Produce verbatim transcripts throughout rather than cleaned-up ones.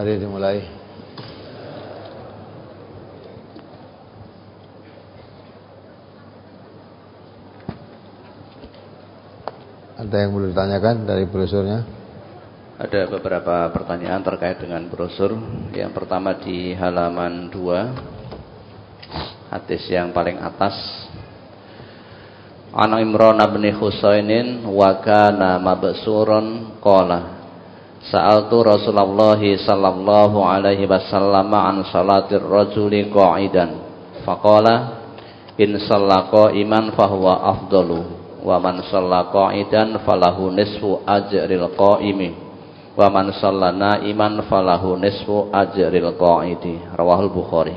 Mari dimulai. Ada yang perlu ditanyakan dari brosurnya? Ada beberapa pertanyaan terkait dengan brosur. Yang pertama di halaman dua, hadis yang paling atas. An Imran bin Husainin wa kana mabsuran qala sa'altu Rasulullah sallallahu alaihi wasallam an salatir rajuli qa'idan faqala in shalla qa'iman fahuwa afdalu wa man shalla qa'idan falahu nisfu ajril qa'imi wa man shalla na'iman falahu nisfu ajril qa'idi. Rawahul Bukhari.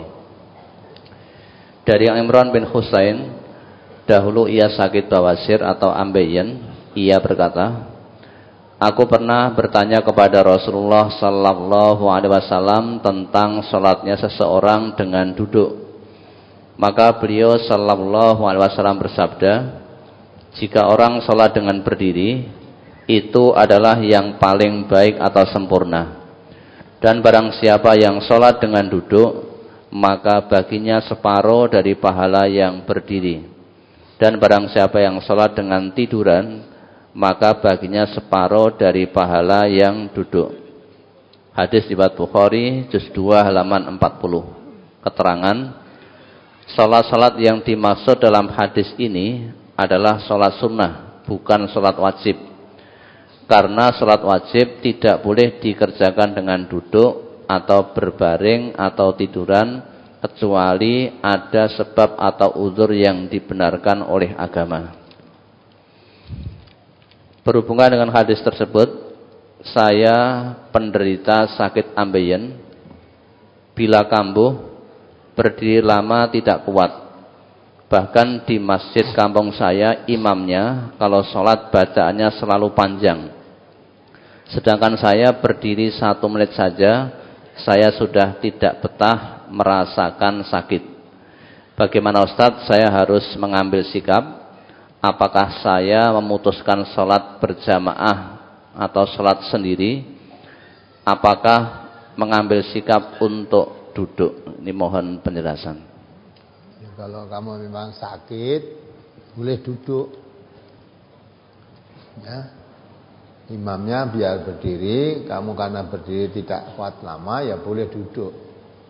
Dari Imran bin Husain, dahulu ia sakit bawasir atau ambeien. Ia berkata, aku pernah bertanya kepada Rasulullah sallallahu alaihi wasallam tentang salatnya seseorang dengan duduk. Maka beliau sallallahu alaihi wasallam bersabda, jika orang salat dengan berdiri, itu adalah yang paling baik atau sempurna. Dan barang siapa yang salat dengan duduk, maka baginya separuh dari pahala yang berdiri. Dan barang siapa yang sholat dengan tiduran, maka baginya separuh dari pahala yang duduk. Hadis riwayat Bukhari, juz dua halaman empat puluh. Keterangan, sholat-sholat yang dimaksud dalam hadis ini adalah sholat sunnah, bukan sholat wajib. Karena sholat wajib tidak boleh dikerjakan dengan duduk atau berbaring atau tiduran, kecuali ada sebab atau uzur yang dibenarkan oleh agama. Berhubungan dengan hadis tersebut, saya penderita sakit ambeien. Bila kambuh, berdiri lama tidak kuat. Bahkan di masjid kampung saya, imamnya kalau sholat bacaannya selalu panjang. Sedangkan saya berdiri satu menit saja, saya sudah tidak betah merasakan sakit. Bagaimana Ustadz, saya harus mengambil sikap? Apakah saya memutuskan sholat berjamaah atau sholat sendiri? Apakah mengambil sikap untuk duduk? Ini mohon penjelasan. Kalau kamu memang sakit, boleh duduk. Ya. Imamnya biar berdiri, kamu karena berdiri tidak kuat lama, ya boleh duduk.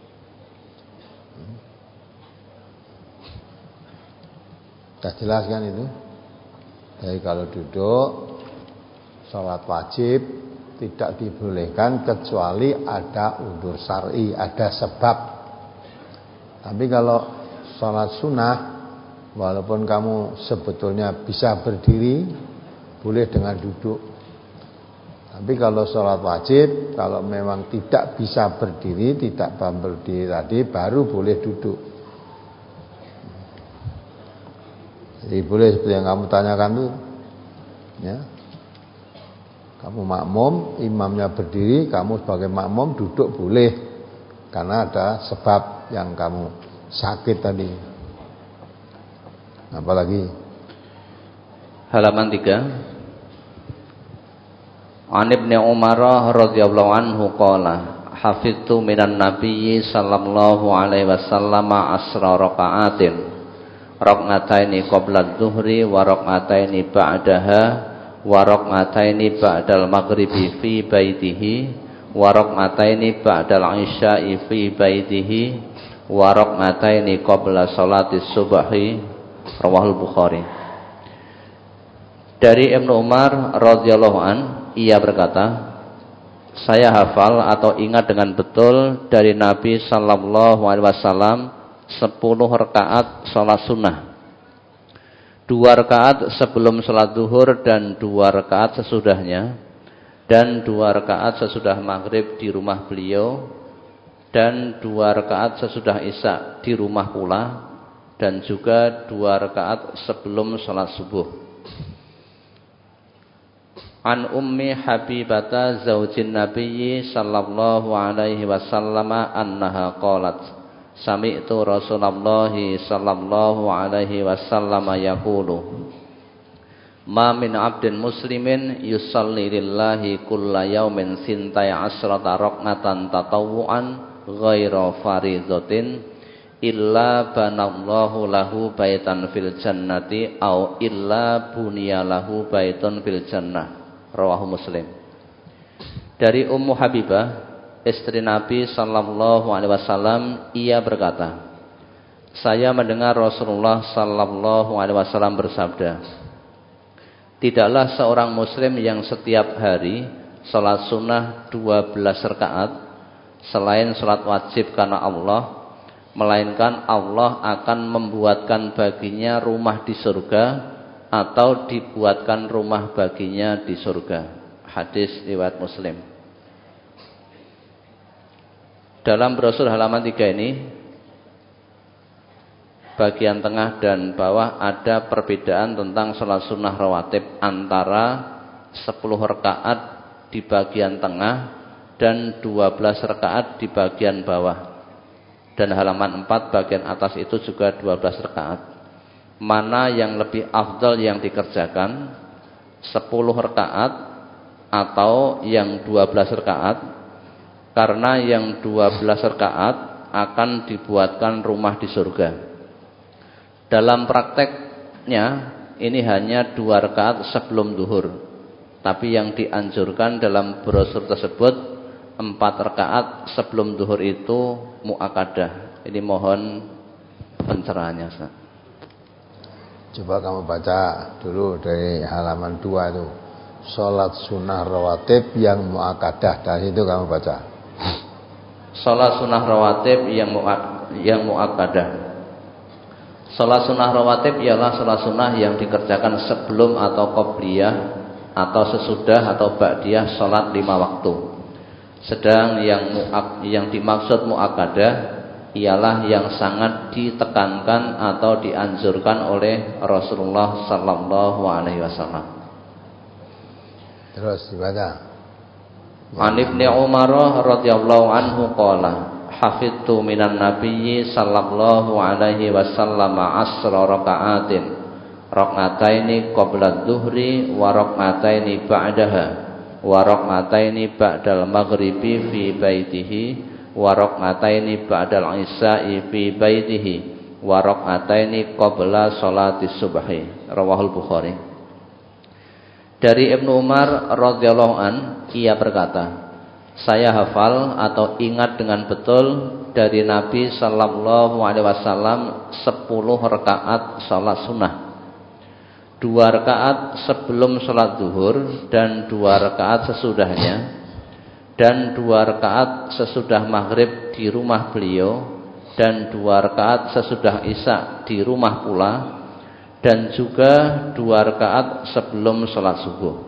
Sudah jelas kan itu? Jadi kalau duduk, sholat wajib tidak dibolehkan kecuali ada udzur syar'i, ada sebab. Tapi kalau sholat sunnah, walaupun kamu sebetulnya bisa berdiri, boleh dengan duduk. Tapi kalau sholat wajib, kalau memang tidak bisa berdiri, tidak berdiri tadi, baru boleh duduk. Jadi boleh seperti yang kamu tanyakan itu, ya. Kamu makmum, imamnya berdiri, kamu sebagai makmum duduk boleh, karena ada sebab yang kamu sakit tadi. Apalagi? Halaman tiga. An Ibnu Umar radhiyallahu anhu qala hafiztu minan nabiyyi sallallahu alaihi wasallam asra raka'atin rak'ataini qabla adh-dhuhri wa rak'ataini ba'daha wa rak'ataini ba'dal maghribi fi baitihi wa rak'ataini ba'dal isya'i fi baitihi wa rak'ataini qabla salati subhi. Rawahul Bukhari. Dari Ibnu Umar radhiyallahu an, ia berkata, saya hafal atau ingat dengan betul dari Nabi sallallahu alaihi wasallam sepuluh rakaat salat sunnah. Dua rakaat sebelum salat zuhur dan dua rakaat sesudahnya, dan dua rakaat sesudah maghrib di rumah beliau, dan dua rakaat sesudah isya di rumah pula, dan juga dua rakaat sebelum salat subuh. An Ummi Habibata zaujin Nabiyyi sallallahu alaihi wasallam annaha qalat sami'tu Rasulullah sallallahu alaihi wasallam yaqulu Ma min 'abdin muslimin yusalli lillahi kulla yaumin sintai asrata raqatan tatawwu'an ghaira fardhatin illa banallahu lahu baitan fil jannati au illa buniya lahu baitun fil jannah. Rawahu Muslim. Dari Ummu Habibah, istri Nabi sallallahu alaihi wasallam, ia berkata, saya mendengar Rasulullah sallallahu alaihi wasallam bersabda, tidaklah seorang muslim yang setiap hari salat sunnah dua belas rakaat selain salat wajib karena Allah, melainkan Allah akan membuatkan baginya rumah di surga atau dibuatkan rumah baginya di surga. Hadis riwayat Muslim. Dalam brosur halaman tiga ini, bagian tengah dan bawah ada perbedaan tentang salat sunnah rawatib antara sepuluh rakaat di bagian tengah dan dua belas rakaat di bagian bawah. Dan halaman empat bagian atas itu juga dua belas rakaat. Mana yang lebih afdal yang dikerjakan, sepuluh rakaat atau yang dua belas rakaat? Karena yang dua belas rakaat akan dibuatkan rumah di surga. Dalam prakteknya ini hanya dua rakaat sebelum duhur. Tapi yang dianjurkan dalam brosur tersebut empat rakaat sebelum duhur itu muakkadah. Ini mohon pencerahannya, Ustaz. Coba kamu baca dulu dari halaman dua itu. Salat sunnah rawatib yang muakkadah. Dari itu kamu baca. Salat sunnah rawatib yang muak yang muakkadah. Salat sunnah rawatib ialah salat sunnah yang dikerjakan sebelum atau qobliyah atau sesudah atau ba'diyah salat lima waktu. Sedang yang muak, yang dimaksud muakkadah ialah yang sangat ditekankan atau dianjurkan oleh Rasulullah sallallahu alaihi wasallam. Terus dibaca. An Ibnu Umar radhiyallahu anhu qala hafidtu minan nabiyyi sallallahu alaihi wasallam asra raka'atin rak'ataini qabla dhuhri wa rak'ataini ba'daha wa rak'ataini ba'dal maghribi fi baitihi wa rak'ataini ba'dal isya'i fi baitihi wa rak'ataini qabla sholati subhi. Rawahul Bukhari. Dari Ibnu Umar radhiyallahu an, ia berkata, saya hafal atau ingat dengan betul dari Nabi sallallahu alaihi wasallam sepuluh rakaat salat sunnah. Dua rakaat sebelum salat zuhur dan dua rakaat sesudahnya, dan dua rakaat sesudah maghrib di rumah beliau, dan dua rakaat sesudah isya di rumah pula, dan juga dua rakaat sebelum salat subuh.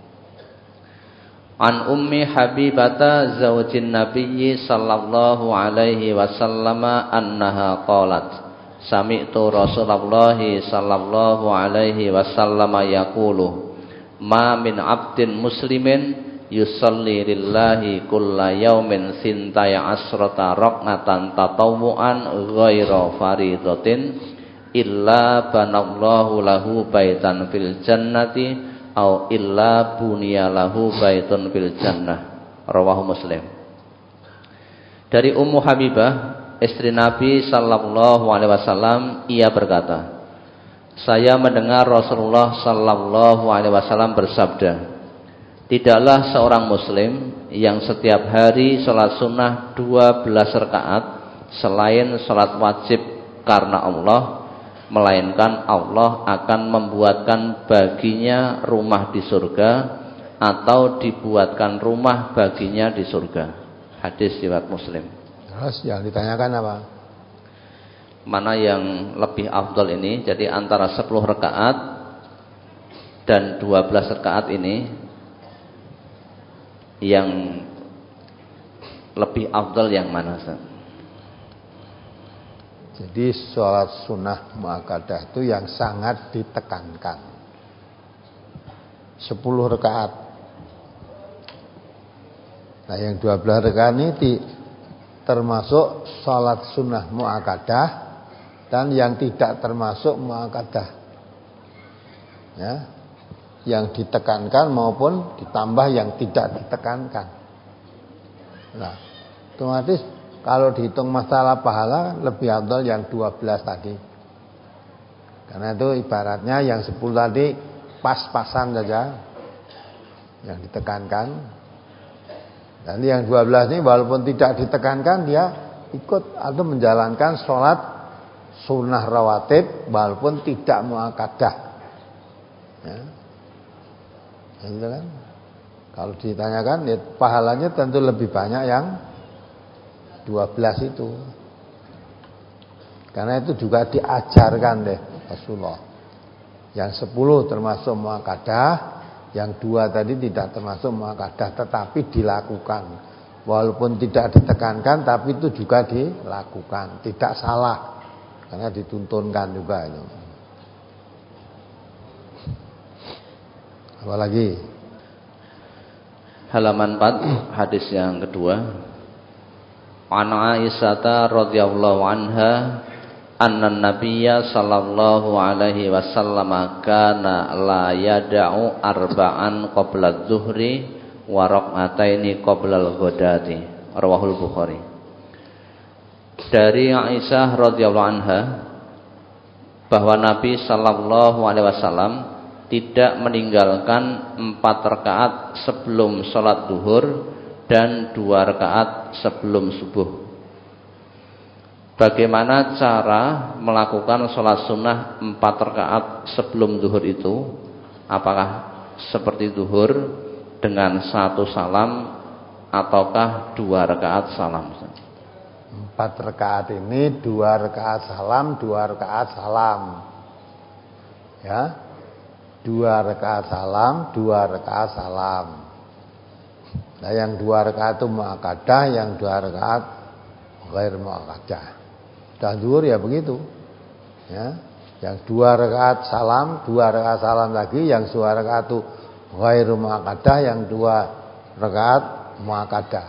An Ummi Habibata zaujin Nabiyyi sallallahu alaihi wasallam annaha qalat sami'tu Rasulullah sallallahu alaihi wasallam yaqulu ma min 'abdin muslimin yusalli lillahi kulla yaumin sintai asrata raqatan tatawwu'an ghaira fardhatin illa banallahu lahu baitan fil jannati au illa buniyalahu baitun fil jannah. Rawahu Muslim. Dari Ummu Habibah, istri Nabi sallallahu alaihi wasallam, ia berkata, saya mendengar Rasulullah sallallahu alaihi wasallam bersabda, tidaklah seorang muslim yang setiap hari salat sunnah dua belas rakaat selain salat wajib karena Allah, melainkan Allah akan membuatkan baginya rumah di surga atau dibuatkan rumah baginya di surga. Hadis riwayat Muslim. Terus yang ditanyakan apa? Mana yang lebih afdal ini? Jadi antara sepuluh rakaat dan dua belas rakaat ini yang lebih afdal yang mana, Ustaz? Jadi sholat sunnah muakkadah itu yang sangat ditekankan. Sepuluh rakaat. Nah yang dua belas rakaat ini di, termasuk sholat sunnah muakkadah dan yang tidak termasuk muakkadah. Ya. yang ditekankan maupun ditambah yang tidak ditekankan. Nah, otomatis kalau dihitung masalah pahala lebih afdal yang dua belas tadi. Karena itu ibaratnya yang sepuluh tadi pas-pasan saja yang ditekankan. Dan yang dua belas ini walaupun tidak ditekankan dia ikut atau menjalankan sholat sunnah rawatib walaupun tidak muakkadah. Ya. Gitu kan? Kalau ditanyakan ya pahalanya tentu lebih banyak yang dua belas itu. Karena itu juga diajarkan deh Rasulullah. Yang sepuluh termasuk muakkadah, yang dua tadi tidak termasuk muakkadah tetapi dilakukan. Walaupun tidak ditekankan tapi itu juga dilakukan, tidak salah. Karena dituntunkan juga itu. Apalagi halaman empat hadis yang kedua. An Aisyah radhiyallahu anha anna nabiyya sallallahu alaihi wasallam kana la yada'u arba'an qabla adh-dhuhri wa rak'ataini qabla al-ghadati. Rawahul Bukhari. Dari Aisyah radhiyallahu anha bahwa Nabi sallallahu alaihi wasallam tidak meninggalkan empat rakaat sebelum sholat duhur dan dua rakaat sebelum subuh. Bagaimana cara melakukan sholat sunnah empat rakaat sebelum duhur itu? Apakah seperti duhur dengan satu salam ataukah dua rakaat salam? Empat rakaat ini dua rakaat salam, dua rakaat salam. Ya. Dua rakaat salam, dua rakaat salam. Nah, yang dua rakaat itu muakkadah, yang dua rakaat ghair muakkadah. Dan zuhur ya begitu. Ya. Yang dua rakaat salam, dua rakaat salam lagi, yang dua rakaat itu ghair muakkadah, yang dua rakaat muakkadah.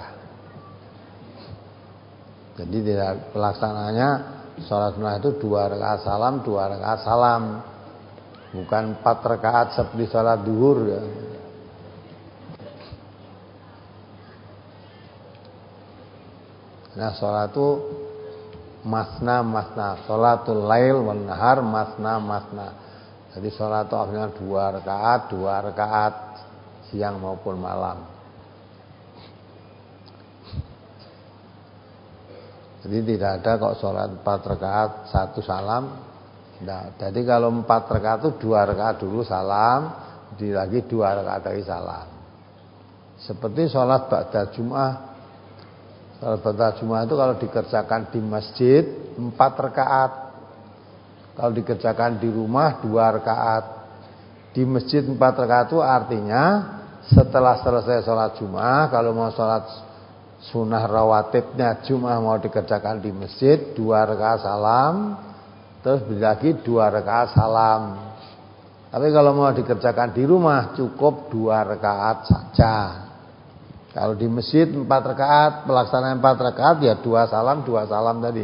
Jadi tidak pelaksananya sholat sunnah itu dua rakaat salam, dua rakaat salam. Bukan empat rakaat seperti sholat duhur ya. Nah sholat itu masna masna, sholatul lail wan nahar masna masna. Jadi sholat itu akhirnya dua rakaat, dua rakaat siang maupun malam. Jadi tidak ada kok sholat empat rakaat satu salam. Nah, jadi kalau empat rakaat itu dua rakaat dulu salam, di lagi dua rakaat lagi salam. Seperti sholat ba'da Jum'ah. Sholat ba'da Jum'ah itu kalau dikerjakan di masjid empat rakaat. Kalau dikerjakan di rumah dua rakaat. Di masjid empat rakaat itu artinya setelah selesai sholat Jum'ah, kalau mau sholat sunnah rawatibnya Jum'ah mau dikerjakan di masjid dua rakaat salam. Terus lagi dua rakaat salam. Tapi kalau mau dikerjakan di rumah cukup dua rakaat saja. Kalau di masjid empat rakaat, pelaksanaan empat rakaat ya dua salam, dua salam tadi.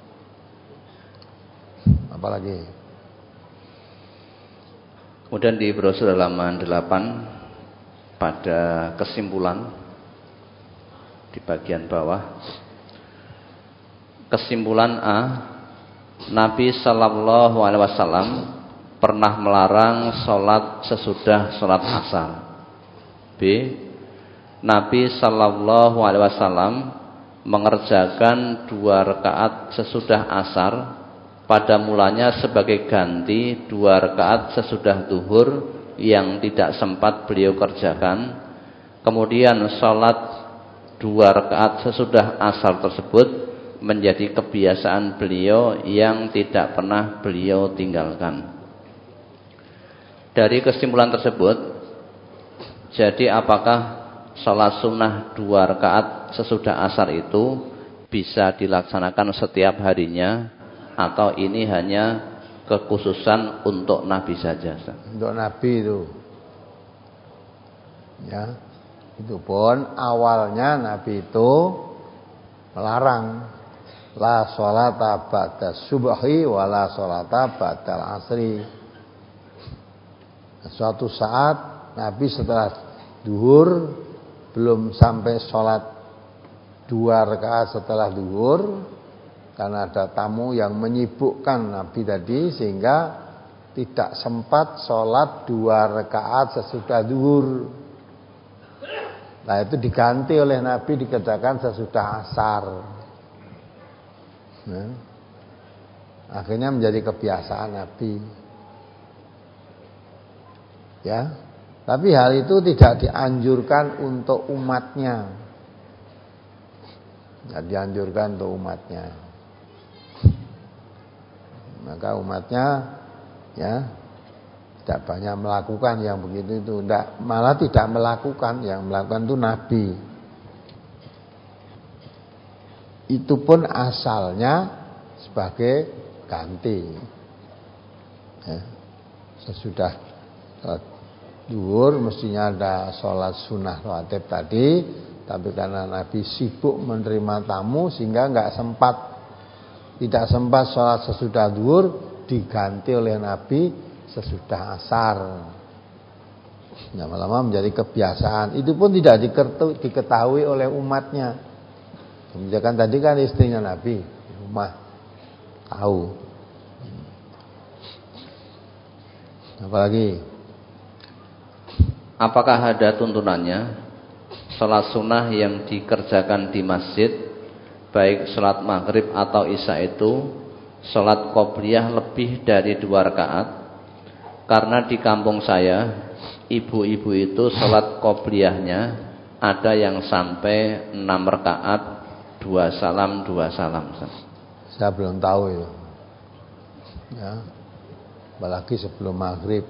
Apalagi? Kemudian di brosur halaman delapan pada kesimpulan di bagian bawah. Kesimpulan A, Nabi sallallahu alaihi wasallam pernah melarang sholat sesudah sholat asar. B, Nabi sallallahu alaihi wasallam mengerjakan dua rakaat sesudah asar, pada mulanya sebagai ganti dua rakaat sesudah duhur yang tidak sempat beliau kerjakan. Kemudian sholat dua rakaat sesudah asar tersebut menjadi kebiasaan beliau yang tidak pernah beliau tinggalkan. Dari kesimpulan tersebut, jadi apakah sholat sunnah dua rakaat sesudah asar itu bisa dilaksanakan setiap harinya, atau ini hanya kekhususan untuk Nabi saja? Untuk Nabi itu, ya, itu pun awalnya Nabi itu melarang. La sholata ba'da subhi wa la sholata ba'dal asri. Suatu saat Nabi setelah duhur belum sampai sholat dua rakaat setelah duhur, karena ada tamu yang menyibukkan Nabi tadi sehingga tidak sempat sholat dua rakaat sesudah duhur. Nah itu diganti oleh Nabi dikerjakan sesudah asar. Nah, akhirnya menjadi kebiasaan Nabi. Ya, tapi hal itu tidak dianjurkan untuk umatnya. Tidak dianjurkan untuk umatnya. Maka umatnya ya tidak banyak melakukan yang begitu itu. Tidak, malah tidak melakukan. Yang melakukan itu Nabi. Itu pun asalnya sebagai ganti. Ya, sesudah sholat duhur mestinya ada sholat sunnah rawatib tadi, tapi karena Nabi sibuk menerima tamu sehingga nggak sempat, tidak sempat sholat sesudah duhur, diganti oleh Nabi sesudah asar. Lama-lama menjadi kebiasaan. Itu pun tidak diketahui oleh umatnya. Kemudian tadi kan istrinya Nabi di rumah tahu. Apalagi? Apakah ada tuntunannya sholat sunnah yang dikerjakan di masjid, baik sholat maghrib atau isya itu sholat qobliyah lebih dari dua rakaat? Karena di kampung saya ibu-ibu itu sholat qobliyahnya ada yang sampai enam rakaat, dua salam dua salam. Saya belum tahu itu. Ya, apalagi sebelum maghrib.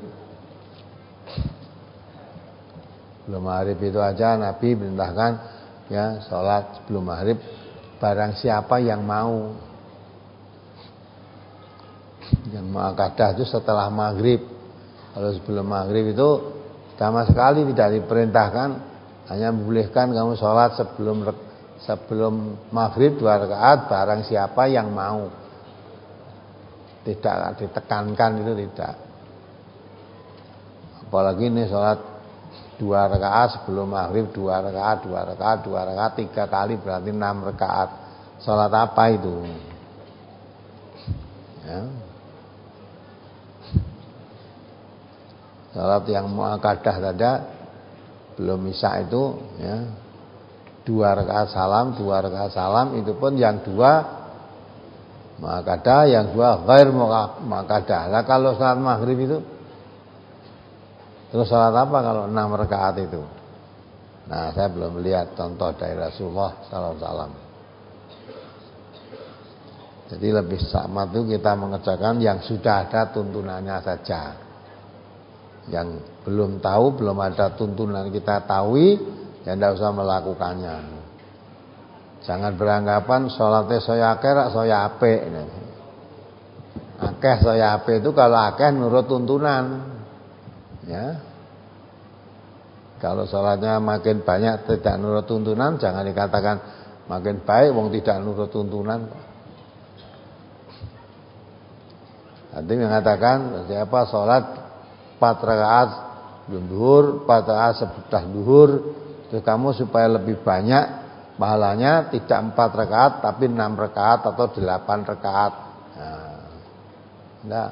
Sebelum maghrib itu aja Nabi perintahkan ya sholat sebelum maghrib barang siapa yang mau. Yang muakkadah itu setelah maghrib. Kalau sebelum maghrib itu sama sekali tidak diperintahkan, hanya membolehkan kamu sholat sebelum sebelum maghrib dua rakaat barang siapa yang mau. Tidak ditekankan itu tidak. Apalagi ini sholat dua rakaat sebelum maghrib, dua rakaat, dua rakaat, dua rakaat, tiga kali berarti enam rakaat. Sholat apa itu? Ya. Sholat yang muakkadah tadi belum isya itu, ya, dua rakaat salam, dua rakaat salam itu pun yang dua muakkadah, yang dua ghair muakkadah. Nah kalau sholat maghrib itu terus sholat apa kalau enam rakaat itu? Nah, saya belum melihat contoh dari Rasulullah sallallahu alaihi wasallam. Jadi lebih sama itu kita mengerjakan yang sudah ada tuntunannya saja. Yang belum tahu, belum ada tuntunan kita tahu, ya tidak usah melakukannya. Jangan beranggapan sholatnya saya akeh, saya apik. Akeh saya apik itu kalau akeh nurut tuntunan. Ya, kalau sholatnya makin banyak tidak nurut tuntunan, jangan dikatakan makin baik, wong tidak nurut tuntunan. Nanti mengatakan siapa sholat empat rakaat sebelum duhur, empat rakaat sesudah duhur, itu kamu supaya lebih banyak pahalanya tidak empat rakaat tapi enam rakaat atau delapan rakaat. Nah, enggak.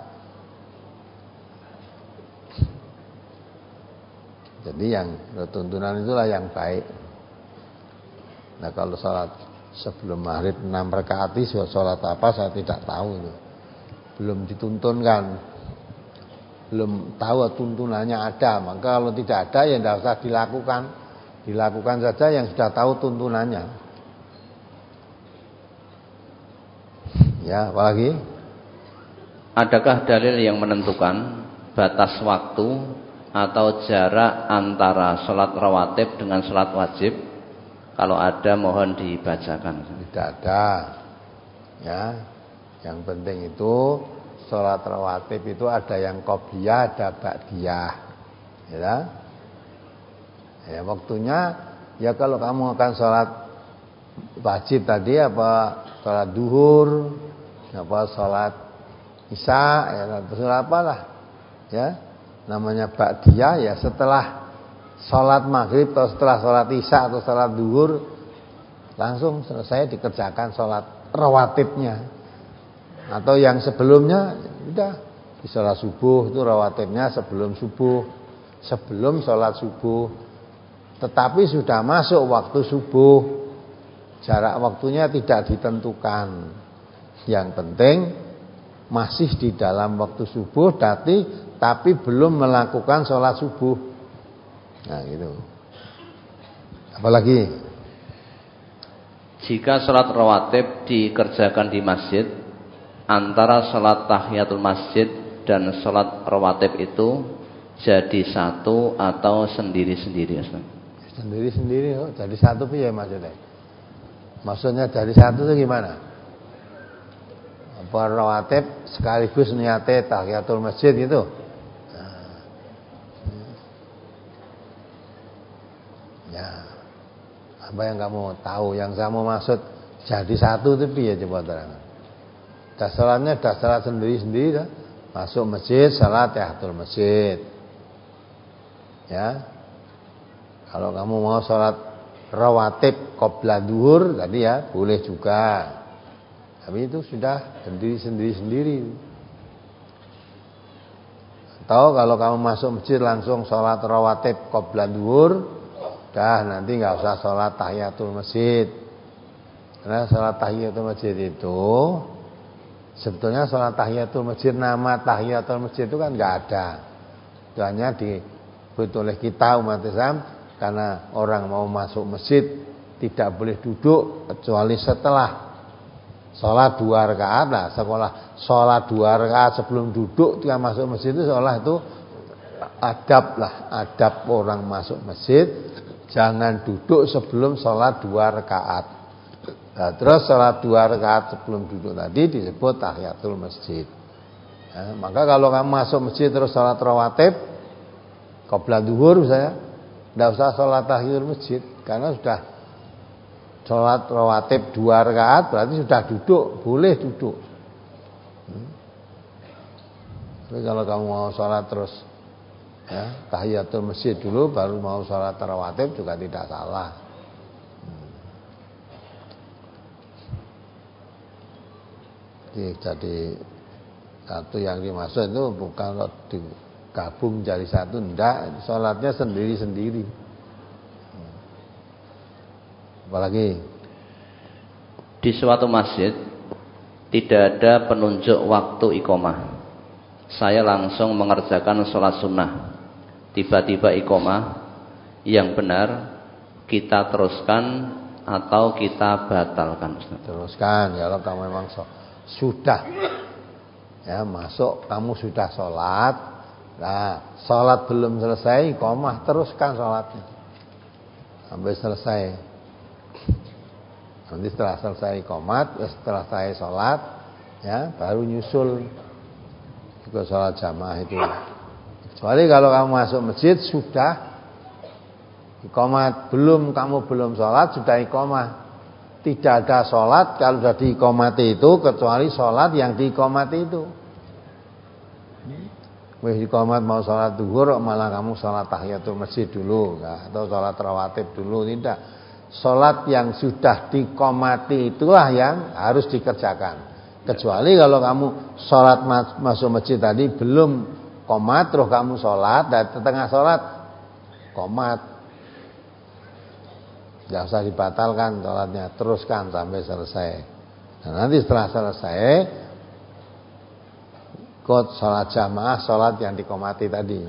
Jadi yang tuntunan itulah yang baik. Nah kalau sholat sebelum maghrib enam rakaat itu sholat apa saya tidak tahu itu. Belum dituntunkan, belum tahu tuntunannya ada. Maka kalau tidak ada ya tidak usah dilakukan. Dilakukan saja yang sudah tahu tuntunannya. Ya, apalagi? Adakah dalil yang menentukan batas waktu atau jarak antara sholat rawatib dengan sholat wajib? Kalau ada mohon dibacakan. Tidak ada. Ya, yang penting itu sholat rawatib itu ada yang qobliyah, ada ba'diyah. Ya, ya waktunya ya kalau kamu akan sholat wajib tadi apa sholat duhur, apa sholat isya, ya terserah apalah. Ya. namanya ba'diyah ya setelah sholat maghrib atau setelah sholat isya atau sholat duhur langsung selesai dikerjakan sholat rawatibnya. Atau yang sebelumnya udah di sholat subuh itu rawatibnya sebelum subuh, sebelum sholat subuh. Tetapi sudah masuk waktu subuh, jarak waktunya tidak ditentukan. Yang penting masih di dalam waktu subuh tapi, tapi belum melakukan sholat subuh. Nah gitu. Apalagi jika sholat rawatib dikerjakan di masjid, antara sholat tahiyatul masjid dan sholat rawatib itu jadi satu atau sendiri-sendiri? Sendiri-sendiri, oh, jadi satu ya maksudnya. Maksudnya dari satu itu gimana? Apa rawatib sekaligus niate tahiyatul masjid gitu? Nah. Ya. Apa yang kamu tahu? Yang saya mau maksud jadi satu itu piye coba terangkan. Dasarannya dasaran sendiri-sendiri dah. Masuk masjid, salat tahiyatul masjid. Ya. Kalau kamu mau salat rawatib qabla duhur tadi ya boleh juga. Tapi itu sudah sendiri-sendiri sendiri. Atau kalau kamu masuk masjid langsung sholat rawatib qabla duhur, dah nanti nggak usah sholat tahiyatul masjid. Karena sholat tahiyatul masjid itu sebetulnya sholat tahiyatul masjid, nama tahiyatul masjid itu kan nggak ada. Itu hanya disebut oleh kita umat Islam karena orang mau masuk masjid tidak boleh duduk kecuali setelah sholat dua rakaat. Nah, sekolah sholat dua rakaat sebelum duduk dia masuk masjid itu seolah itu adab lah, adab orang masuk masjid jangan duduk sebelum sholat dua rakaat. Nah, terus sholat dua rakaat sebelum duduk tadi disebut tahiyatul masjid. Nah, maka kalau kamu masuk masjid terus sholat rawatib qabla duhur misalnya, tidak usah sholat tahiyatul masjid karena sudah sholat rawatib dua rakaat berarti sudah duduk, boleh duduk. Hmm. Tapi kalau kamu mau sholat terus ya, tahiyatul masjid dulu baru mau sholat rawatib juga tidak salah. Hmm. Jadi, jadi satu yang dimaksud itu bukan kalau digabung jadi satu, enggak, sholatnya sendiri-sendiri. Apalagi di suatu masjid tidak ada penunjuk waktu iqomah. Saya langsung mengerjakan sholat sunnah. Tiba-tiba iqomah. Yang benar kita teruskan atau kita batalkan? Teruskan. Kalau kamu memang sudah ya masuk, kamu sudah sholat. Nah, sholat belum selesai, iqomah, teruskan sholatnya sampai selesai. Nanti setelah selesai qomat, setelah saya sholat, ya baru nyusul ke sholat jamaah itu. Kecuali kalau kamu masuk masjid sudah iqomat, belum kamu belum sholat sudah iqomah. Tidak ada sholat kalau sudah diiqomati itu kecuali sholat yang diiqomati itu. Wih iqomat mau sholat duhur malah kamu sholat tahiyatul masjid dulu, nah, atau sholat rawatib dulu, tidak. Sholat yang sudah diqomati itulah yang harus dikerjakan. Kecuali kalau kamu sholat masuk masjid tadi belum qomat, terus kamu sholat dan tengah sholat qomat, tidak usah dibatalkan sholatnya, teruskan sampai selesai. Dan nanti setelah selesai ikut sholat jamaah, sholat yang diqomati tadi.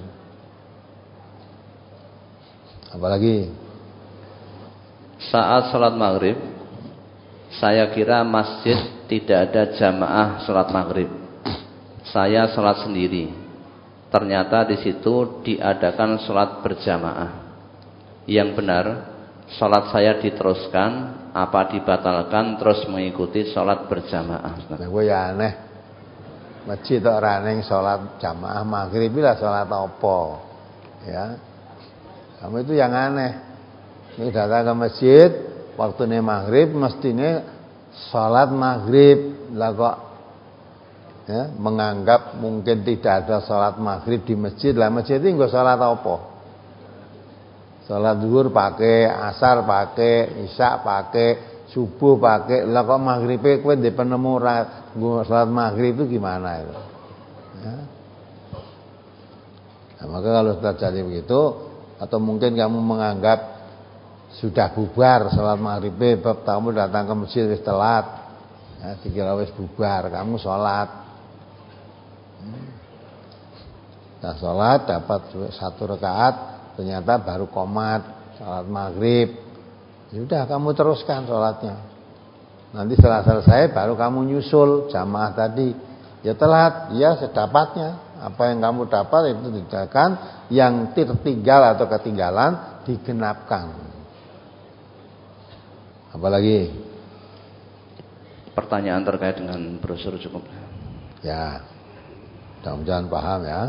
Apalagi saat sholat maghrib, saya kira masjid tidak ada jamaah sholat maghrib. Saya sholat sendiri. Ternyata di situ diadakan sholat berjamaah. Yang benar, sholat saya diteruskan apa dibatalkan terus mengikuti sholat berjamaah? Nah, gue ya aneh. Masjid orang yang sholat jamaah maghrib lah sholat apa? Ya, kamu itu yang aneh. Ini datang ke masjid waktunya maghrib, mestinya sholat maghrib lah kok ya, menganggap mungkin tidak ada sholat maghrib di masjid. Lah masjid itu nggak sholat apa? Sholat zuhur pakai, asar pakai, isya pakai, subuh pakai. Lah kok maghribnya kowe ndek penemu sholat maghrib itu gimana itu? Ya. Nah, maka kalau terjadi begitu, atau mungkin kamu menganggap sudah bubar sholat maghrib, bab kamu datang ke masjid wis telat, ya, dikira wis bubar, kamu sholat, nah sholat dapat satu rakaat, ternyata baru qomat sholat maghrib, sudah kamu teruskan sholatnya, nanti setelah selesai baru kamu nyusul jamaah tadi, ya telat, ya sedapatnya. Apa yang kamu dapat itu dikerjakan, yang tertinggal atau ketinggalan digenapkan. Apalagi? Pertanyaan terkait dengan brosur cukup. Ya, mudah-mudahan paham ya.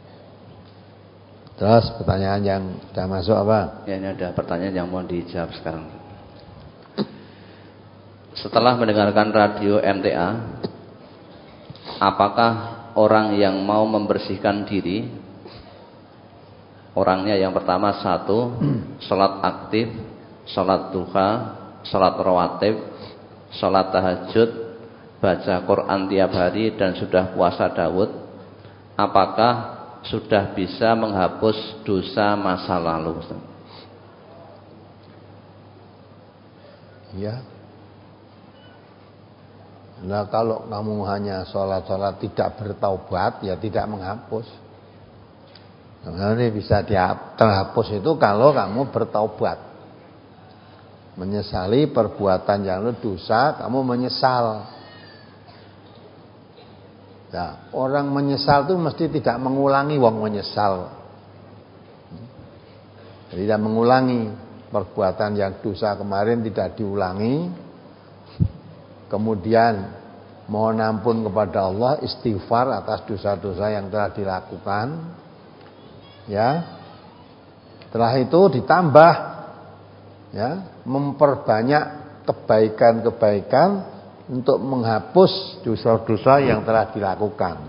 Terus pertanyaan yang sudah masuk apa? Ya, ini ada pertanyaan yang mau dijawab sekarang. Setelah mendengarkan radio M T A, apakah orang yang mau membersihkan diri, orangnya yang pertama satu, sholat aktif, sholat duha, sholat rawatib, sholat tahajud, baca Quran tiap hari dan sudah puasa Daud, apakah sudah bisa menghapus dosa masa lalu? Ya. Nah kalau kamu hanya sholat-sholat tidak bertaubat, ya tidak menghapus. Nah, ini bisa terhapus itu kalau kamu bertaubat, menyesali perbuatan yang dosa, kamu menyesal. Nah, orang menyesal itu mesti tidak mengulangi, wong menyesal. Tidak mengulangi perbuatan yang dosa kemarin, tidak diulangi. Kemudian mohon ampun kepada Allah, istighfar atas dosa-dosa yang telah dilakukan. Ya. Setelah itu ditambah, ya, memperbanyak kebaikan-kebaikan untuk menghapus dosa-dosa yang telah dilakukan.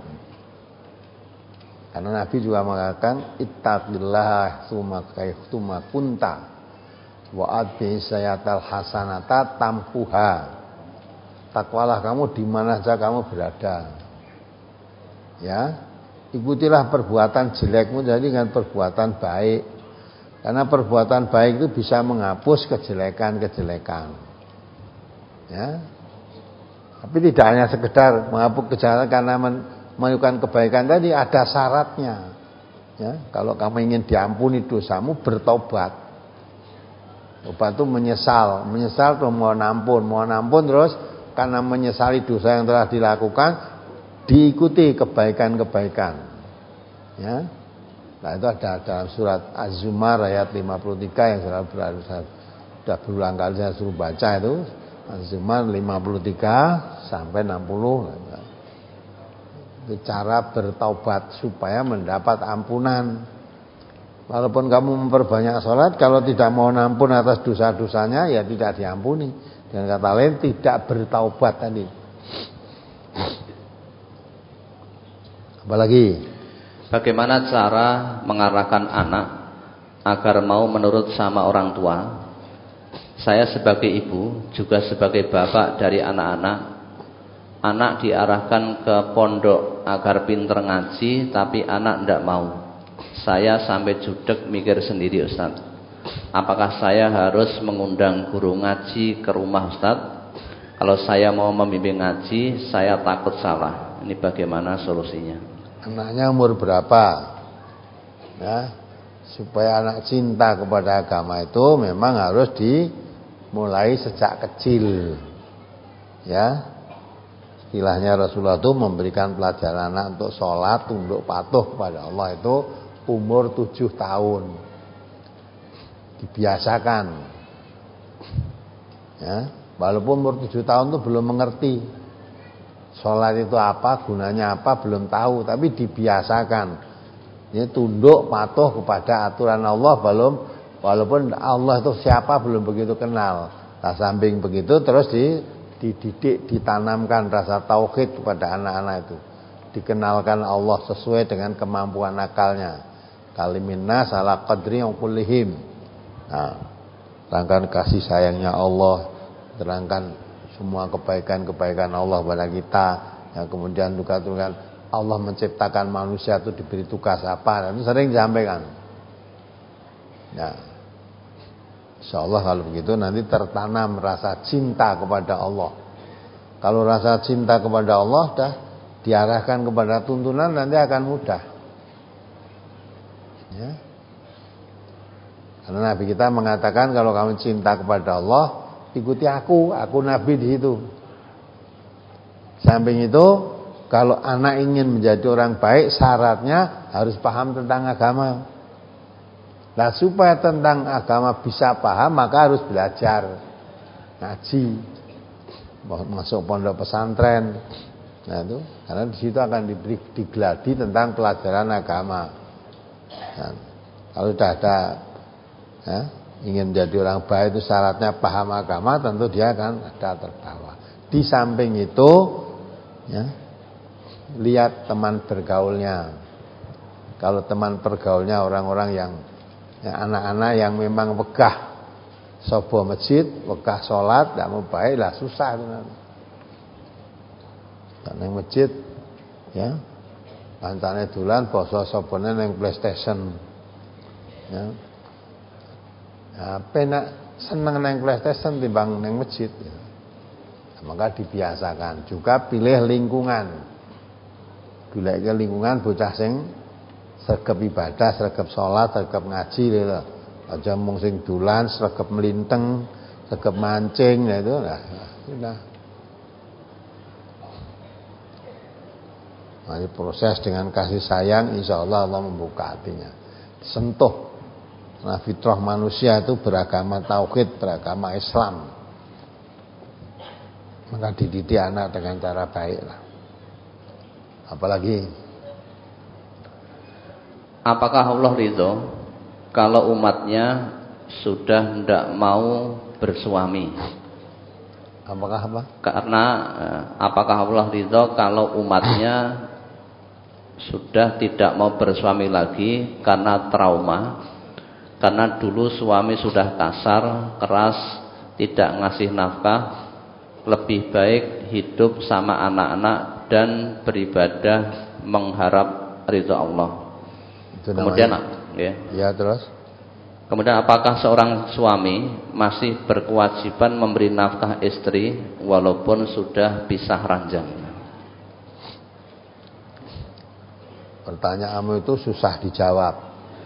Karena Nabi juga mengatakan ittaqillah tsumma kunta wa adbi sayatal hasanata tampuha. Takwalah kamu di mana saja kamu berada. Ya, ikutilah perbuatan jelekmu jadi dengan perbuatan baik. Karena perbuatan baik itu bisa menghapus kejelekan-kejelekan. Ya. Tapi tidak hanya sekedar menghapus kejelekan karena melakukan kebaikan tadi, ada syaratnya. Ya, kalau kamu ingin diampuni dosamu, bertobat. Tobat itu menyesal, menyesal terus mohon ampun, mohon ampun terus karena menyesali dosa yang telah dilakukan, diikuti kebaikan-kebaikan. Ya. Nah itu ada dalam surat Az-Zumar ayat lima puluh tiga yang sudah, sudah berulang kali saya suruh baca itu. Az-Zumar lima puluh tiga sampai enam puluh. Itu cara bertaubat supaya mendapat ampunan. Walaupun kamu memperbanyak sholat, kalau tidak mohon ampun atas dosa-dosanya, ya tidak diampuni. Dengan kata lain tidak bertaubat tadi. Apalagi? Bagaimana cara mengarahkan anak agar mau menurut sama orang tua? Saya sebagai ibu, juga sebagai bapak dari anak-anak. Anak diarahkan ke pondok agar pinter ngaji, tapi anak tidak mau. Saya sampai judek mikir sendiri, Ustaz. Apakah saya harus mengundang guru ngaji ke rumah, Ustaz? Kalau saya mau membimbing ngaji, saya takut salah. Ini bagaimana solusinya? Anaknya umur berapa? Ya, supaya anak cinta kepada agama itu memang harus dimulai sejak kecil. Ya, istilahnya Rasulullah itu memberikan pelajaran anak untuk sholat, tunduk patuh kepada Allah itu umur tujuh tahun. Dibiasakan. Ya, walaupun umur tujuh tahun itu belum mengerti sholat itu apa, gunanya apa, belum tahu, tapi dibiasakan. Ini tunduk patuh kepada aturan Allah, belum, walaupun Allah itu siapa belum begitu kenal. Nah, samping begitu terus di, dididik, ditanamkan rasa tauhid kepada anak-anak itu. dikenalkan Allah sesuai dengan kemampuan akalnya. Kalimin nas ala qadri uqulihim. Nah, terangkan kasih sayangnya Allah, terangkan semua kebaikan-kebaikan Allah kepada kita. Yang kemudian juga terangkan Allah menciptakan manusia itu diberi tugas apa, dan itu sering disampaikan. Nah, insyaallah kalau begitu nanti tertanam rasa cinta kepada Allah. Kalau rasa cinta kepada Allah dah diarahkan kepada tuntunan, nanti akan mudah. Ya. Karena Nabi kita mengatakan kalau kamu cinta kepada Allah, ikuti aku, aku Nabi di situ. Samping itu, kalau anak ingin menjadi orang baik, syaratnya harus paham tentang agama. Nah, supaya tentang agama bisa paham, maka harus belajar ngaji, masuk pondok pesantren. Nah itu karena di situ akan diberi digeladi tentang pelajaran agama. Nah, kalau sudah ada ya, ingin jadi orang baik itu syaratnya paham agama, tentu dia akan ada terbawa. Di samping itu ya, lihat teman bergaulnya. Kalau teman bergaulnya orang-orang yang ya, anak-anak yang memang wegah sobo masjid, wegah sholat, tidak mau baik lah, susah itu nanti. Karena yang masjid, ya, pancane dulan, poso sobone yang PlayStation, ya, ya penak seneng neng PlayStation timbang neng masjid, ya. Nah, maka dibiasakan. Juga pilih lingkungan, pilih lingkungan bocah sing sregep ibadah, sregep sholat, sregep ngaji, gitu. Aja mung sing dulan, sregep melinteng, sregep mancing, ya itu nah, sudah. Nah, proses dengan kasih sayang, insya Allah Allah membuka hatinya. Sentuh. Nah, fitrah manusia itu beragama tauhid, beragama Islam. Maka dididik anak dengan cara baik lah. Apalagi, apakah Allah ridho kalau umatnya sudah tidak mau bersuami? Apakah apa? Karena apakah Allah ridho kalau umatnya sudah tidak mau bersuami lagi karena trauma, karena dulu suami sudah kasar, keras, tidak ngasih nafkah, lebih baik hidup sama anak-anak dan beribadah mengharap ridho Allah. Itu kemudian ya. Ya, terus. Kemudian apakah seorang suami masih berkewajiban memberi nafkah istri walaupun sudah pisah ranjang? Pertanyaanmu itu susah dijawab.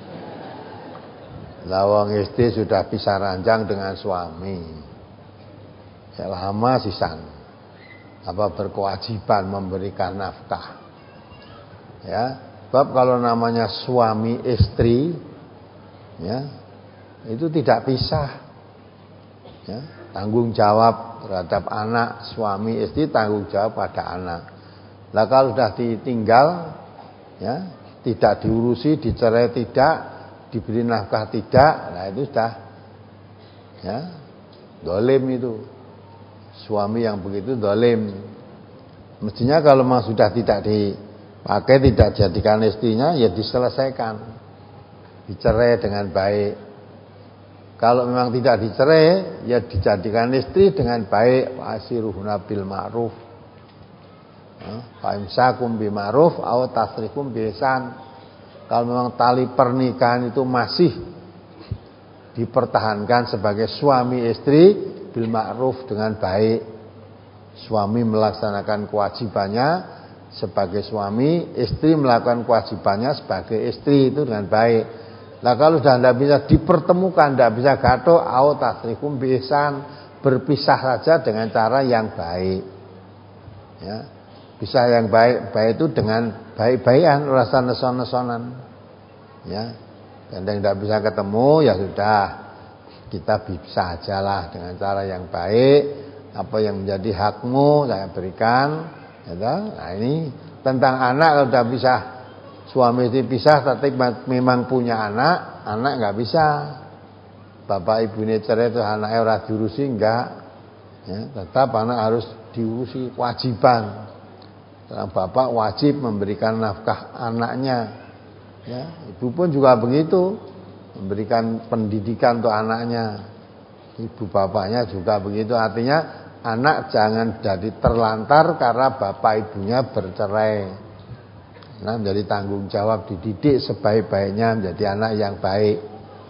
Lawang istri sudah pisah ranjang dengan suami, ya lama sisan. Apa berkewajiban memberikan nafkah? Ya, sebab kalau namanya suami istri, ya itu tidak pisah. Ya, tanggung jawab terhadap anak, suami istri tanggung jawab pada anak. Lah kalau sudah ditinggal, ya tidak diurusi, dicerai tidak, diberi nafkah tidak, nah itu sudah ya dolim itu. Suami yang begitu dolim. Mestinya kalau memang sudah tidak dipakai, tidak jadikan istrinya, ya diselesaikan, dicerai dengan baik. Kalau memang tidak dicerai, ya dijadikan istri dengan baik. Wasiruhuna bil ma'ruf, fa imsakum bi ma'ruf aw tasrifum bi ihsan. Kalau memang tali pernikahan itu masih dipertahankan sebagai suami istri, bil ma'ruf, dengan baik. Suami melaksanakan kewajibannya sebagai suami, istri melakukan kewajibannya sebagai istri, itu dengan baik. Nah kalau sudah tidak bisa dipertemukan, tidak bisa gaduh, au tasrikum bi ihsan, berpisah saja dengan cara yang baik. Ya, pisah yang baik, baik itu dengan baik-baikan, rasa neson-nesonan. Ya, dan yang tidak bisa ketemu, ya sudah, kita bisa ajalah dengan cara yang baik. Apa yang menjadi hakmu saya berikan. Ya, nah ini tentang anak, kalau sudah bisa suami istri pisah, tapi memang punya anak, anak nggak bisa. Bapak ibunya cerai itu anaknya ora diurusi, enggak. Ya, tetap anak harus diurusi, kewajiban. Seorang bapak wajib memberikan nafkah anaknya. Ya, ibu pun juga begitu, memberikan pendidikan untuk anaknya. Ibu bapaknya juga begitu. Artinya anak jangan jadi terlantar karena bapak ibunya bercerai. Nah, menjadi tanggung jawab dididik sebaik-baiknya menjadi anak yang baik,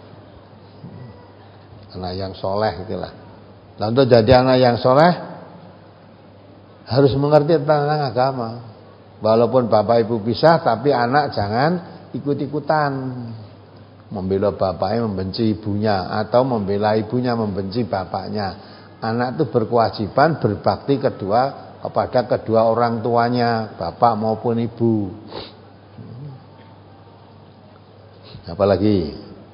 anak yang soleh itulah. Nah, untuk jadi anak yang soleh harus mengerti tentang agama. Walaupun bapak ibu pisah, tapi anak jangan ikut-ikutan membela bapaknya membenci ibunya, atau membela ibunya membenci bapaknya. Anak itu berkewajiban berbakti kedua kepada kedua orang tuanya, bapak maupun ibu. Apalagi?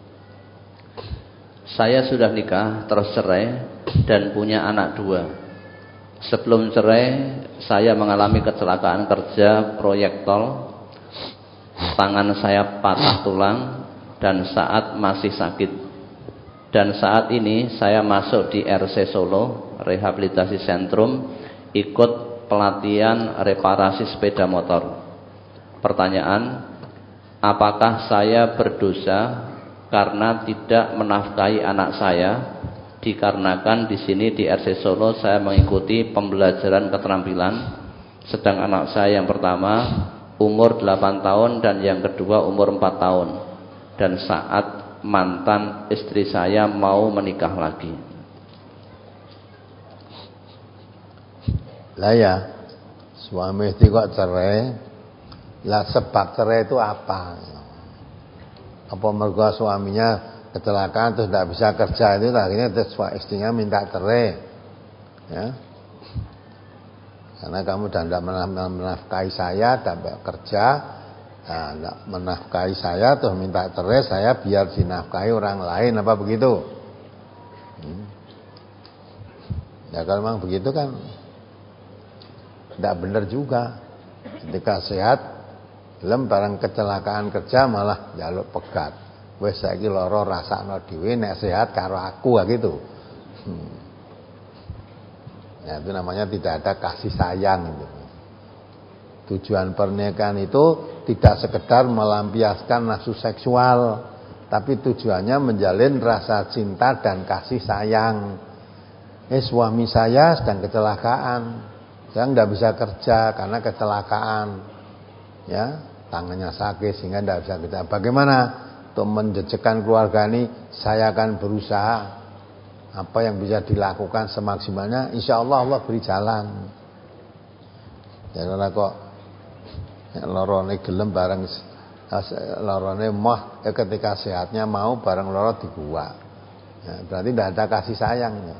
Saya sudah nikah, terus cerai, dan punya anak dua. Sebelum cerai, saya mengalami kecelakaan kerja proyek tol. Tangan saya patah tulang dan saat masih sakit. Dan saat ini saya masuk di R C Solo, Rehabilitasi Sentrum, ikut pelatihan reparasi sepeda motor. Pertanyaan, apakah saya berdosa karena tidak menafkahi anak saya? Dikarenakan di sini di R C Solo saya mengikuti pembelajaran keterampilan, sedang anak saya yang pertama umur delapan tahun dan yang kedua umur empat tahun. Dan saat mantan istri saya mau menikah lagi. Lah ya, suami istri kok cerai? Lah sebab cerai itu apa? Apa mergo suaminya kecelakaan terus tidak bisa kerja, itu akhirnya istrinya minta cerai? Ya. Karena kamu tidak menafkahi saya, tidak kerja, tidak menafkahi saya, terus minta cerai, saya biar dinafkahi orang lain, apa begitu? Hmm. Ya kalau memang begitu kan tidak benar juga. Ketika sehat, lem barang kecelakaan kerja malah jaluk pegat. Wes saiki lara rasakno dhewe, nek sehat karo aku gitu. Hmm. Ya, itu namanya tidak ada kasih sayang gitu. Tujuan pernikahan itu tidak sekedar melampiaskan nafsu seksual, tapi tujuannya menjalin rasa cinta dan kasih sayang. Eh suami saya sedang kecelakaan. Saya tidak bisa kerja karena kecelakaan, ya tangannya sakit sehingga tidak bisa kerja. Bagaimana untuk menjejekkan keluarga ini? Saya akan berusaha apa yang bisa dilakukan semaksimalnya. Insya Allah Allah beri jalan. Jangan kok lorone gelem bareng lorone mah eh, ketika sehatnya mau bareng loro dibuat. Ya, berarti tidak ada kasih sayangnya.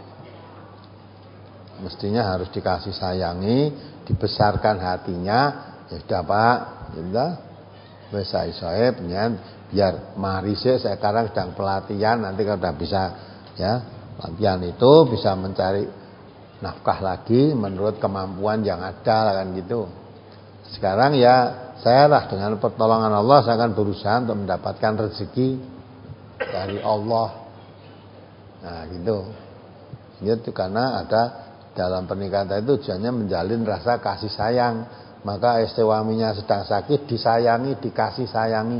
Mestinya harus dikasih sayangi, dibesarkan hatinya. Ya sudah Pak, sudah. Wes saya soeb biar mari sih saya sekarang sedang pelatihan, nanti kalau sudah bisa ya, pelatihan itu bisa mencari nafkah lagi menurut kemampuan yang ada kan gitu. Sekarang ya saya lah dengan pertolongan Allah saya akan berusaha untuk mendapatkan rezeki dari Allah. Nah, gitu. Itu karena ada dalam pernikahan itu tujuannya menjalin rasa kasih sayang. Maka suaminya sedang sakit disayangi, dikasih sayangi.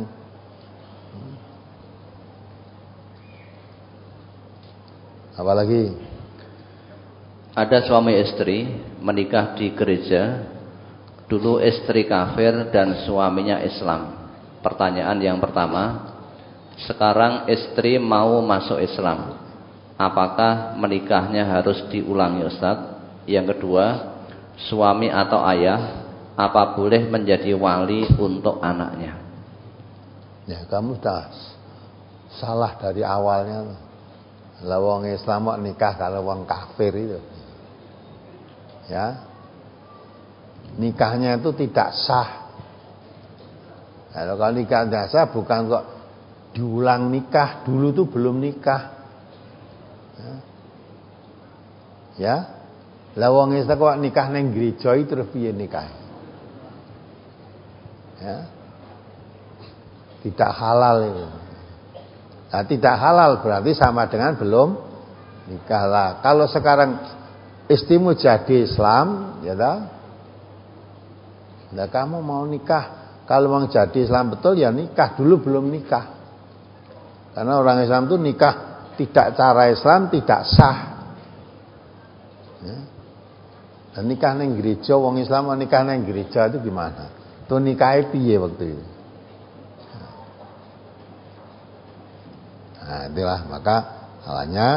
Apalagi? Ada suami istri menikah di gereja. Dulu istri kafir dan suaminya Islam. Pertanyaan yang pertama, sekarang istri mau masuk Islam, apakah menikahnya harus diulangi Ustaz? Yang kedua, suami atau ayah apa boleh menjadi wali untuk anaknya? Ya kamu sudah salah dari awalnya. Lah wong Islam kok nikah kalau wong kafir itu. Ya. Nikahnya itu tidak sah. Kalau kalau nikah tidak sah bukan kok diulang nikah, dulu tuh belum nikah. Ya. Ya. Lah wong Islam kok nikah nang gereja itu terus piye nikah? Ya. Tidak halal itu. Nah, tidak halal berarti sama dengan belum nikah lah. Kalau sekarang istrimu jadi Islam, ya toh? Nah, kamu mau nikah, kalau mau jadi Islam betul ya nikah dulu, belum nikah. Karena orang Islam itu nikah tidak cara Islam tidak sah. Ya. Dan nikah neng gereja, wong Islam nikah neng gereja itu gimana? Tuh nikahnya piye waktu itu? Nah, itulah maka halanya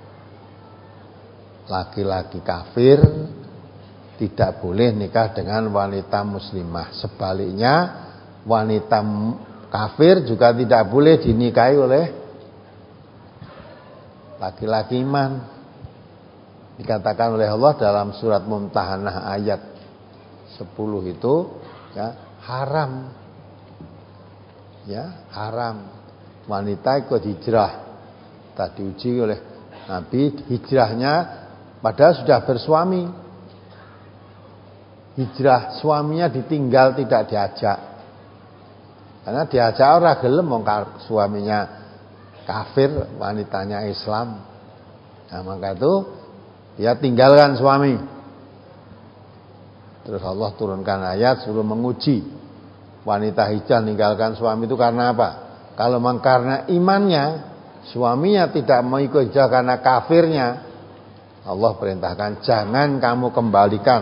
laki-laki kafir tidak boleh nikah dengan wanita muslimah. Sebaliknya wanita kafir juga tidak boleh dinikahi oleh laki-laki iman. Dikatakan oleh Allah dalam surat Mumtahanah ayat sepuluh itu ya, haram. Ya, haram. Wanita ikut hijrah. Tadi diuji oleh Nabi, hijrahnya padahal sudah bersuami. Hijrah suaminya ditinggal, tidak diajak. Karena diajak orang gelem wong suaminya kafir, wanitanya Islam. Nah, maka itu dia tinggalkan suami. Terus Allah turunkan ayat suruh menguji wanita hijrah meninggalkan suami itu karena apa? Kalau memang karena imannya, suaminya tidak mau ikut hijrah karena kafirnya, Allah perintahkan jangan kamu kembalikan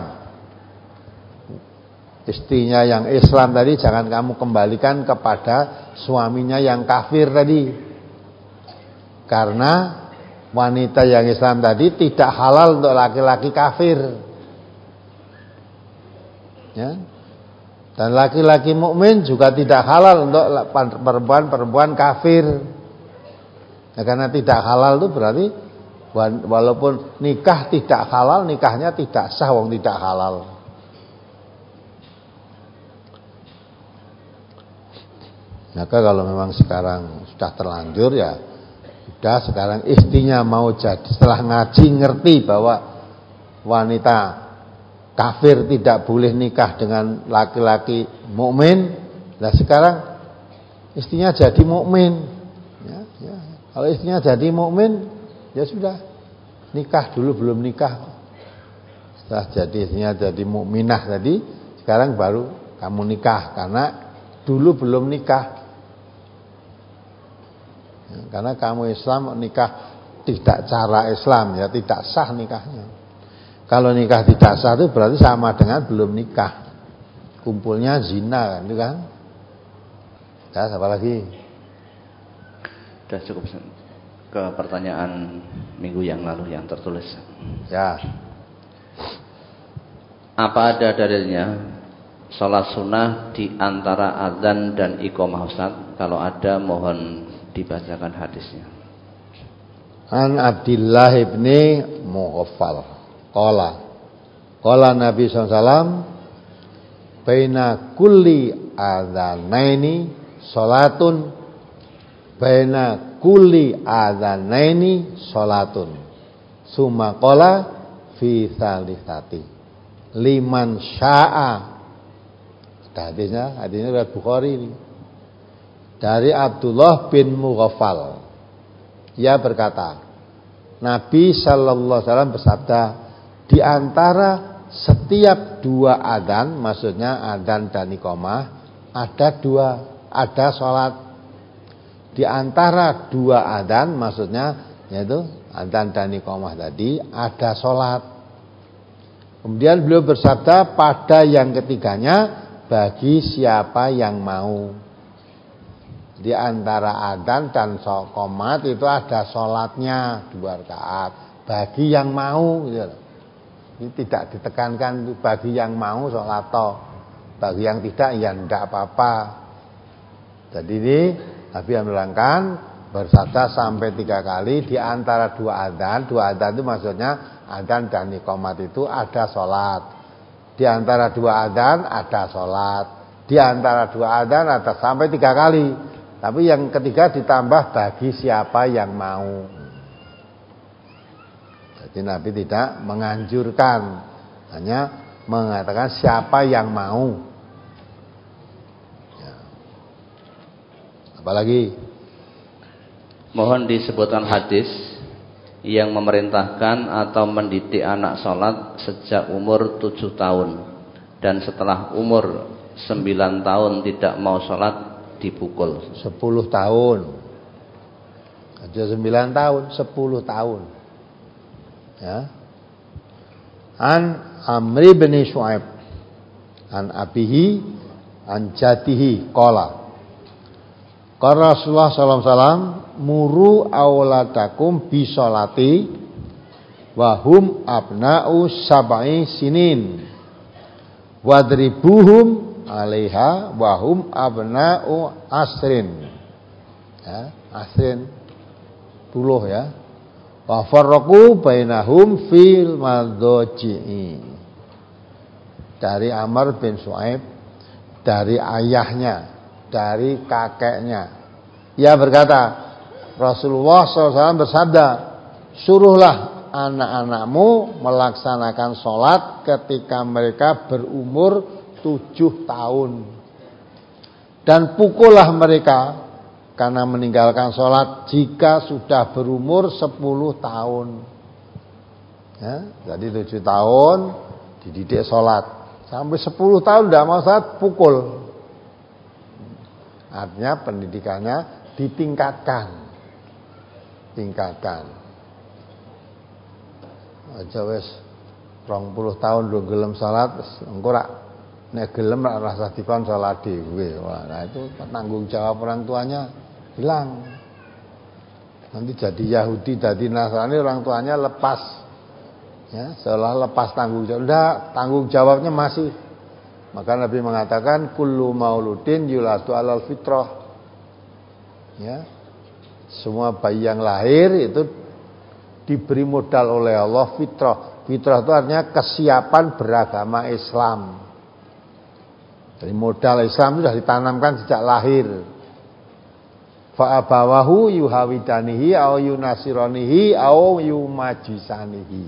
istrinya yang Islam tadi, jangan kamu kembalikan kepada suaminya yang kafir tadi. Karena wanita yang Islam tadi tidak halal untuk laki-laki kafir. Ya. Dan laki-laki mukmin juga tidak halal untuk perempuan-perempuan kafir. Ya, karena tidak halal itu berarti walaupun nikah tidak halal, nikahnya tidak sah wong tidak halal. Maka kalau memang sekarang sudah terlanjur ya sudah, sekarang istrinya mau jadi, setelah ngaji ngerti bahwa wanita kafir tidak boleh nikah dengan laki-laki mukmin. Nah sekarang istrinya jadi mukmin. Ya, ya. Kalau istrinya jadi mukmin, ya sudah nikah dulu, belum nikah. Setelah jadi istrinya jadi mukminah tadi, sekarang baru kamu nikah karena dulu belum nikah. Ya, karena kamu Islam nikah tidak cara Islam, ya tidak sah nikahnya. Kalau nikah tidak sah itu berarti sama dengan belum nikah. Kumpulnya zina kan, itu kan? Ya, apa lagi? Sudah cukup ke pertanyaan minggu yang lalu yang tertulis. Ya. Apa ada dalilnya salat sunnah di antara azan dan iqamah Ustaz? Kalau ada mohon dibacakan hadisnya. An Abdillah ibni Mughaffal Qala Qala Nabi sallallahu alaihi wasallam baina kulli adzanaini salatun baina kulli adzanaini salatun summa qala fi salisati liman syaa. Hadisnya hadisnya riwayat Bukhari ini dari Abdullah bin Mughaffal. Ia berkata, Nabi sallallahu alaihi wasallam bersabda, di antara setiap dua adzan, maksudnya adzan dan iqamah, ada dua, ada salat. Di antara dua adzan, maksudnya yaitu adzan dan iqamah tadi, ada salat. Kemudian beliau bersabda pada yang ketiganya, bagi siapa yang mau. Di antara adzan dan qomat itu ada salatnya dua rakaat. Bagi yang mau, gitu. Ini tidak ditekankan bagi yang mau sholat toh, bagi yang tidak ya tidak apa-apa. Jadi ini Nabi menerangkan bersabda sampai tiga kali di antara dua adzan. Dua adzan itu maksudnya adzan dan iqamat itu ada sholat. Di antara dua adzan ada sholat. Di antara dua adzan ada sampai tiga kali. Tapi yang ketiga ditambah bagi siapa yang mau. Jadi Nabi tidak menganjurkan, hanya mengatakan siapa yang mau. Ya. Apalagi? Mohon disebutkan hadis yang memerintahkan atau mendidik anak sholat sejak umur tujuh tahun dan setelah umur sembilan tahun tidak mau sholat dipukul. Sepuluh tahun. Aja sembilan tahun, sepuluh tahun. Ya. An Amri bin Shu'aib an abihi an jatihi qala qala Rasulullah sallallahu alaihi wasallam muru auladakum bi sholati wa hum abna'u sab'i sinin wadribuhum 'alaiha wa hum abna'u asrin. Ya, asrin puluh ya. Wa farraqu bainahum fil madhaji'i. Dari Amr bin Shu'aib, dari ayahnya, dari kakeknya. Ia berkata, Rasulullah shallallahu alaihi wasallam bersabda, suruhlah anak-anakmu melaksanakan sholat ketika mereka berumur tujuh tahun. Dan pukullah mereka karena meninggalkan sholat jika sudah berumur sepuluh tahun. Ya, jadi tujuh tahun dididik sholat. Sampai sepuluh tahun tidak mau sholat, pukul. Artinya pendidikannya ditingkatkan. Tingkatkan. Aja wis rong puluh tahun lu gelem sholat, engko rak nek gelem rak rasa dikon sholat dhewe. Wah, nah itu tanggung jawab orang tuanya hilang. Nanti jadi Yahudi, jadi Nasrani, orang tuanya lepas, ya, seolah lepas tanggung jawab. Enggak, tanggung jawabnya masih. Maka Nabi mengatakan kullu mauludin yuladu alal fitrah. Ya, semua bayi yang lahir itu diberi modal oleh Allah fitrah. Fitrah itu artinya kesiapan beragama Islam. Jadi modal Islam itu sudah ditanamkan sejak lahir. Fa abawahu yuhawidanihi au yunasiranihi au yumajisanihi.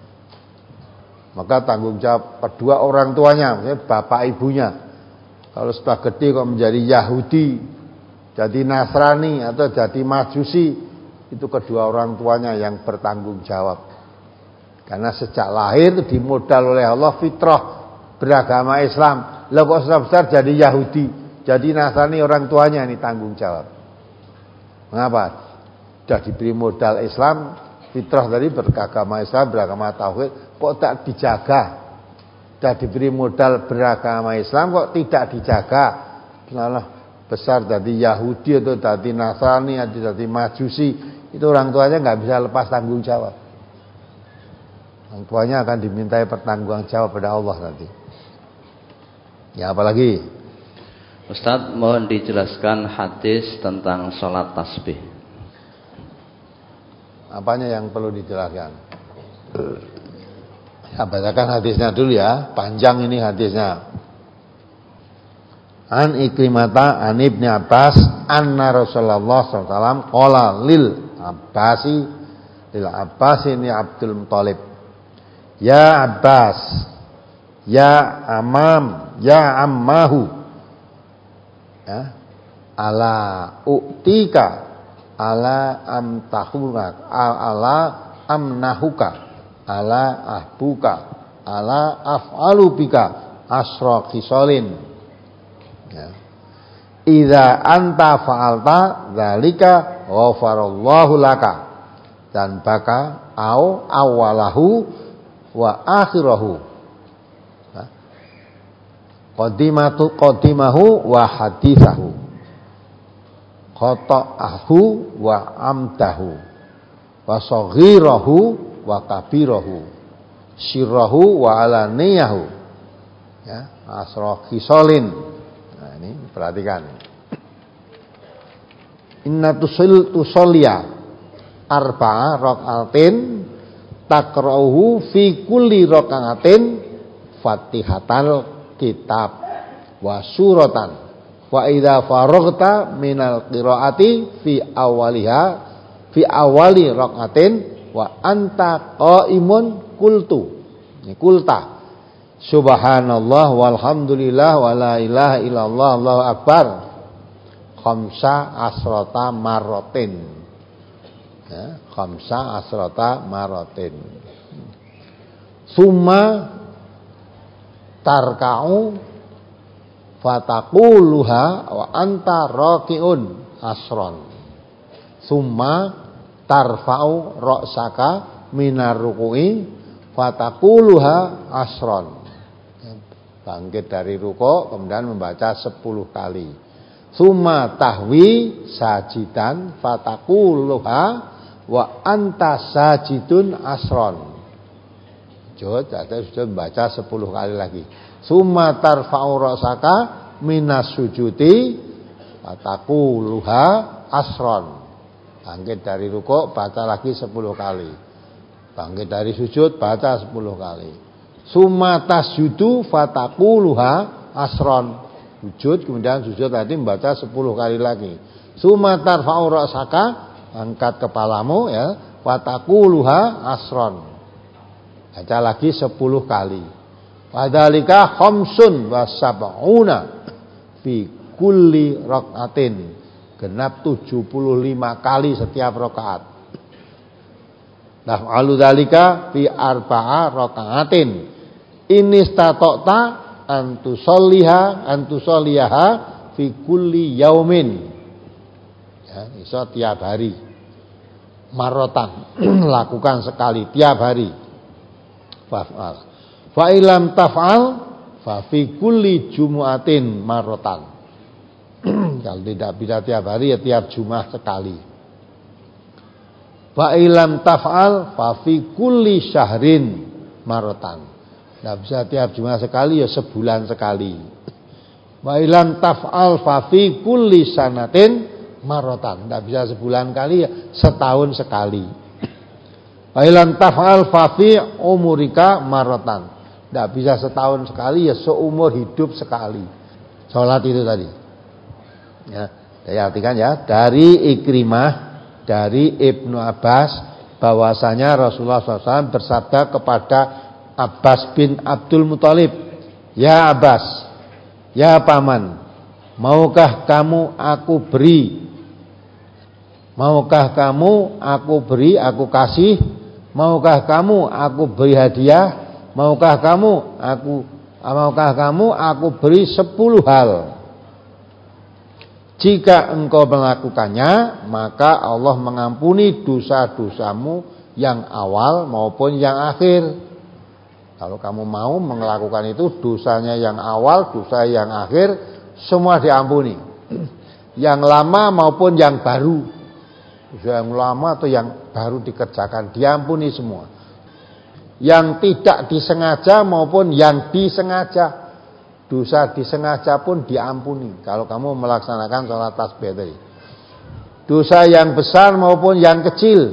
Maka tanggung jawab kedua orang tuanya, maksudnya bapak ibunya. Kalau sudah gede kok menjadi Yahudi, jadi Nasrani atau jadi Majusi, itu kedua orang tuanya yang bertanggung jawab. Karena sejak lahir dimodal oleh Allah fitrah beragama Islam. Lah kok sudah besar jadi Yahudi, jadi Nasrani, orang tuanya ini tanggung jawab. Mengapa? Sudah diberi modal Islam, fitrah tadi beragama Islam, beragama tauhid, kok tak dijaga? Sudah diberi modal beragama Islam, kok tidak dijaga? Malah besar jadi Yahudi atau jadi Nasrani atau jadi Majusi, itu orang tuanya nggak bisa lepas tanggung jawab. Orang tuanya akan dimintai pertanggungan jawab pada Allah nanti. Ya, apalagi? Ustadz, mohon dijelaskan hadis tentang sholat tasbih. Apanya yang perlu dijelaskan? Ya, bacakan hadisnya dulu ya. Panjang ini hadisnya. An Ikrimata an Ibni Abbas anna Rasulullah sallallahu alaihi wasallam qala lil Abbasi lil Abbas ini Abdul Muthalib. Ya Abbas, ya Amam, ya Ammahu. Ya, ala uktika ala amtahuka ala amnahuka ala ahbuka ala af'alu bika asra khisalin. Ya, idza anta fa'alta dzalika ghafarallahu laka dan baka au awalahu wa akhirahu. Qadimatu qadimahu wa hadithahu khata'ahu wa amdahu wa saghirahu wa kabirahu sirrahu wa alaniyahu. Ya, asra khisalin. Nah, ini perhatikan. Inna tusil tusolliya arba'a raka'atin takra'uhu fi kulli raka'atin Fatihatal kitab wa suratan wa idza faraghta minal qiraati fi awaliha fi awali rakaatin wa anta qaimun qultu ini kulta subhanallah walhamdulillah wa la ilaha illallah Allahu akbar khamsa asrata marratin. Ya, khamsa asrata marratin. Summa tarka'u fataquluha wa anta raqiun asron summa tarfa'u ra'saka minar ruku'i fataquluha asron. Bangkit dari ruku kemudian membaca sepuluh kali. Summa tahwi sajidan fataquluha wa anta sajidun asron. Jod, ada sudah membaca sepuluh kali lagi. Summa tarfa'u ra'saka minas sujudi fataquluha asron. Bangkit dari ruku baca lagi sepuluh kali. Bangkit dari sujud baca sepuluh kali. Summa tasjudu fataquluha asron. Sujud kemudian sujud tadi membaca sepuluh kali lagi. Summa tarfa'u ra'saka, angkat kepalamu ya, fataquluha asron. Baca lagi sepuluh kali. Wadzalika khamsun wa sab'una fi kulli rakaatin. Genap tujuh puluh lima kali setiap rakaat. Naf'alu dzalika fi arba'a rakaatin. Inistata'ta antusolliha antusolliha fi kulli yaumin. Ya, iso tiap hari. Marotan, lakukan sekali tiap hari. Fa'al. Fa ilam taf'al fa fi kulli jumu'atin marotan. Kalau tidak bisa tiap hari ya tiap Jumat sekali. Fa ilam taf'al fa fi kulli syahrin marotan. Tidak bisa tiap Jumat sekali ya sebulan sekali. Wa ilam taf'al fa fi kulli sanatin marotan. Tidak bisa sebulan kali ya setahun sekali. Wa ilam taf'al fa fi umurika marotan. Tidak bisa setahun sekali ya seumur hidup sekali. Salat itu tadi. Ya, saya artikan ya, dari Ikrimah, dari Ibnu Abbas, bahwasanya Rasulullah shallallahu alaihi wasallam bersabda kepada Abbas bin Abdul Muthalib, ya Abbas, ya paman, maukah kamu aku beri, maukah kamu aku beri, aku kasih, maukah kamu aku beri hadiah, maukah kamu aku, maukah kamu aku beri sepuluh hal. Jika engkau melakukannya, maka Allah mengampuni dosa-dosamu yang awal maupun yang akhir. Kalau kamu mau melakukan itu, dosanya yang awal, dosa yang akhir, semua diampuni. Yang lama maupun yang baru. Dosa yang lama atau yang baru dikerjakan, diampuni semua. Yang tidak disengaja maupun yang disengaja. Dosa disengaja pun diampuni kalau kamu melaksanakan sholat tasbih tadi. Dosa yang besar maupun yang kecil,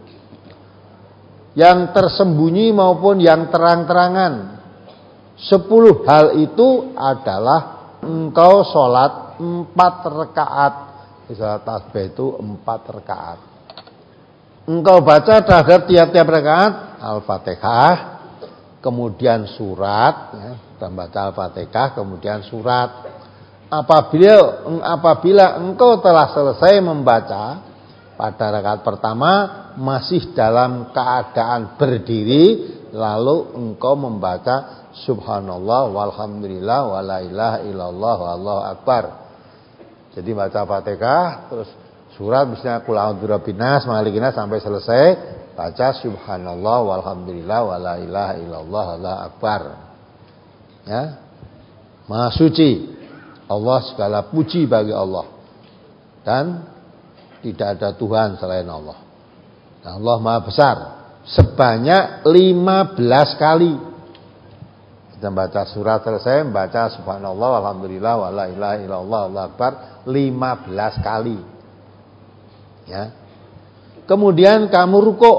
yang tersembunyi maupun yang terang-terangan. Sepuluh hal itu adalah engkau sholat empat rakaat. Sholat tasbih itu empat rakaat. Engkau baca terhadap tiap-tiap rakaat Al-Fatihah, kemudian surat, ya, membaca Al-Fatihah, kemudian surat. Apabila apabila engkau telah selesai membaca pada rakaat pertama masih dalam keadaan berdiri, lalu engkau membaca Subhanallah walhamdulillah wala ilaha illallah wallahu akbar. Jadi baca Fatihah, terus surat misalnya Qul a'udzu birabbin nas, Malikin nas sampai selesai, baca Subhanallah walhamdulillah wala ilaha illallah wallahu akbar. Ya, Maha suci Allah, segala puji bagi Allah, dan tidak ada Tuhan selain Allah. Dan Allah Maha besar, sebanyak lima belas kali. Kita baca surat selesai, membaca Subhanallah walhamdulillah wala ilaha illallah wallahu akbar lima belas kali. Ya. Kemudian kamu rukuk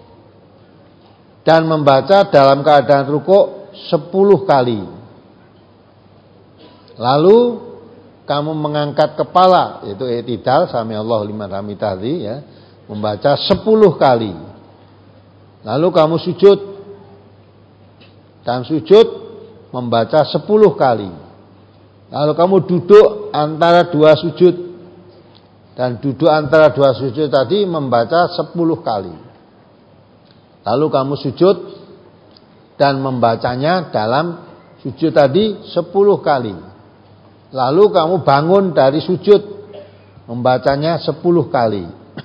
dan membaca dalam keadaan rukuk sepuluh kali. Lalu kamu mengangkat kepala, yaitu i'tidal, sami Allahu liman hamidah tadi, ya, membaca sepuluh kali. Lalu kamu sujud dan sujud membaca sepuluh kali. Lalu kamu duduk antara dua sujud dan duduk antara dua sujud tadi membaca sepuluh kali. Lalu kamu sujud dan membacanya dalam Sujud tadi sepuluh kali. Lalu kamu bangun dari sujud, membacanya sepuluh kali.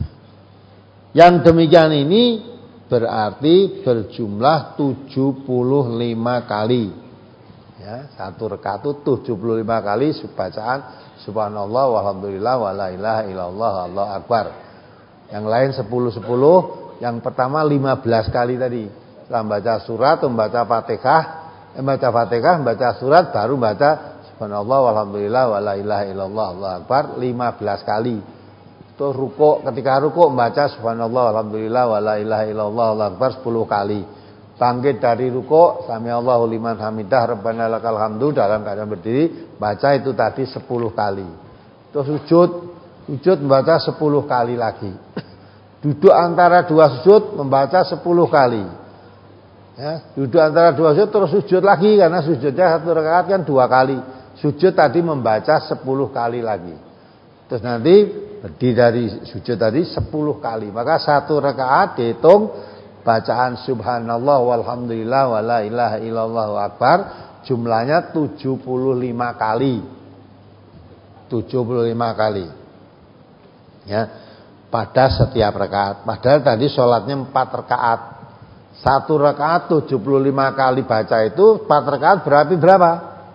Yang demikian ini berarti berjumlah tujuh puluh lima kali. Ya, satu rakaat itu tujuh puluh lima kali bacaan subhanallah walhamdulillah wala ilaha illallah Allahu akbar. Yang lain sepuluh sepuluh, yang pertama lima belas kali tadi. Setelah membaca surat, membaca Fatihah, membaca Fatihah, membaca surat, baru baca subhanallah walhamdulillah wala ilaha illallah Allahu akbar lima belas kali. Terus rukuk, ketika rukuk membaca subhanallah alhamdulillah wala ilaha illallah Allahu akbar sepuluh kali. Bangkit dari rukuk, samiallahu liman hamidah rabbana lakal hamdu, dalam keadaan berdiri baca itu tadi sepuluh kali. Terus sujud, sujud membaca sepuluh kali lagi. Duduk antara dua sujud membaca sepuluh kali. Ya, duduk antara dua sujud terus sujud lagi, karena sujudnya satu rakaat kan dua kali. Sujud tadi membaca sepuluh kali lagi. Terus nanti berdiri dari sujud tadi sepuluh kali. Maka satu rakaat dihitung bacaan subhanallah walhamdulillah wala ilaha illallah akbar jumlahnya tujuh puluh lima kali. tujuh puluh lima kali. Ya, pada setiap rakaat. Padahal tadi sholatnya empat rakaat. Satu rakaat tujuh puluh lima kali baca itu empat rakaat berarti berapa?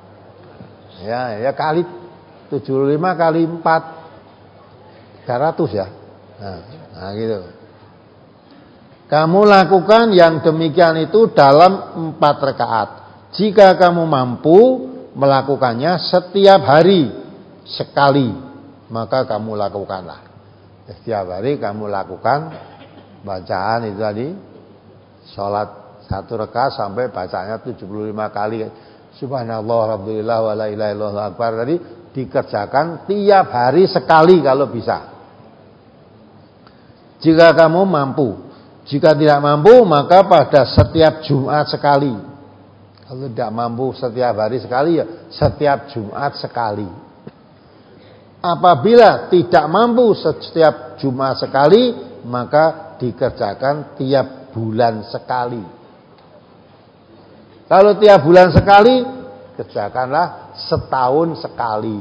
Ya, ya kali tujuh puluh lima kali empat tiga ratus ya. Nah, nah gitu. Kamu lakukan yang demikian itu dalam empat rakaat. Jika kamu mampu melakukannya setiap hari sekali, maka kamu lakukanlah. Setiap hari kamu lakukan bacaan itu tadi, sholat satu rakaat sampai bacanya tujuh puluh lima kali. Subhanallah alhamdulillah wala ilaha illallah akbar tadi dikerjakan tiap hari sekali kalau bisa. Jika kamu mampu. Jika tidak mampu maka pada setiap Jumat sekali. Kalau tidak mampu setiap hari sekali ya setiap Jumat sekali. Apabila tidak mampu setiap Jumat sekali, maka dikerjakan tiap bulan sekali. Kalau tiap bulan sekali, kerjakanlah setahun sekali.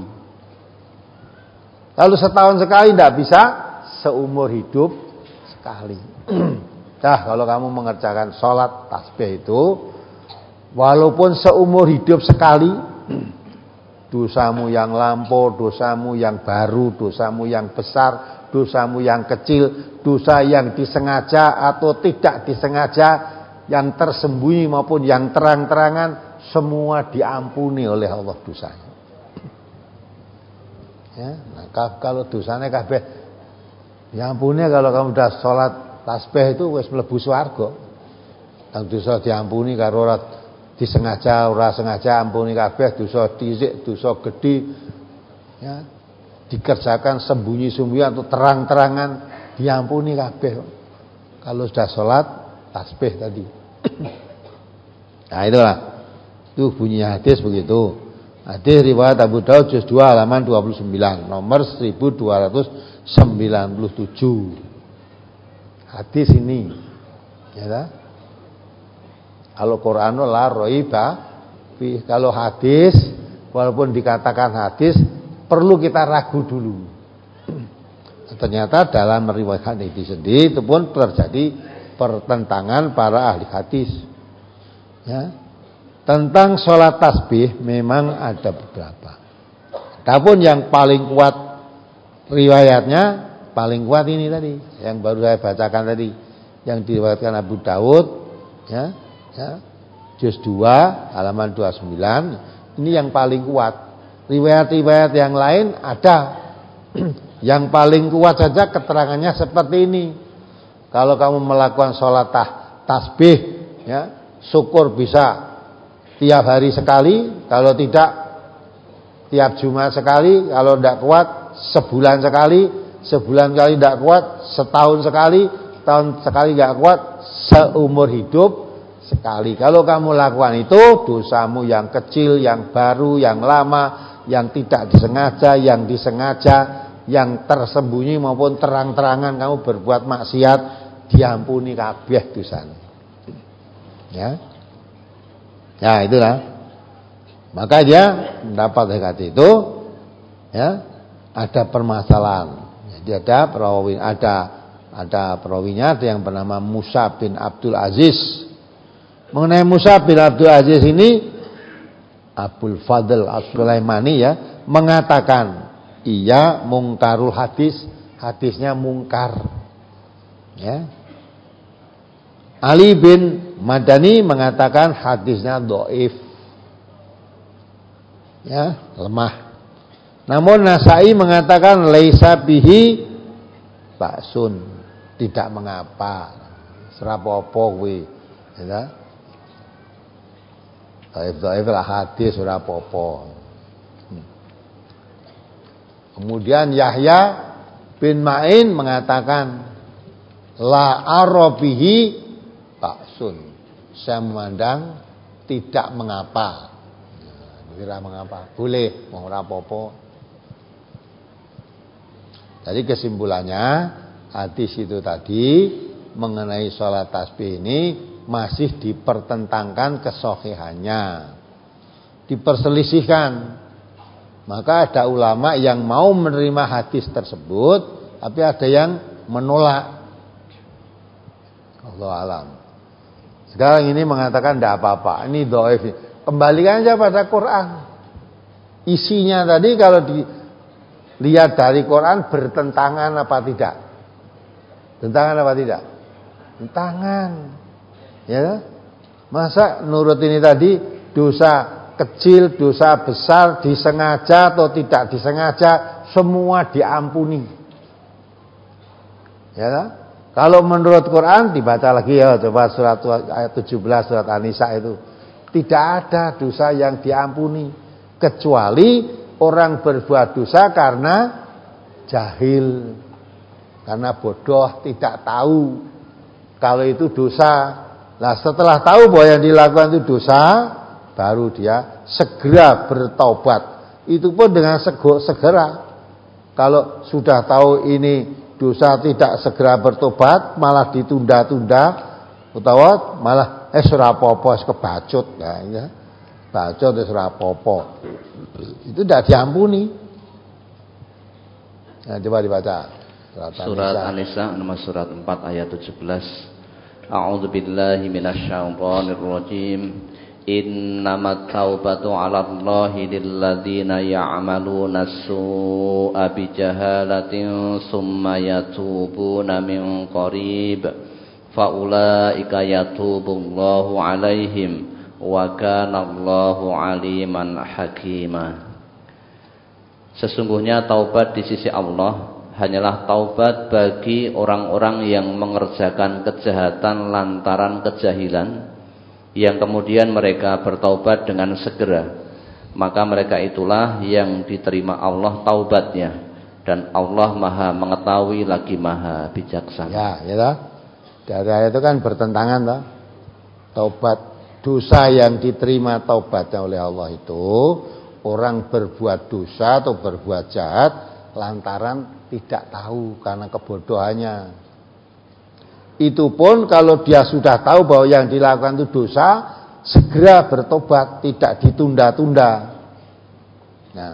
Lalu setahun sekali tidak bisa, seumur hidup sekali. Nah, kalau kamu mengerjakan sholat tasbih itu, walaupun seumur hidup sekali, dosamu yang lampau, dosamu yang baru, dosamu yang besar, dosamu yang kecil, dosa yang disengaja atau tidak disengaja, yang tersembunyi maupun yang terang-terangan, semua diampuni oleh Allah dosanya. Ya, nah, kalau dosanya kabeh diampuni, kalau kamu sudah sholat tasbih itu wis mlebu swarga. Kang dosa diampuni karo ora disengaja, ora sengaja ampuni kabeh, dosa dhisik, dosa gedhe. Ya, dikerjakan sembunyi-sembunyi atau terang-terangan diampuni kabeh. Kalau sudah sholat tasbih tadi. Nah, itulah. Itu bunyinya hadis begitu. Hadis riwayat Abu Daud juz dua halaman dua puluh sembilan, nomor seribu dua ratus sembilan puluh tujuh. Hadis ini, ya tak? Kalau Quran la raiba, kalau hadis walaupun dikatakan hadis perlu kita ragu dulu. Ternyata dalam meriwayatkan itu sendiri itu pun terjadi pertentangan para ahli hadis. Ya. Tentang sholat tasbih memang ada beberapa. Adapun yang paling kuat riwayatnya, paling kuat ini tadi, yang baru saya bacakan tadi, yang diriwayatkan Abu Daud, ya, ya, juz dua halaman dua puluh sembilan, ini yang paling kuat. Riwayat-riwayat yang lain ada. Yang paling kuat saja keterangannya seperti ini. Kalau kamu melakukan sholat tasbih, ya, syukur bisa tiap hari sekali, kalau tidak tiap Jumat sekali, kalau tidak kuat sebulan sekali, sebulan kali tidak kuat setahun sekali, setahun sekali tidak kuat seumur hidup sekali. Kalau kamu lakukan itu, dosamu yang kecil, yang baru, yang lama, yang tidak disengaja, yang disengaja, yang tersembunyi maupun terang-terangan kamu berbuat maksiat, diampuni kabeh dosane. Ya. Ya, itulah. Maka dia mendapat hadis itu, ya, ada permasalahan. Jadi ada perawi, ada ada perawinya, ada yang bernama Musa bin Abdul Aziz. Mengenai Musa bin Abdul Aziz ini, Abul Fadl As-Sulaimani ya mengatakan, iya mungkarul hadis, hadisnya mungkar. Ya. Ali bin Madani mengatakan hadisnya dhaif. Ya, lemah. Namun Nasai mengatakan laisa bihi ba'sun, tidak mengapa. Serapopo kuwi. Ya. Dhaif-dhaif lah hadis ora apa-apa. Kemudian Yahya bin Ma'in mengatakan la arabihi ba'sun. Saya memandang tidak mengapa. Kira mengapa? Boleh, mau ora apa-apa. Jadi kesimpulannya hadis itu tadi mengenai sholat tasbih ini masih dipertentangkan kesohihannya, diperselisihkan. Maka ada ulama yang mau menerima hadis tersebut, tapi ada yang menolak. Allah alam. Sekarang ini mengatakan tidak apa-apa, ini dhaif. Kembalikan aja pada Quran. Isinya tadi kalau dilihat dari Quran bertentangan apa tidak? Tentangan apa tidak? Tentangan. Ya. Masa nurut ini tadi dosa kecil, dosa besar, disengaja atau tidak disengaja, semua diampuni. Ya. Kalau menurut Quran dibaca lagi ya, coba surat ayat tujuh belas surat An-Nisa itu. Tidak ada dosa yang diampuni kecuali orang berbuat dosa karena jahil, karena bodoh, tidak tahu kalau itu dosa. Nah, setelah tahu bahwa yang dilakukan itu dosa, baru dia segera bertaubat. Itu pun dengan segera. Kalau sudah tahu ini dosa tidak segera bertobat, malah ditunda-tunda, utawa malah eh ora apa-apa kebacut. Nah, ya. Bacot wis ora apa-apa. Itu tidak diampuni. Nah, coba dibaca. Surat, surat An-Nisa nomor surat empat ayat tujuh belas. A'udzu billahi minasyaitonir rajim. Innamat taubatu 'alallahi lilladzina ya'maluna as-su'a bijahalatin tsumma yatubuna min qarib. Faulaika yatubullahu 'alaihim wa kanallahu 'aliman hakima. Sesungguhnya taubat di sisi Allah hanyalah taubat bagi orang-orang yang mengerjakan kejahatan lantaran kejahilan, yang kemudian mereka bertaubat dengan segera, maka mereka itulah yang diterima Allah taubatnya, dan Allah Maha mengetahui lagi Maha bijaksana. Ya, ya lah. Dari ayat itu kan bertentangan lah. Taubat, dosa yang diterima taubatnya oleh Allah itu orang berbuat dosa atau berbuat jahat lantaran tidak tahu karena kebodohannya. Itu pun kalau dia sudah tahu bahwa yang dilakukan itu dosa, segera bertobat, tidak ditunda-tunda. Nah,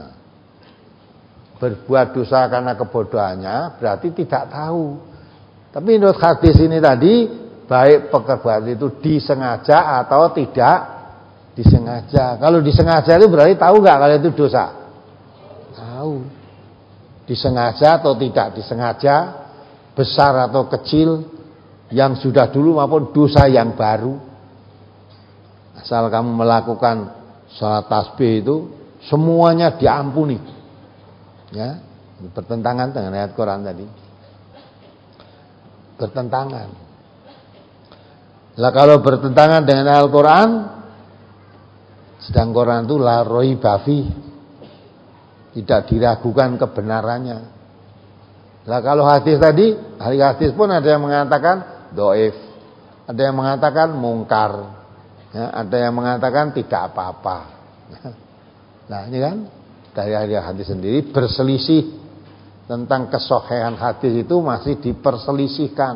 berbuat dosa karena kebodohannya berarti tidak tahu. Tapi menurut hadis ini tadi, baik perbuatan itu disengaja atau tidak disengaja. Kalau disengaja itu berarti tahu nggak kalau itu dosa? Tahu. Disengaja atau tidak disengaja, besar atau kecil, yang sudah dulu maupun dosa yang baru. Asal kamu melakukan sholat tasbih itu semuanya diampuni. Ya, bertentangan dengan ayat Quran tadi. Bertentangan. Lah kalau bertentangan dengan Al-Quran, sedang Quran itu la raiba fi, tidak diragukan kebenarannya. Lah kalau hadis tadi, ahli hadis pun ada yang mengatakan dhaif, ada yang mengatakan mungkar, ya, ada yang mengatakan tidak apa-apa. Nah ini kan dari ahli hadis sendiri berselisih tentang kesohihan hadis itu masih diperselisihkan.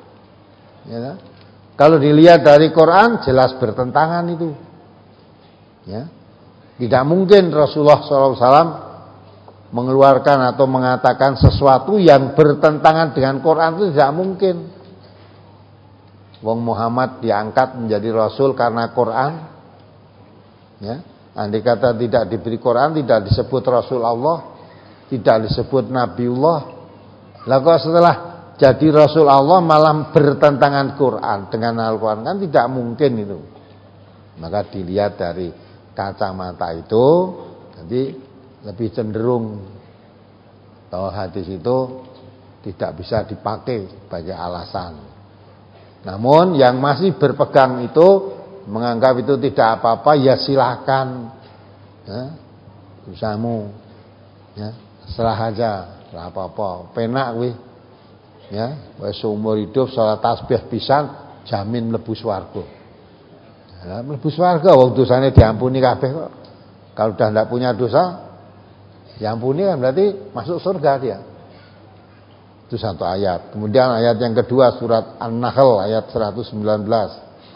Ya, kalau dilihat dari Quran jelas bertentangan itu. Ya. Tidak mungkin Rasulullah shallallahu alaihi wasallam mengeluarkan atau mengatakan sesuatu yang bertentangan dengan Quran, itu tidak mungkin. Wong Muhammad diangkat menjadi Rasul karena Quran. Ya, andai kata tidak diberi Quran, tidak disebut Rasul Allah, tidak disebut Nabiullah. Lah kok setelah jadi Rasul Allah malah bertentangan Quran dengan Al-Quran, kan tidak mungkin itu. Maka dilihat dari kacamata itu, jadi lebih cenderung bahwa hadis itu tidak bisa dipakai sebagai alasan. Namun yang masih berpegang itu, menganggap itu tidak apa-apa, ya silakan, ya, usahamu, ya, serah aja, tidak apa-apa, penak wih, ya, wis seumur hidup salat tasbih pisan jamin mlebu swarga. Ya, mlebu swarga wong dosane diampuni kabeh kok. Kalau sudah tidak punya dosa, diampuni kan berarti masuk surga dia. Itu satu ayat. Kemudian ayat yang kedua surat An-Nahl ayat seratus sembilan belas.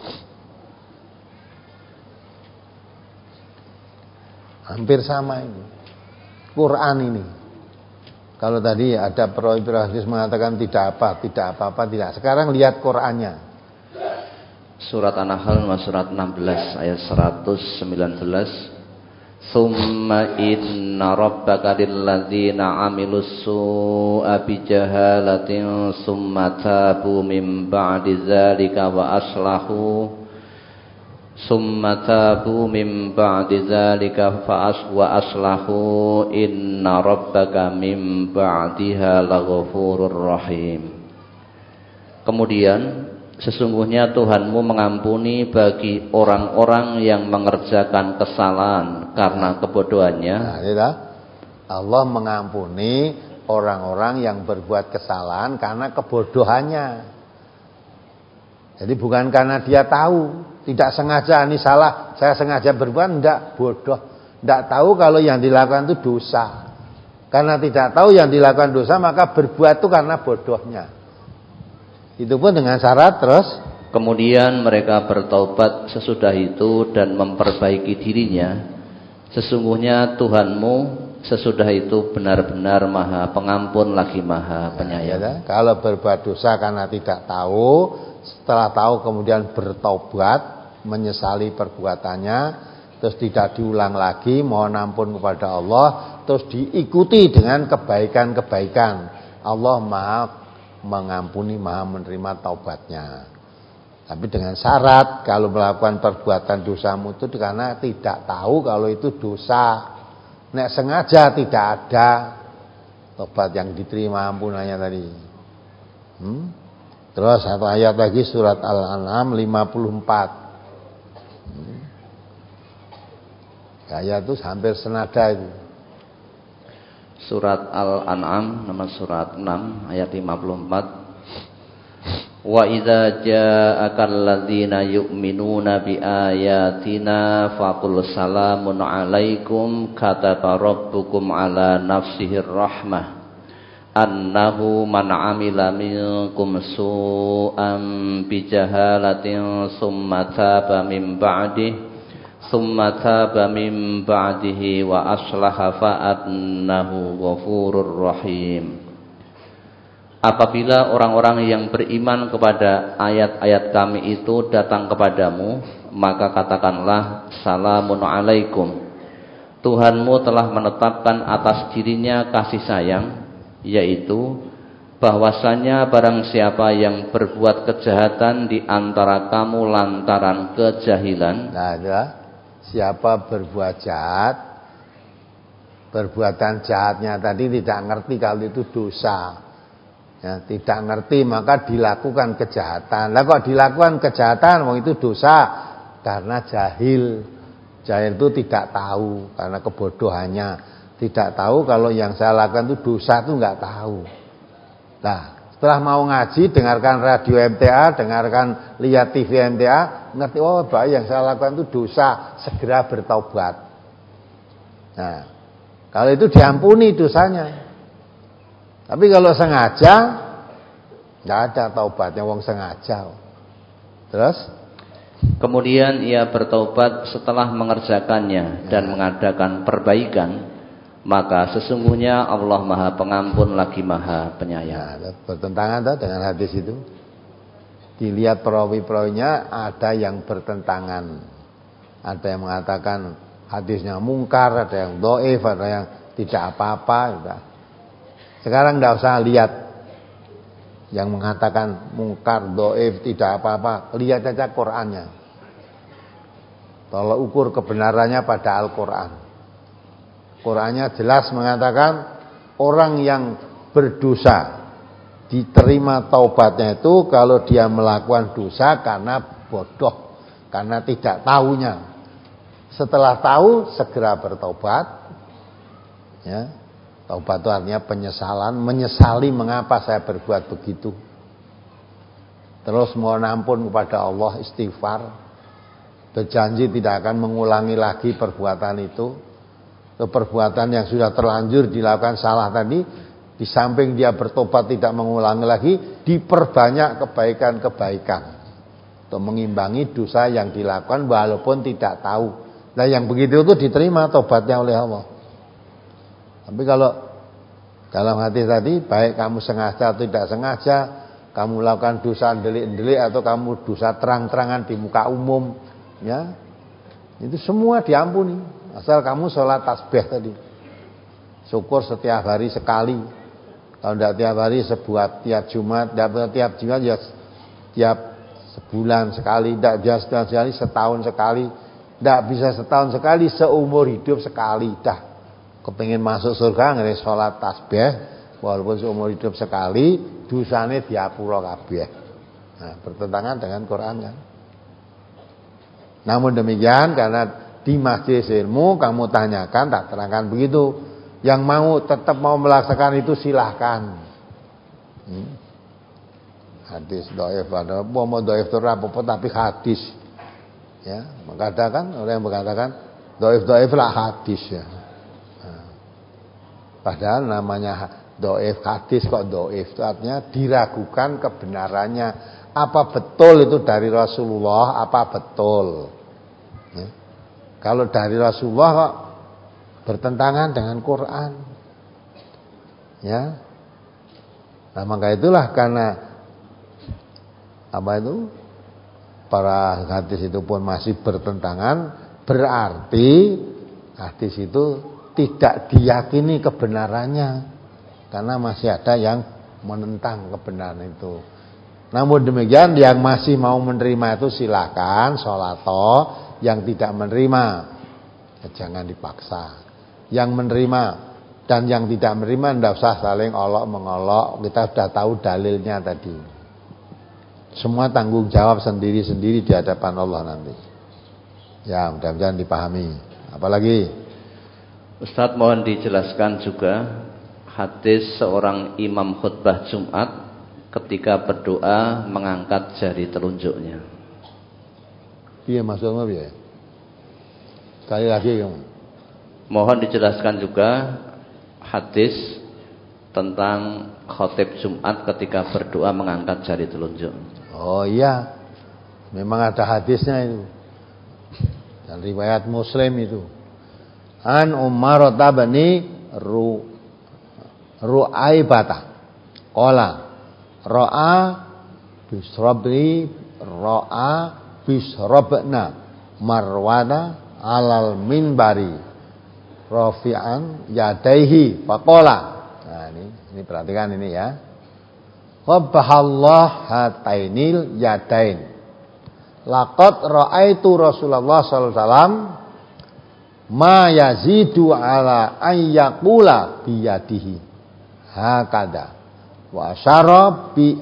Hampir sama ini. Quran ini. Kalau tadi ada perawi hadis mengatakan tidak apa, tidak apa-apa, tidak. Sekarang lihat Qurannya. Surat An-Nahl surat enam belas ayat seratus sembilan belas. Summa inna rabbaka lilladzina amilus su'a bijahalatin summa tabu min ba'di dzalika wa aslahu summa tabu min ba'di dzalika fa as wa aslahu inna rabbaka min ba'diha laghafurur rahim. Kemudian sesungguhnya Tuhanmu mengampuni bagi orang-orang yang mengerjakan kesalahan karena kebodohannya. Nah, Allah mengampuni orang-orang yang berbuat kesalahan karena kebodohannya. Jadi bukan karena dia tahu, tidak sengaja ini salah, saya sengaja berbuat, enggak, bodoh. Enggak tahu kalau yang dilakukan itu dosa. Karena tidak tahu yang dilakukan dosa, maka berbuat itu karena bodohnya. Itu pun dengan syarat terus. Kemudian mereka bertaubat sesudah itu dan memperbaiki dirinya. Sesungguhnya Tuhanmu sesudah itu benar-benar Maha Pengampun lagi Maha Penyayang. Nah, ya, kalau berbuat dosa karena tidak tahu, setelah tahu kemudian bertaubat, menyesali perbuatannya, terus tidak diulang lagi, mohon ampun kepada Allah, terus diikuti dengan kebaikan-kebaikan. Allah Maha mengampuni, Maha menerima taubatnya. Tapi dengan syarat kalau melakukan perbuatan dosamu itu karena tidak tahu kalau itu dosa. Nek sengaja tidak ada tobat yang diterima ampunannya tadi. Hmm? Terus satu ayat lagi surat Al-An'am lima puluh empat. Hmm? Ayat itu hampir senada itu. Surat Al-An'am nomor surat enam ayat lima puluh empat. Wa idza ja'akal ladzina yu'minuna bi ayatina faqul salamun 'alaikum kataba rabbukum 'ala nafsihi rahmah annahu man 'amila minkum su'an bi jahalatin summa taba min ba'dihi summa taba min ba'dihi wa aslaha fa annahu ghafurur rahim. Apabila orang-orang yang beriman kepada ayat-ayat kami itu datang kepadamu, maka katakanlah salamun alaikum. Tuhanmu telah menetapkan atas dirinya kasih sayang, yaitu bahwasanya barang siapa yang berbuat kejahatan di antara kamu lantaran kejahilan. Nah, ya. Siapa berbuat jahat, perbuatan jahatnya tadi tidak ngerti kalau itu dosa. Ya, tidak ngerti maka dilakukan kejahatan. Lah kok dilakukan kejahatan, wong itu dosa karena jahil. Jahil itu tidak tahu karena kebodohannya. Tidak tahu kalau yang saya lakukan itu dosa, itu enggak tahu. Nah, setelah mau ngaji, dengarkan radio M T A, dengarkan lihat T V M T A, ngerti oh bahwa yang saya lakukan itu dosa, segera bertaubat. Nah, kalau itu diampuni dosanya. Tapi kalau sengaja, tidak ada taubatnya, wong sengaja. Terus? Kemudian ia bertobat setelah mengerjakannya dan mengadakan perbaikan, maka sesungguhnya Allah Maha Pengampun lagi Maha Penyayang. Nah, bertentangan tak dengan hadis itu? Dilihat perawi-perawinya ada yang bertentangan. Ada yang mengatakan hadisnya mungkar, ada yang dhaif, ada yang tidak apa-apa. Sekarang tidak usah lihat yang mengatakan mungkar, dhaif, tidak apa-apa. Lihat saja Qur'annya. Tolak ukur kebenarannya pada Al-Quran. Qur'annya jelas mengatakan orang yang berdosa diterima taubatnya itu kalau dia melakukan dosa karena bodoh, karena tidak tahunya. Setelah tahu segera bertobat. Ya, taubat itu artinya penyesalan, menyesali mengapa saya berbuat begitu. Terus mohon ampun kepada Allah, istighfar, berjanji tidak akan mengulangi lagi perbuatan itu. Perbuatan yang sudah terlanjur dilakukan salah tadi, di samping dia bertobat tidak mengulangi lagi, diperbanyak kebaikan-kebaikan untuk mengimbangi dosa yang dilakukan walaupun tidak tahu. Nah yang begitu itu diterima tobatnya oleh Allah. Tapi kalau dalam hati tadi, baik kamu sengaja atau tidak sengaja, kamu melakukan dosa delik-delik atau kamu dosa terang-terangan di muka umum, ya, itu semua diampuni. Asal kamu sholat tasbih tadi, syukur setiap hari sekali. Kalau tidak tiap hari sebuat tiap Jumat, tidak tiap Jumat ya tiap sebulan sekali, tidak bisa setahun sekali, setahun sekali, tidak bisa setahun sekali, seumur hidup sekali. Dah kepingin masuk surga ngene sholat tasbih, walaupun seumur hidup sekali, dosane diapura kabeh. Nah, bertentangan dengan Quran kan. Namun demikian, karena di majelis ilmu kamu tanyakan, tak terangkan begitu. Yang mau tetap mau melaksanakan itu silahkan. Hmm. Hadis dhaif ada, mau dhaif itu apa tapi hadis. Ya, mengatakan orang yang mengatakan dhaif-dhaif lah hadis ya. Nah, padahal namanya dhaif hadis kok dhaif itu artinya diragukan kebenarannya. Apa betul itu dari Rasulullah? Apa betul? Ya. Kalau dari Rasulullah kok bertentangan dengan Quran, ya. Nah maka itulah karena apa itu para hadis itu pun masih bertentangan, berarti hadis itu tidak diyakini kebenarannya karena masih ada yang menentang kebenaran itu. Namun demikian yang masih mau menerima itu silakan sholato, yang tidak menerima ya jangan dipaksa. Yang menerima dan yang tidak menerima tidak usah saling olok mengolok, kita sudah tahu dalilnya tadi. Semua tanggung jawab sendiri-sendiri di hadapan Allah nanti. Ya, mudah-mudahan dipahami. Apalagi Ustadz mohon dijelaskan juga hadis seorang imam khutbah Jumat ketika berdoa mengangkat jari telunjuknya. Iya maksudnya ya. Sekali lagi kamu. Mohon dijelaskan juga hadis tentang khotib Jumat ketika berdoa mengangkat jari telunjuk. Oh iya, memang ada hadisnya itu. Dan riwayat Muslim itu. An Umar tabani ru ru'aibata. Qala ra'a bisrabri ra'a bisrabna marwada alal minbari rafi'an yadaihi faqala. Nah ini ini perhatikan ini ya. Qabbahallah hatainil yadain. Laqad ra'aitu Rasulullah sallallahu alaihi wasallam ma yazidu ala ayyaqula biyadihi hakada wa asyara bi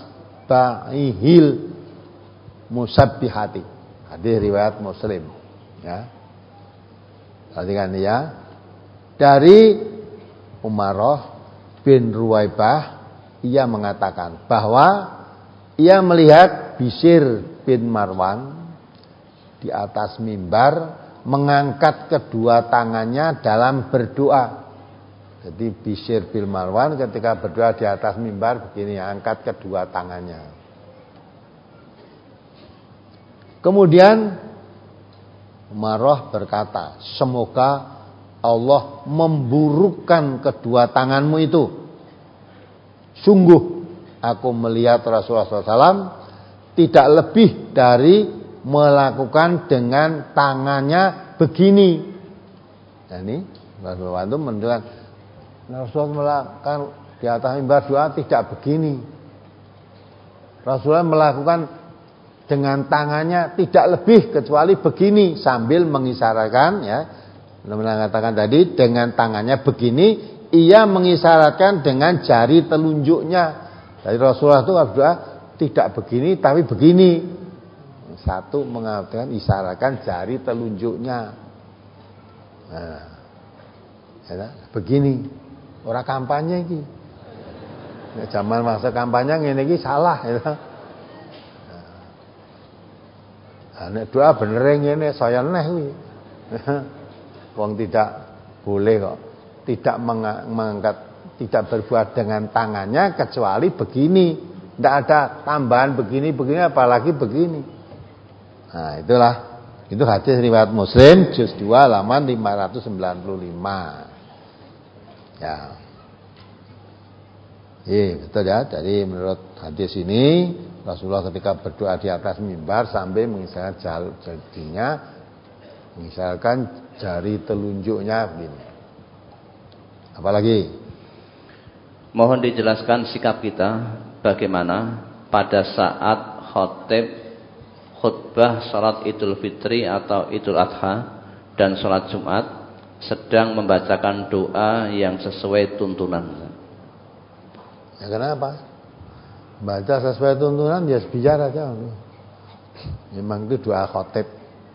asba'ihil musabbihati. Hadis riwayat Muslim ya. Perhatikan ya. Dari Umarah bin Ruwaibah, ia mengatakan bahwa ia melihat Bishr bin Marwan di atas mimbar mengangkat kedua tangannya dalam berdoa. Jadi Bishr bin Marwan ketika berdoa di atas mimbar begini, angkat kedua tangannya. Kemudian Umarah berkata, semoga Allah memburukkan kedua tanganmu itu. Sungguh aku melihat Rasulullah shallallahu alaihi wasallam tidak lebih dari melakukan dengan tangannya begini. Nah, ini Rasulullah itu menunjukkan Rasulullah melakukan di atas mimbar doa tidak begini. Rasulullah melakukan dengan tangannya tidak lebih kecuali begini sambil mengisyaratkan, ya. Mengatakan tadi dengan tangannya begini, ia mengisyaratkan dengan jari telunjuknya. Jadi Rasulullah itu berdoa tidak begini tapi begini. Satu mengatakan isyaratkan jari telunjuknya. Nah, ya, begini. Orang kampanye iki. Nek zaman masa kampanye ngene iki salah, ya. Nah, nek doa bener ngene saya neh kuwi. Wong tidak boleh kok tidak mengangkat, tidak berbuat dengan tangannya kecuali begini. Tidak ada tambahan begini begini apalagi begini. Nah, itulah itu hadis riwayat Muslim juz dua halaman lima ratus sembilan puluh lima. Ya. Iya, betul ya. Jadi menurut hadis ini Rasulullah ketika berdoa di atas mimbar sambil mengisyaratkan jarinya, mengisyaratkan jari telunjuknya begini. Apalagi? Mohon dijelaskan sikap kita bagaimana pada saat khotib khutbah salat Idul Fitri atau Idul Adha dan salat Jumat sedang membacakan doa yang sesuai tuntunan. Ya kenapa? Baca sesuai tuntunan ya bicara aja. Memang itu doa khotib.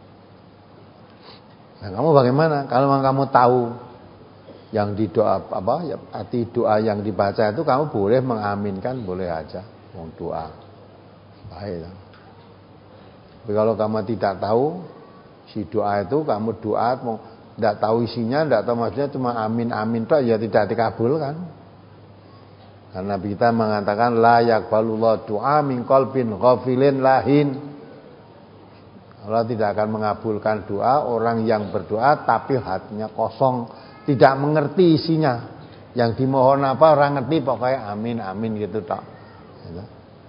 Nah, kamu bagaimana? Kalau memang kamu tahu yang di doa apa ya, arti doa yang dibaca itu kamu boleh mengaminkan, boleh aja mau doa. Baik. Tapi kalau kamu tidak tahu si doa itu, kamu doa mau tidak tahu isinya, tidak tahu maksudnya, cuma amin amin tok ya tidak dikabulkan. Karena kita mengatakan la yaqbalullah du'a min qalbin ghafilin lahin. Allah tidak akan mengabulkan doa orang yang berdoa tapi hatinya kosong, tidak mengerti isinya. Yang dimohon apa orang ngerti pokoknya amin amin gitu tok. Gitu.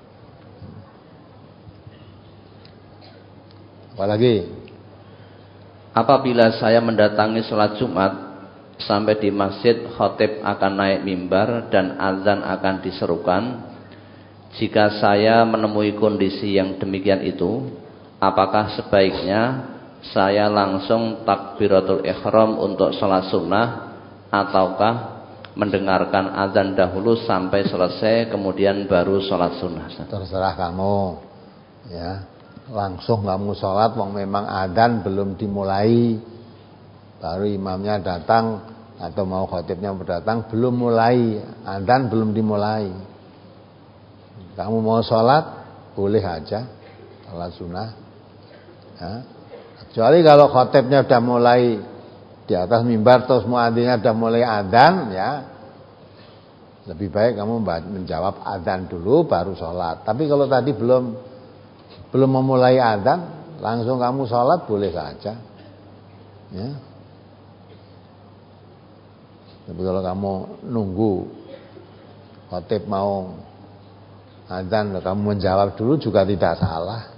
Apalagi apabila saya mendatangi sholat Jumat sampai di masjid, khotib akan naik mimbar dan azan akan diserukan. Jika saya menemui kondisi yang demikian itu, apakah sebaiknya saya langsung takbiratul ihram untuk sholat sunnah, ataukah mendengarkan azan dahulu sampai selesai kemudian baru sholat sunnah? Terserah kamu, ya. Langsung kamu sholat, wong memang adzan belum dimulai, baru imamnya datang atau mau khotibnya berdatang belum mulai, adzan belum dimulai. Kamu mau sholat boleh aja sholat sunnah, ya. Kecuali kalau khotibnya sudah mulai di atas mimbar terus muadzinnya sudah mulai adzan, ya lebih baik kamu menjawab adzan dulu baru sholat. Tapi kalau tadi belum belum memulai adzan, langsung kamu sholat boleh saja, ya. Tapi kalau kamu nunggu khotib mau adzan, kamu menjawab dulu juga tidak salah.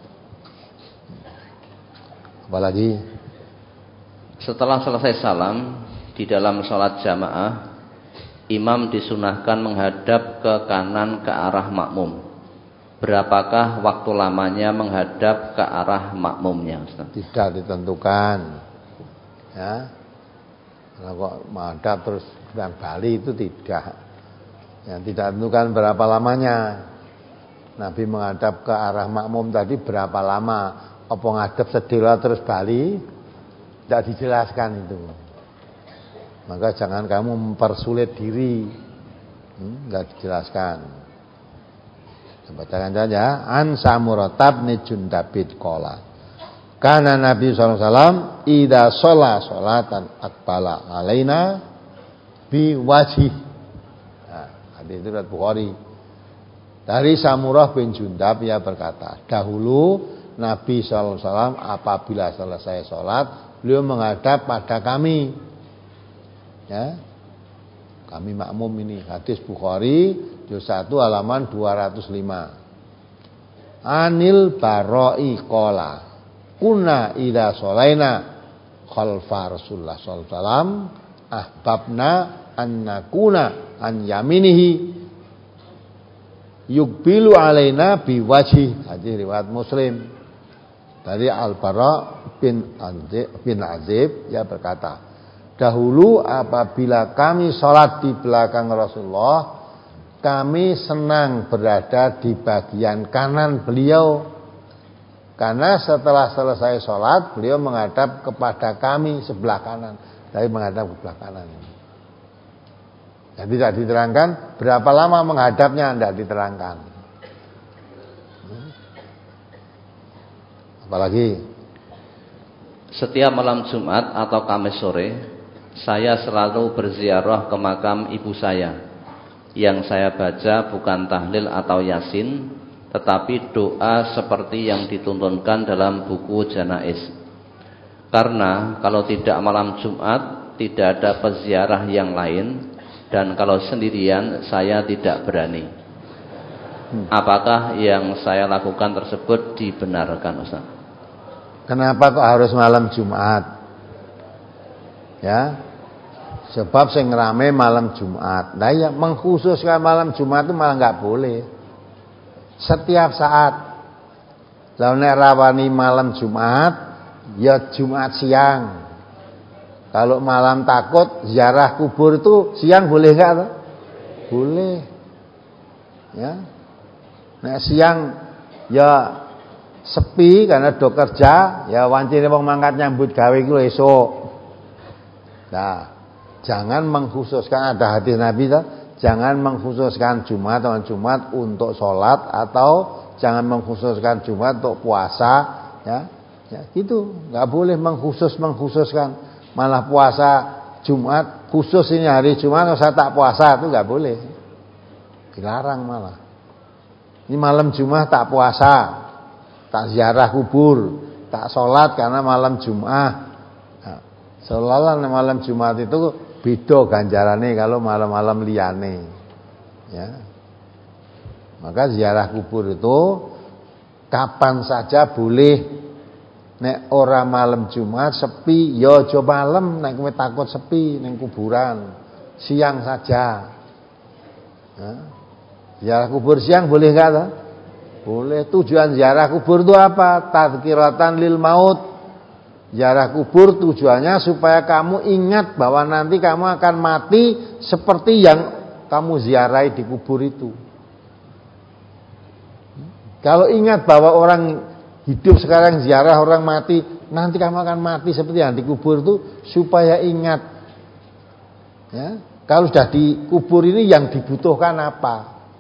Apalagi setelah selesai salam di dalam sholat jamaah, imam disunahkan menghadap ke kanan ke arah makmum. Berapakah waktu lamanya menghadap ke arah makmumnya, Ustaz? Tidak ditentukan, ya. Kalau kok menghadap terus dan bali itu tidak, yang tidak ditentukan berapa lamanya. Nabi menghadap ke arah makmum tadi berapa lama? Apa ngadep sedela terus bali? Tidak dijelaskan itu. Maka jangan kamu mempersulit diri, hmm, tidak dijelaskan. Bacakan saja. An Samurah bin Jundabid qala kana Nabi sallallahu alaihi wasallam idza shalla sholatan aqbala alaina bi wajhi. Nah, hadis itu riwayat Bukhari. Dari Samurah bin Jundab ia berkata, dahulu Nabi shallallahu alaihi wasallam apabila selesai sholat, beliau menghadap pada kami. Ya, kami makmum ini. Hadis Bukhari juz satu halaman dua ratus lima. Anil Baroi qala kunna idza sholaina khalfa Rasulullah sallallahu alaihi wasallam ahbabna an nakuna an yaminihi yukbilu alaina biwajhi. Hadis riwayat Muslim. Dari Al-Bara bin Azib, bin Azib ya berkata, dahulu apabila kami sholat di belakang Rasulullah, kami senang berada di bagian kanan beliau. Karena setelah selesai sholat, beliau menghadap kepada kami sebelah kanan. Dari menghadap ke sebelah kanan. Jadi tidak diterangkan berapa lama menghadapnya, tidak diterangkan. Apalagi setiap malam Jumat atau Kamis sore, saya selalu berziarah ke makam ibu saya. Yang saya baca bukan tahlil atau yasin, tetapi doa seperti yang dituntunkan dalam buku janaiz. Karena kalau tidak malam Jumat, tidak ada peziarah yang lain, dan kalau sendirian saya tidak berani. Apakah yang saya lakukan tersebut dibenarkan, Ustaz? Kenapa kok harus malam Jumat? Ya, sebab sing rame malam Jumat. Nah ya, mengkhususkan malam Jumat itu malah nggak boleh. Setiap saat. Lalu nek rawani malam Jumat, ya Jumat siang. Kalau malam takut ziarah kubur itu siang boleh nggak? Boleh. Ya. Nek siang ya sepi karena do kerja, ya wancine wong mangkat nyambut gawe iku esuk. Nah, jangan mengkhususkan, ada hadis Nabi itu, jangan mengkhususkan Jumat atau Jumat untuk sholat, atau jangan mengkhususkan Jumat untuk puasa, ya, ya gitu, nggak boleh mengkhusus mengkhususkan, malah puasa Jumat khusus ini hari Jumat, saya tak puasa itu nggak boleh, dilarang malah. Ini malam Jumat tak puasa, tak ziarah kubur, tak sholat karena malam Jumat. Seolah-olah malam Jumat itu beda ganjarannya kalau malam-malam liyane. Ya. Maka ziarah kubur itu kapan saja boleh. Nek ora malam Jumat sepi, ya aja malam nek kowe takut sepi ning kuburan. Siang saja. Ya. Ziarah kubur siang boleh enggak ta? Boleh. Tujuan ziarah kubur itu apa? Tadzkiratan lil maut. Ziarah kubur tujuannya supaya kamu ingat bahwa nanti kamu akan mati seperti yang kamu ziarahi di kubur itu. Kalau ingat bahwa orang hidup sekarang ziarah orang mati, nanti kamu akan mati seperti yang di kubur itu, supaya ingat. Ya, kalau sudah di kubur ini yang dibutuhkan apa?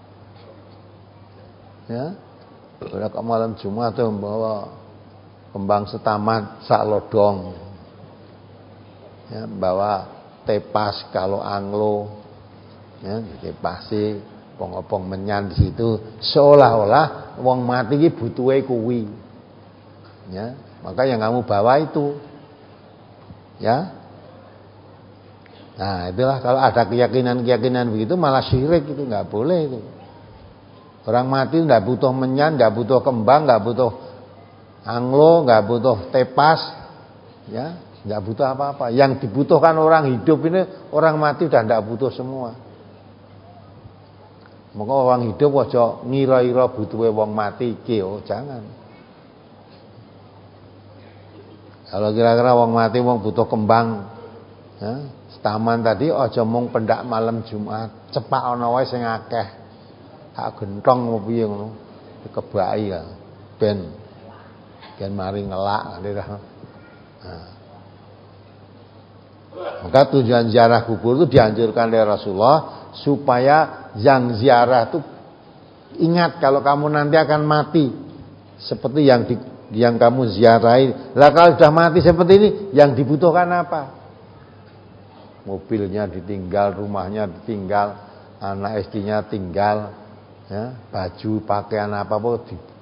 Ya, pada malam Jumat itu membawa kembang setamat sak lodong, ya, bawa tepas kalau anglo, ya, tepasi pong-pong menyan di situ, seolah-olah wong mati iki butuhe kuwi, ya, maka yang kamu bawa itu, ya. Nah itulah, kalau ada keyakinan-keyakinan begitu malah syirik, itu nggak boleh itu. Orang mati nggak butuh menyan, nggak butuh kembang, nggak butuh anglo, nggak butuh tepas, ya, nggak butuh apa-apa. Yang dibutuhkan orang hidup ini, orang mati udah nggak butuh semua. Maka orang hidup aja ngira-ira butuhe wong mati iki, oh jangan. Kalau kira-kira wong mati wong butuh kembang, ya, taman tadi aja mung pendak malam Jumat, cepak ana wae sing akeh. Hak gentong apa piye ngono, dikebaki ya, ben Kian mari ngelak. Nah. Maka tujuan ziarah kubur itu dianjurkan oleh Rasulullah supaya yang ziarah itu ingat kalau kamu nanti akan mati seperti yang di, yang kamu ziarahi. Lah kalau sudah mati seperti ini, yang dibutuhkan apa? Mobilnya ditinggal, rumahnya ditinggal, anak istrinya tinggal, ya, baju pakaian apa pun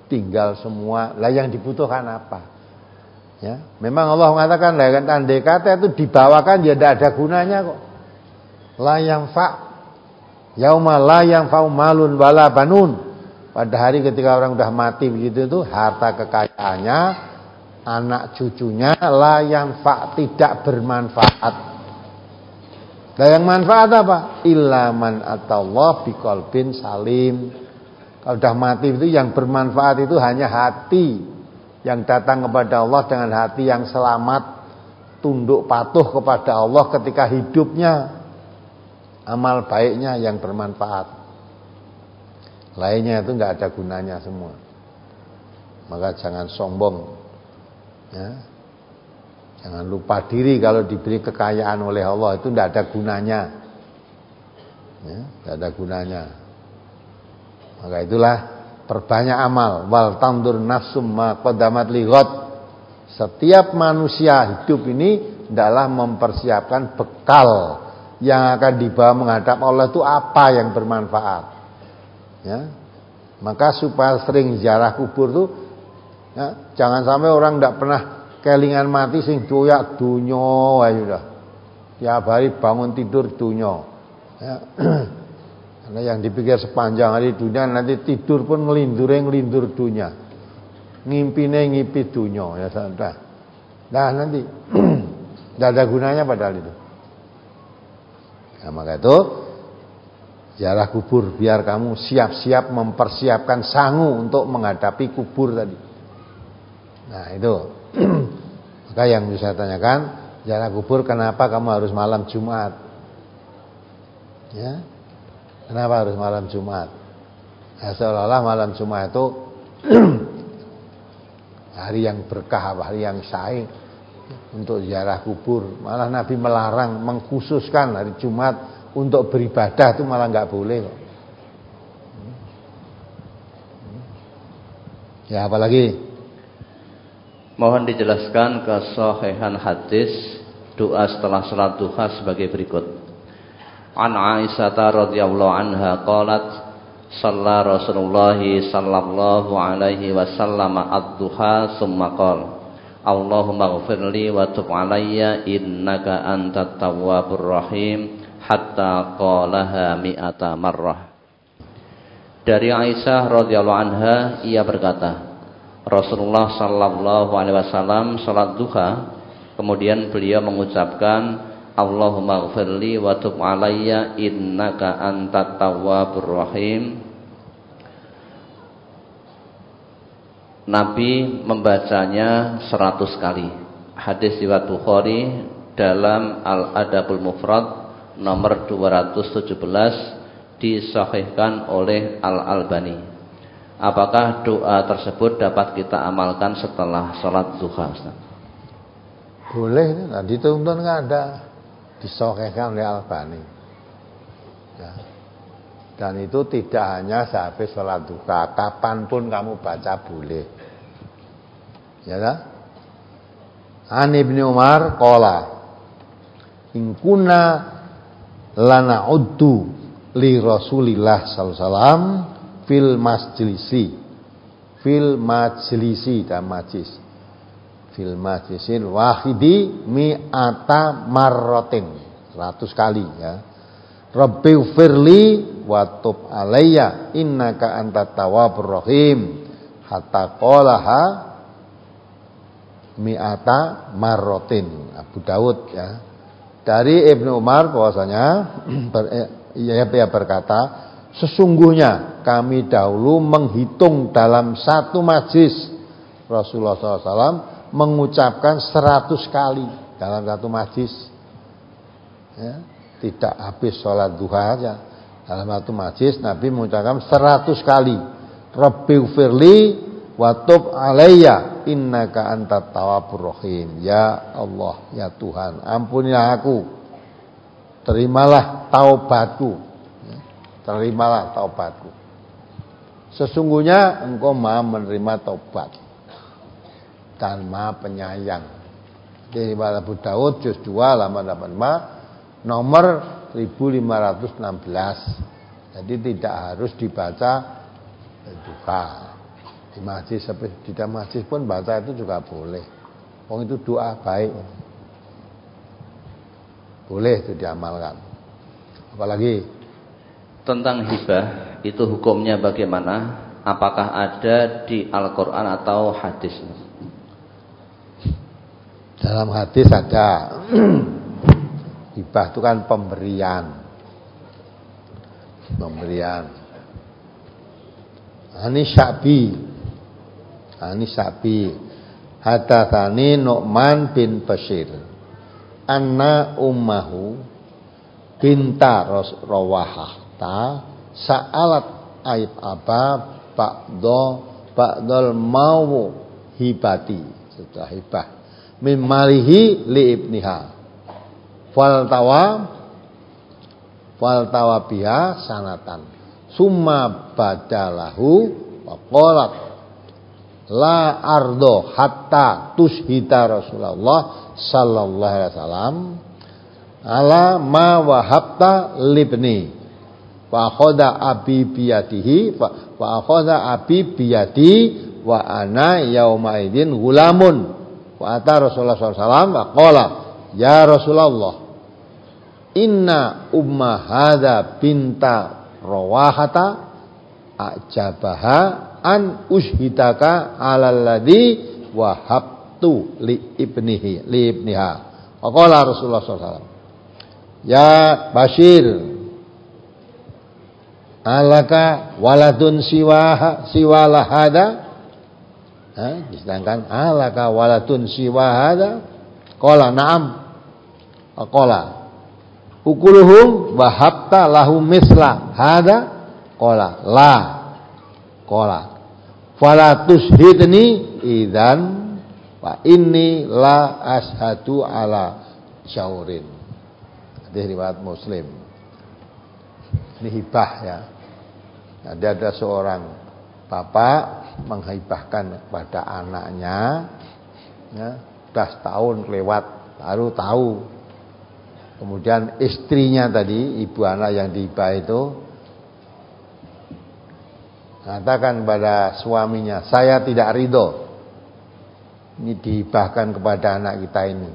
tinggal semua. Lah yang dibutuhkan apa? Ya, memang Allah mengatakan lah kan andai kata itu dibawakan ya tidak ada gunanya kok. La yanfa yauma la yanfa malun wala banun. Pada hari ketika orang sudah mati begitu itu harta kekayaannya, anak cucunya la yanfa tidak bermanfaat. Lah yang manfaat apa? Illa man atallah biqalbin salim. Kalau sudah mati itu yang bermanfaat itu hanya hati yang datang kepada Allah dengan hati yang selamat, tunduk patuh kepada Allah ketika hidupnya. Amal baiknya yang bermanfaat. Lainnya itu enggak ada gunanya semua. Maka jangan sombong. Ya. Jangan lupa diri kalau diberi kekayaan oleh Allah itu enggak ada gunanya. Ya, enggak ada gunanya. Maka itulah perbanyak amal. Wal tandur nafsum ma qaddamat lighad. Setiap manusia hidup ini hendaklah mempersiapkan bekal yang akan dibawa menghadap Allah itu apa yang bermanfaat. Ya. Maka supaya sering ziarah kubur tuh ya, jangan sampai orang tidak pernah kelingan mati sing doyak dunyo ae udah. Tiap hari bangun tidur dunyo. Ya. Karena yang dipikir sepanjang hari dunia nanti tidur pun ngelindure ngelindur dunia. Ngimpine ngimpi dunyo ya sudah. Nah nanti tidak ada gunanya padahal itu. Nah, maka itu ziarah kubur biar kamu siap-siap mempersiapkan sangu untuk menghadapi kubur tadi. Nah itu. Maka yang bisa tanyakan ziarah kubur kenapa kamu harus malam Jumat? Ya, kenapa harus malam Jumat? Ya, seolah-olah malam Jumat itu hari yang berkah, hari yang syai untuk ziarah kubur. Malah Nabi melarang, mengkhususkan hari Jumat untuk beribadah itu malah nggak boleh kok. Ya apalagi? Mohon dijelaskan kesahihan hadis doa setelah salat duha sebagai berikut. An Aisyah radhiyallahu anha qalat shalla Rasulullah sallallahu alaihi wasallam ad-duha summa qala Allahumma ghfirli wa tub alayya innaka antat tawwabur rahim hatta qalaha mi'ata marrah. Dari Aisyah radhiyallahu anha ia berkata, Rasulullah sallallahu alaihi wasallam salat duha, kemudian beliau mengucapkan Allahumma ghfirli wa tub alayya innaka antat tawwabur rahim. Nabi membacanya seratus kali. Hadis riwayat Bukhari dalam Al-Adabul Mufrad nomor dua ratus tujuh belas disahihkan oleh Al-Albani. Apakah doa tersebut dapat kita amalkan setelah sholat duha, Ustaz? Boleh, nah, dituntun nggak ada, disahihkan oleh Al-Albani. Ya. Dan itu tidak hanya sehabis sholat duha, kapanpun kamu baca boleh. Ya kan? An Ibnu Umar qala in kunna lana uddu li Rasulillah sallallahu alaihi wasallam fil majlisi fil majlisi dan majlis fil majlisil wahidi mi'ata marratin seratus kali ya. Rabbi firli wa tub alayya innaka antat tawwabur rahim hatta qalaha mi'ata marrotin. Abu Dawud ya. Dari Ibnu Umar bahwasanya ber, ia berkata, sesungguhnya kami dahulu menghitung dalam satu majlis Rasulullah shallallahu alaihi wasallam mengucapkan seratus kali dalam satu majlis. Ya, tidak habis sholat duha aja. Dalam satu majlis Nabi mengucapkan seratus kali. Rabbighfirli wa tub alayya innaka antat tawwabur rahim. Ya Allah, ya Tuhan, ampunilah aku. Terimalah taubatku. Ya, terimalah taubatku. Sesungguhnya Engkau Maha menerima taubat dan Maha penyayang. Di Abu Daud juz dua halaman delapan puluh lima nomor seribu lima ratus enam belas. Jadi tidak harus dibaca duha. Di masjid, di masjid pun baca itu juga boleh. Oh itu doa baik. Boleh itu diamalkan. Apalagi tentang hibah itu hukumnya bagaimana? Apakah ada di Al-Quran atau hadis? Dalam hadis ada. Hibah itu kan pemberian. Pemberian. Ani Sya'bi. Ani Sya'bi. Hadatsani Nu'man bin Bashir. Anna ummahu binta Rawahah ta sa'alat aib aba ba'do ba'dol mau hibati. Setelah hibah min malihi li ibniha fal tawa fal tawa biha sanatan summa badalahu wa qalat la ardo hatta tushhita Rasulullah sallallahu alaihi wasallam ala ma wahabta libni wa akhadha abi biyadihi wa akhadha abi biyadi wa ana yauma idin gulamun wa ata Rasulullah sallallahu alaihi wasallam wa qala ya Rasulullah inna umma hadza binta rawahata ajabaha an ushidaka alal ladzi wahabtu li ibnihi li ibniha. Qala Rasulullah sallallahu alaihi wasallam, ya Bashir, alaka waladun siwa siwala hada? Ha, sedangkan alaka waladun siwa hada? Qala na'am. Qala ukuluhum wahabta lahum misla hada? Qala la. Qala fala tushhidni idzan wa inni la ashadu ala syaurin. Hadis riwayat Muslim. Ini hibah ya. Jadi ada seorang bapak menghibahkan kepada anaknya, ya, sudah setahun lewat baru tahu. Kemudian istrinya tadi, ibu anak yang dihibah itu mengatakan kepada suaminya, saya tidak ridho ini dihibahkan kepada anak kita ini,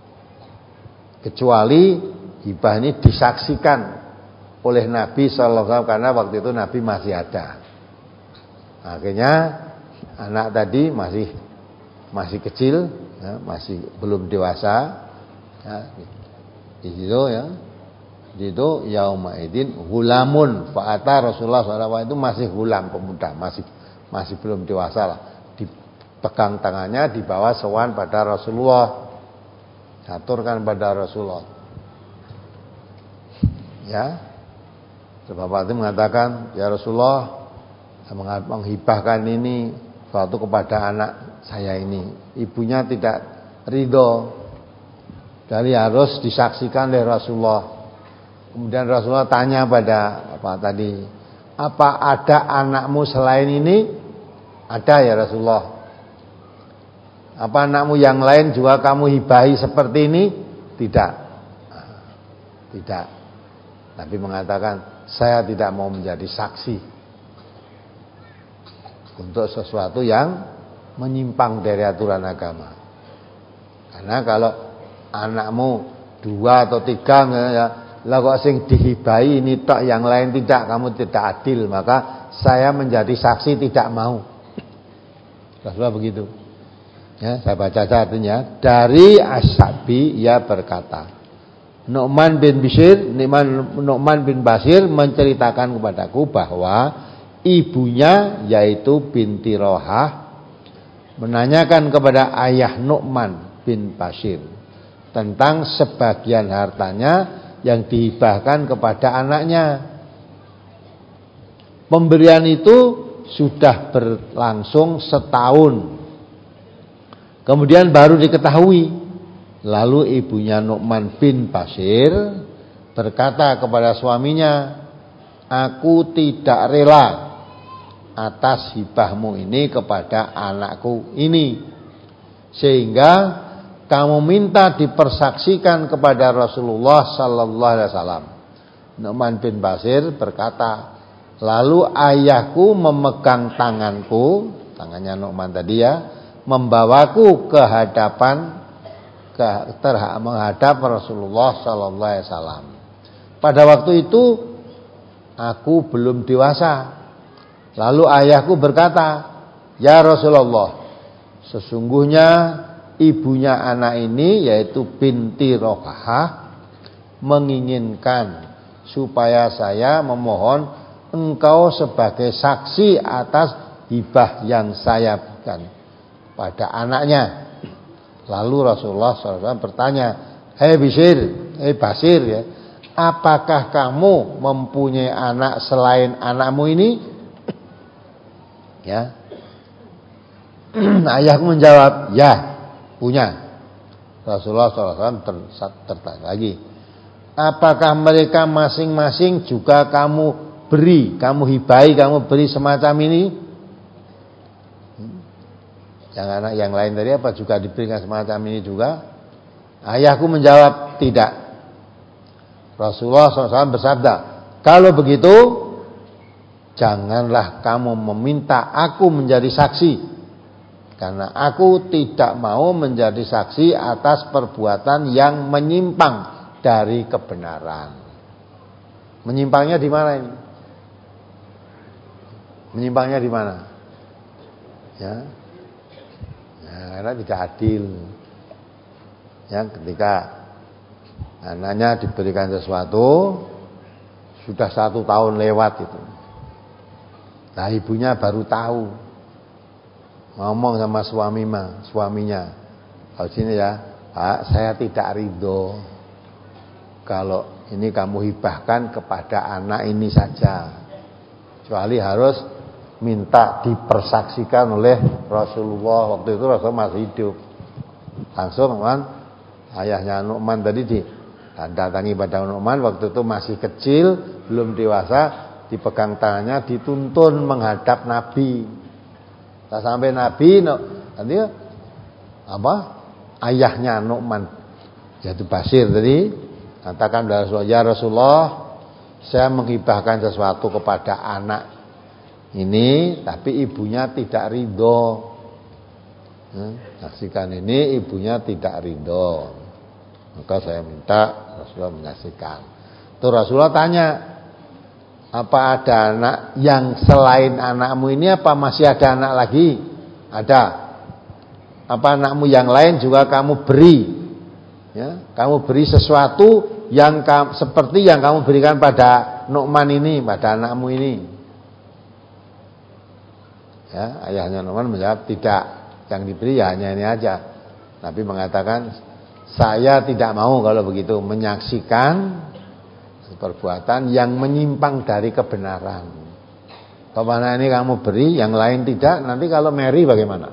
kecuali hibah ini disaksikan oleh Nabi sallallahu alaihi wasallam, karena waktu itu Nabi masih ada. Akhirnya anak tadi masih masih kecil, ya, masih belum dewasa, ya, di situ ya. Itu yauma idin gulamun fa'ata Rasulullah sallallahu alaihi wasallam, itu masih gulam, pemuda, masih masih belum dewasa lah. Dipegang tangannya, dibawa sowan pada Rasulullah, aturkan pada Rasulullah. Ya, Bapak itu mengatakan, ya Rasulullah, menghibahkan ini suatu kepada anak saya ini, ibunya tidak ridho, jadi harus disaksikan oleh Rasulullah. Kemudian Rasulullah tanya pada apa tadi, apa ada anakmu selain ini? Ada ya Rasulullah. Apa anakmu yang lain juga kamu hibahi seperti ini? Tidak. Tidak. Nabi mengatakan, saya tidak mau menjadi saksi untuk sesuatu yang menyimpang dari aturan agama. Karena kalau anakmu dua atau tiga ya, lah kok sing dihibahi ini tok yang lain tidak, kamu tidak adil, maka saya menjadi saksi tidak mau. Rasulullah begitu. Ya, saya baca artinya. Dari As-Sa'bi ia berkata, Nu'man bin Bashir, Nu'man bin Bashir menceritakan kepadaku bahwa ibunya yaitu binti Rawahah menanyakan kepada ayah Nu'man bin Bashir tentang sebagian hartanya yang dihibahkan kepada anaknya. Pemberian itu sudah berlangsung setahun. Kemudian baru diketahui. Lalu ibunya Nu'man bin Bashir berkata kepada suaminya, aku tidak rela atas hibahmu ini kepada anakku ini, sehingga kamu minta dipersaksikan kepada Rasulullah sallallahu alaihi wasallam. Nu'man bin Bashir berkata, lalu ayahku memegang tanganku, tangannya Nu'man tadi ya, membawaku ke hadapan ke terhadap menghadap Rasulullah sallallahu alaihi wasallam. Pada waktu itu aku belum dewasa. Lalu ayahku berkata, "Ya Rasulullah, sesungguhnya ibunya anak ini yaitu binti Rokahah menginginkan supaya saya memohon engkau sebagai saksi atas hibah yang saya berikan pada anaknya." Lalu Rasulullah shallallahu alaihi wasallam bertanya, "Hei Bisir, hei Basir ya, apakah kamu mempunyai anak selain anakmu ini?" Ya. Ayahku menjawab, "Ya, punya." Rasulullah shallallahu alaihi wasallam tertanya lagi, "Apakah mereka masing-masing juga kamu beri, kamu hibai, kamu beri semacam ini?" Yang anak yang lain tadi apa juga diberikan semacam ini juga? Ayahku menjawab, "Tidak." Rasulullah shallallahu alaihi wasallam bersabda, "Kalau begitu, janganlah kamu meminta aku menjadi saksi, karena aku tidak mau menjadi saksi atas perbuatan yang menyimpang dari kebenaran." Menyimpangnya di mana ini? Menyimpangnya di mana? Ya. Nah, karena tidak adil. Ya, ketika anaknya diberikan sesuatu, sudah satu tahun lewat itu. Nah, ibunya baru tahu, ngomong sama suami ma, suaminya, "Oh sini ya, Pak, saya tidak ridho kalau ini kamu hibahkan kepada anak ini saja, kecuali harus minta dipersaksikan oleh Rasulullah." Waktu itu Rasulullah masih hidup. Langsung kan ayahnya Nu'man tadi didatangi pada Nu'man, waktu itu masih kecil, belum dewasa, dipegang tangannya, dituntun menghadap Nabi. Tak sampai Nabi, nanti apa? Ayahnya Nu'man, yaitu Basir tadi, katakan kepada Rasulullah, "Ya Rasulullah, saya menghibahkan sesuatu kepada anak ini, tapi ibunya tidak ridho." hmm, Saksikan ini, ibunya tidak ridho, maka saya minta Rasulullah menyaksikan. Tuh Rasulullah tanya, "Apa ada anak yang selain anakmu ini, apa masih ada anak lagi?" "Ada." "Apa anakmu yang lain juga kamu beri? Ya, kamu beri sesuatu yang seperti yang kamu berikan pada Nu'man ini, pada anakmu ini?" Ya, ayahnya Nu'man menjawab, "Tidak, yang diberi ya hanya ini aja." Nabi mengatakan, "Saya tidak mau kalau begitu menyaksikan perbuatan yang menyimpang dari kebenaran. Kemana ini kamu beri, yang lain tidak, nanti kalau Mary bagaimana?"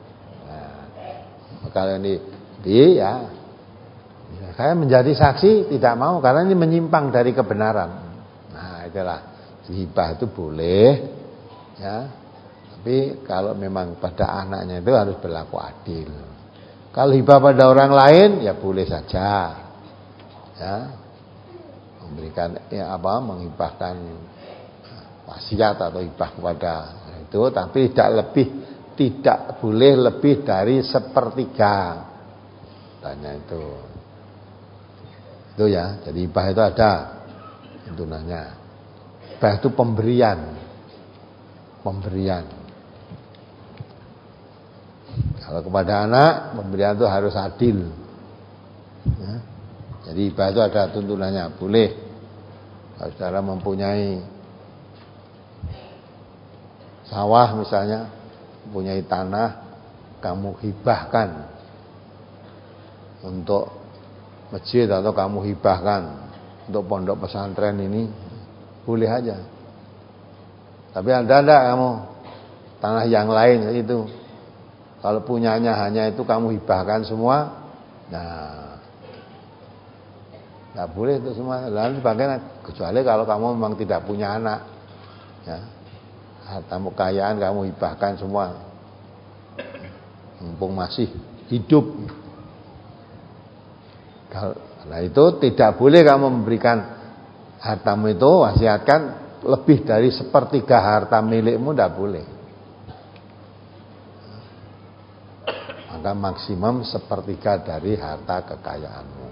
Nah, kalau ini di ya, ya, saya menjadi saksi tidak mau karena ini menyimpang dari kebenaran. Nah, itulah hibah itu boleh, ya. Tapi kalau memang pada anaknya itu harus berlaku adil. Kalau hibah pada orang lain ya boleh saja, ya, memberikan ya apa, menghibahkan wasiat atau hibah kepada itu, tapi tidak lebih, tidak boleh lebih dari sepertiga. Tanya itu, itu ya. Jadi hibah itu ada tuntunannya. Hibah itu pemberian, pemberian. Kalau kepada anak, pemberian itu harus adil. Ya. Jadi hibah itu ada tuntunannya, boleh. Kalau saudara mempunyai sawah misalnya, mempunyai tanah, kamu hibahkan untuk masjid atau kamu hibahkan untuk pondok pesantren ini, boleh aja. Tapi ada enggak kamu tanah yang lain itu, kalau punyanya hanya itu kamu hibahkan semua, nah nggak boleh itu semua. Lalu sebagainya, kecuali kalau kamu memang tidak punya anak, ya, harta kekayaan kamu hibahkan semua, mumpung masih hidup. Nah itu tidak boleh kamu memberikan hartamu itu, wasiatkan lebih dari sepertiga harta milikmu, tidak boleh. maka maksimum sepertiga dari harta kekayaanmu.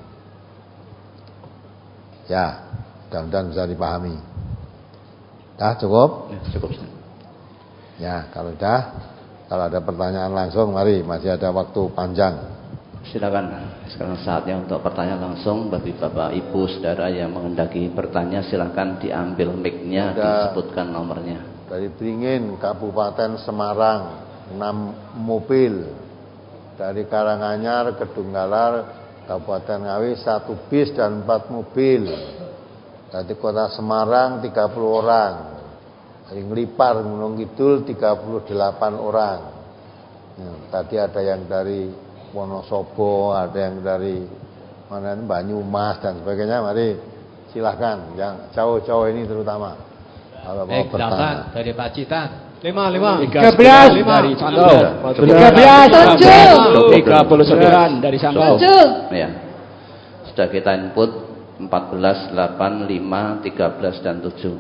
Ya, mudah-mudahan bisa dipahami. Dah cukup? Ya, cukup. Ya, kalau dah, kalau ada pertanyaan langsung, mari, masih ada waktu panjang. Silakan. Sekarang saatnya untuk pertanyaan langsung bagi Bapak Ibu Saudara yang menghendaki bertanya, silakan diambil mic-nya, disebutkan nomornya. Dari Beringin, Kabupaten Semarang, enam mobil. Dari Karanganyar, Kedunggalar, Kabupaten Ngawi, satu bis dan empat mobil. Dari Kota Semarang, tiga puluh orang. Dari Ngelipar, Gunung Kidul, tiga puluh delapan orang. Ya, tadi ada yang dari Wonosobo, ada yang dari mana Banyumas dan sebagainya. Mari silahkan, yang jauh-jauh ini terutama. Kalau mau bertanya. Dari Pak Citan. Lima, lima. Tiga belas dari Sanggau. Tiga belas. Tiga puluh sembilan dari Sanggau. Ya. Sudah kita input empat belas, delapan, lima, tiga belas dan tujuh.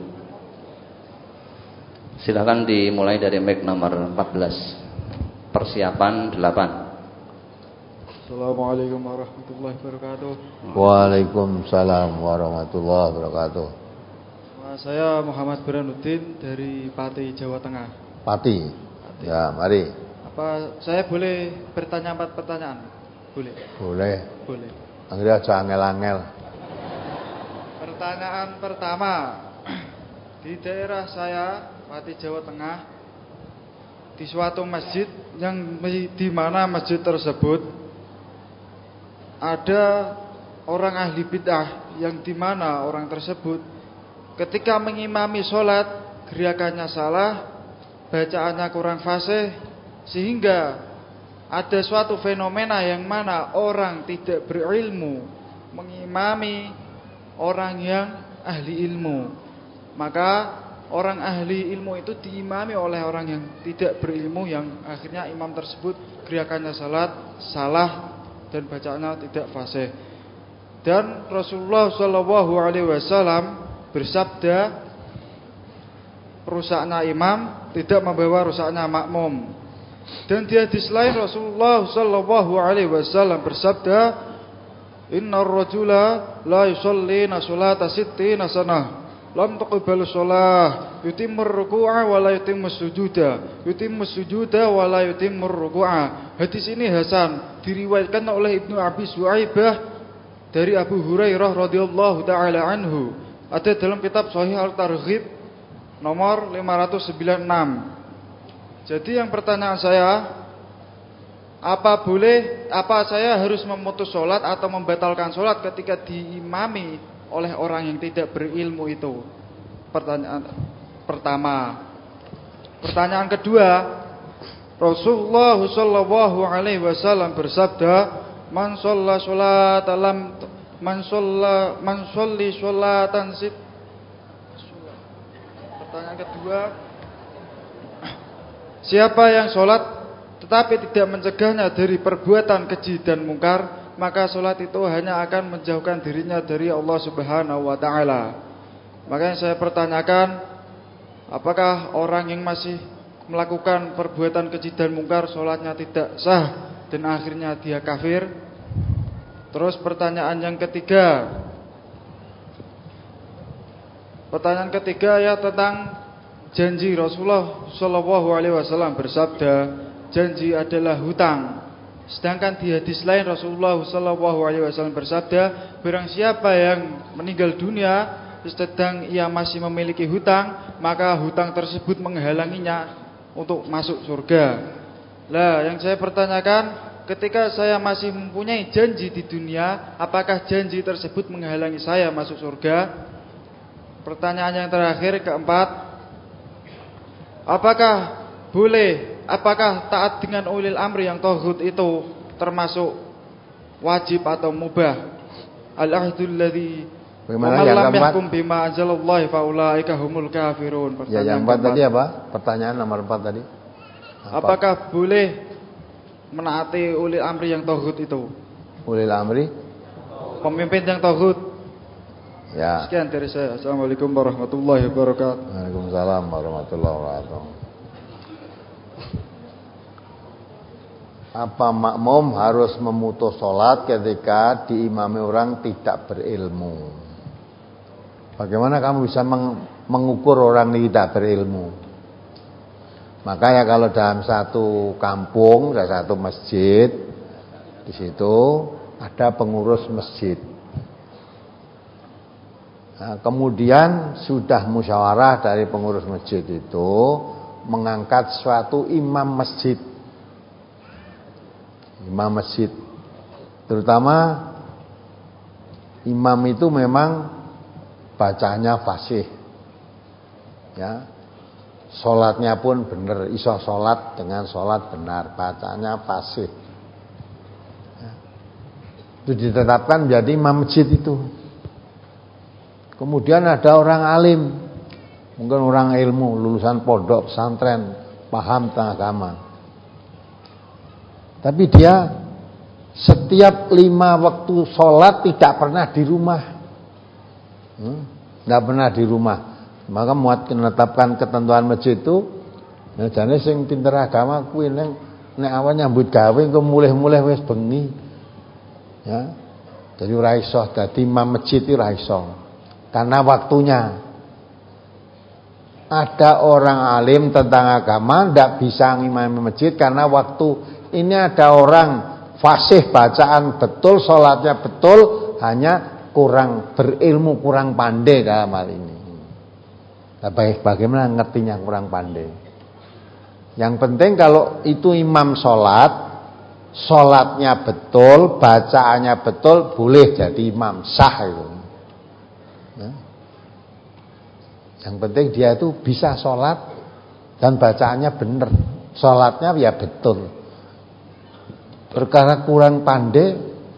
Silakan dimulai dari mic nomor empat belas. Persiapan delapan. Assalamualaikum warahmatullahi wabarakatuh. Waalaikumsalam warahmatullahi wabarakatuh. Saya Muhammad Burhanuddin dari Pati, Jawa Tengah. Pati. Pati. Ya, mari. Apa saya boleh bertanya empat pertanyaan? Boleh. Boleh. Boleh. Akhirnya aja angel-angel. Pertanyaan pertama. Di daerah saya, Pati, Jawa Tengah, di suatu masjid yang di mana masjid tersebut ada orang ahli bid'ah yang di mana orang tersebut ketika mengimami sholat gerakannya salah, bacaannya kurang fasih, sehingga ada suatu fenomena yang mana orang tidak berilmu mengimami orang yang ahli ilmu. Maka orang ahli ilmu itu diimami oleh orang yang tidak berilmu, yang akhirnya imam tersebut gerakannya salat salah dan bacaannya tidak fasih. Dan Rasulullah shallallahu alaihi wasallam bersabda, rusaknya imam tidak membawa rusaknya makmum. Dan di hadis lain Rasulullah shallallahu alaihi wasallam bersabda, innar rajula la yusallina sholata sittina sanah lam tuqbalu sholah yutimur ruku'a wa la yutimmus sujuda yutimmus sujuda wa la yutimur ruku'a. Hadis ini hasan, diriwayatkan oleh Ibnu Abi Su'aibah dari Abu Hurairah radhiyallahu taala anhu. Ada dalam kitab Sahih Al-Targhib nomor lima ratus sembilan puluh enam. Jadi yang pertanyaan saya, apa boleh apa saya harus memutus sholat atau membatalkan sholat ketika diimami oleh orang yang tidak berilmu itu? Pertanyaan pertama. Pertanyaan kedua, Rasulullah shallallahu alaihi wasallam bersabda, man shalla sholatan lam man shalla man sholli sholatan sit. Pertanyaan kedua, siapa yang sholat tetapi tidak mencegahnya dari perbuatan keji dan mungkar, maka sholat itu hanya akan menjauhkan dirinya dari Allah Subhanahu wa ta'ala. Makanya saya pertanyakan, apakah orang yang masih melakukan perbuatan keji dan mungkar sholatnya tidak sah dan akhirnya dia kafir? Terus pertanyaan yang ketiga, pertanyaan ketiga ya tentang janji. Rasulullah shallallahu alaihi wasallam bersabda, janji adalah hutang. Sedangkan di hadis lain Rasulullah shallallahu alaihi wasallam bersabda, barang siapa yang meninggal dunia sedang ia masih memiliki hutang, maka hutang tersebut menghalanginya untuk masuk surga. Lah, yang saya pertanyakan, ketika saya masih mempunyai janji di dunia, apakah janji tersebut menghalangi saya masuk surga? Pertanyaan yang terakhir, keempat, apakah boleh, apakah taat dengan ulil amri yang tauhid itu termasuk wajib atau mubah? Al-ahdul ladzi bagaimana yang lam keempat? yahkum bima anzalallahu faulaika humul kafirun. Ya, yang empat tadi apa? Pertanyaan nomor empat tadi. Apa? Apakah boleh menaati ulil amri yang tauhid itu? Ulil amri? Pemimpin yang tauhid. Ya. Sekian dari saya. Assalamualaikum warahmatullahi wabarakatuh. Waalaikumsalam warahmatullahi wabarakatuh. Apa makmum harus memutus sholat ketika diimami orang tidak berilmu? Bagaimana kamu bisa meng- mengukur orang tidak berilmu? Makanya kalau dalam satu kampung, dalam satu masjid, di situ ada pengurus masjid. Nah, kemudian sudah musyawarah dari pengurus masjid itu mengangkat suatu imam masjid. Imam masjid, terutama imam itu memang bacanya fasih, ya, sholatnya pun benar, iso sholat dengan sholat benar, bacanya fasih, ya. Itu ditetapkan menjadi imam masjid itu. Kemudian ada orang alim, mungkin orang ilmu, lulusan pondok pesantren, paham tentang agama. Tapi dia setiap lima waktu sholat tidak pernah di rumah, hmm? Tidak pernah di rumah. Maka muat menetapkan ketentuan masjid itu, ya jane sing pinter agama kuwi ning nek awan nyambut gawe engko mulih-mulih wis bengi. Ya. Jadi ora iso dadi imam masjid iki ora iso. Karena waktunya. Ada orang alim tentang agama ndak bisa ngimami masjid karena waktu. Ini ada orang fasih bacaan betul, sholatnya betul, hanya kurang berilmu, kurang pandai dalam hal ini. Nah, baik, bagaimana ngertinya kurang pandai? Yang penting kalau itu imam sholat, sholatnya betul, bacaannya betul, boleh jadi imam, sah itu. Nah, yang penting dia itu bisa sholat dan bacaannya benar, sholatnya ya betul. Perkara kurang pandai,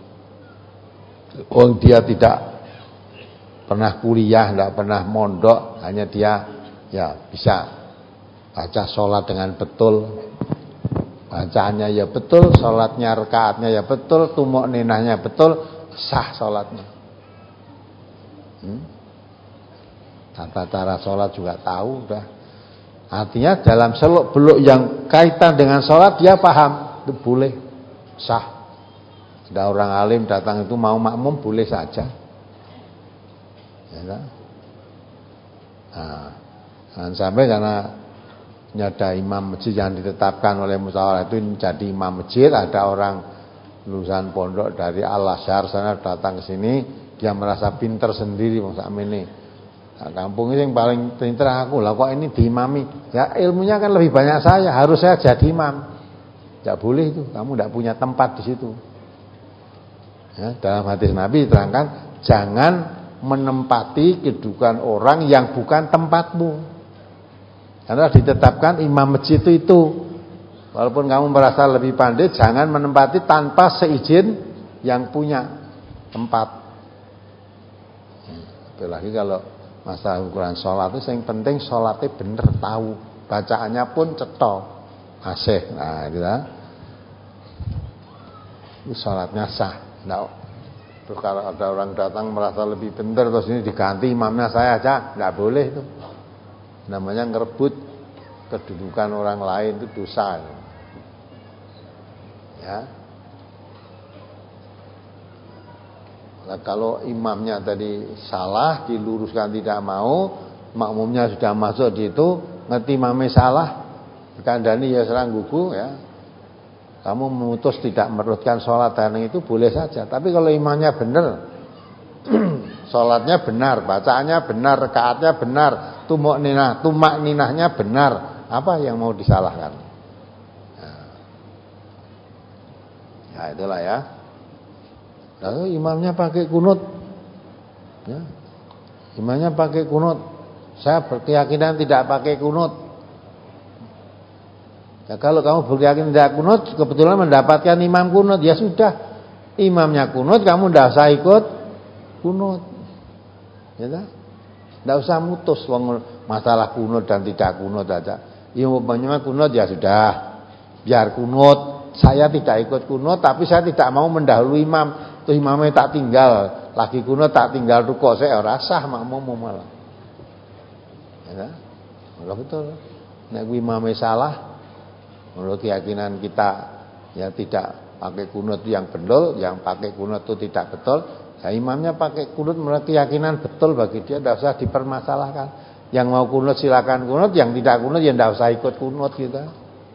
oh dia tidak pernah kuliah, tidak pernah mondok, hanya dia ya bisa baca sholat dengan betul, bacaannya ya betul, sholatnya rakaatnya ya betul, tumuk ninahnya betul, sah sholatnya. Hmm? Tata cara sholat juga tahu, udah. Artinya dalam seluk beluk yang kaitan dengan sholat dia paham, itu boleh. Sah. Ada orang alim datang itu mau makmum boleh saja. Ya kan? Nah, jangan sampai karena ada imam masjid yang ditetapkan oleh musyawarah itu menjadi imam masjid, ada orang lulusan pondok dari Al-Azhar sana datang ke sini, dia merasa pinter sendiri wong sakmene. Nah, kampung ini yang paling pinter aku lah, kok ini diimami? Ya ilmunya kan lebih banyak saya, harus saya jadi imam. Tidak boleh itu, kamu tidak punya tempat di situ. Ya, dalam hadis Nabi diterangkan, jangan menempati kedudukan orang yang bukan tempatmu. Karena ditetapkan imam masjid itu, itu. Walaupun kamu merasa lebih pandai, jangan menempati tanpa seizin yang punya tempat. Apalagi kalau masalah ukuran sholat itu, yang penting sholatnya benar, tahu, bacaannya pun cetok. Asih, nah gitu lah. Itu sholatnya sah. Nah, terus kalau ada orang datang merasa lebih benar, terus ini diganti imamnya saya aja, nggak boleh itu. Namanya ngerebut kedudukan orang lain, itu dosa. Ya. Nah, kalau imamnya tadi salah, diluruskan tidak mau, makmumnya sudah masuk di itu, ngerti imamnya salah, kandhani ya serang gugu ya. Kamu memutus tidak meneruskan sholat dan itu boleh saja. Tapi kalau imamnya benar, sholatnya benar, bacaannya benar, rakaatnya benar, tumak ninah, tumak ninahnya benar, apa yang mau disalahkan? Ya itulah ya. Lalu imamnya pakai kunut, ya. Imamnya pakai kunut. Saya berkeyakinan tidak pakai kunut. Ya, kalau kamu berkeyakinan tidak kunut, kebetulan mendapatkan imam kunut, ya sudah. Imamnya kunut, kamu tidak usah ikut kunut. Ya tak? Tidak usah mutus masalah kunut dan tidak kunut aja. Imamnya kunut ya sudah, biar kunut. Saya tidak ikut kunut, tapi saya tidak mau mendahului imam. Tuh imamnya tak tinggal, lagi kunut tak tinggal rukuk, saya rasa makmum malah. Ya tak? Maka betul. Nek imamnya salah, menurut keyakinan kita ya tidak pakai kunut yang betul, yang pakai kunut itu tidak betul. Ya, imamnya pakai kunut menurut keyakinan betul bagi dia, tidak usah dipermasalahkan. Yang mau kunut silakan kunut, yang tidak kunut ya tidak usah ikut kunut kita.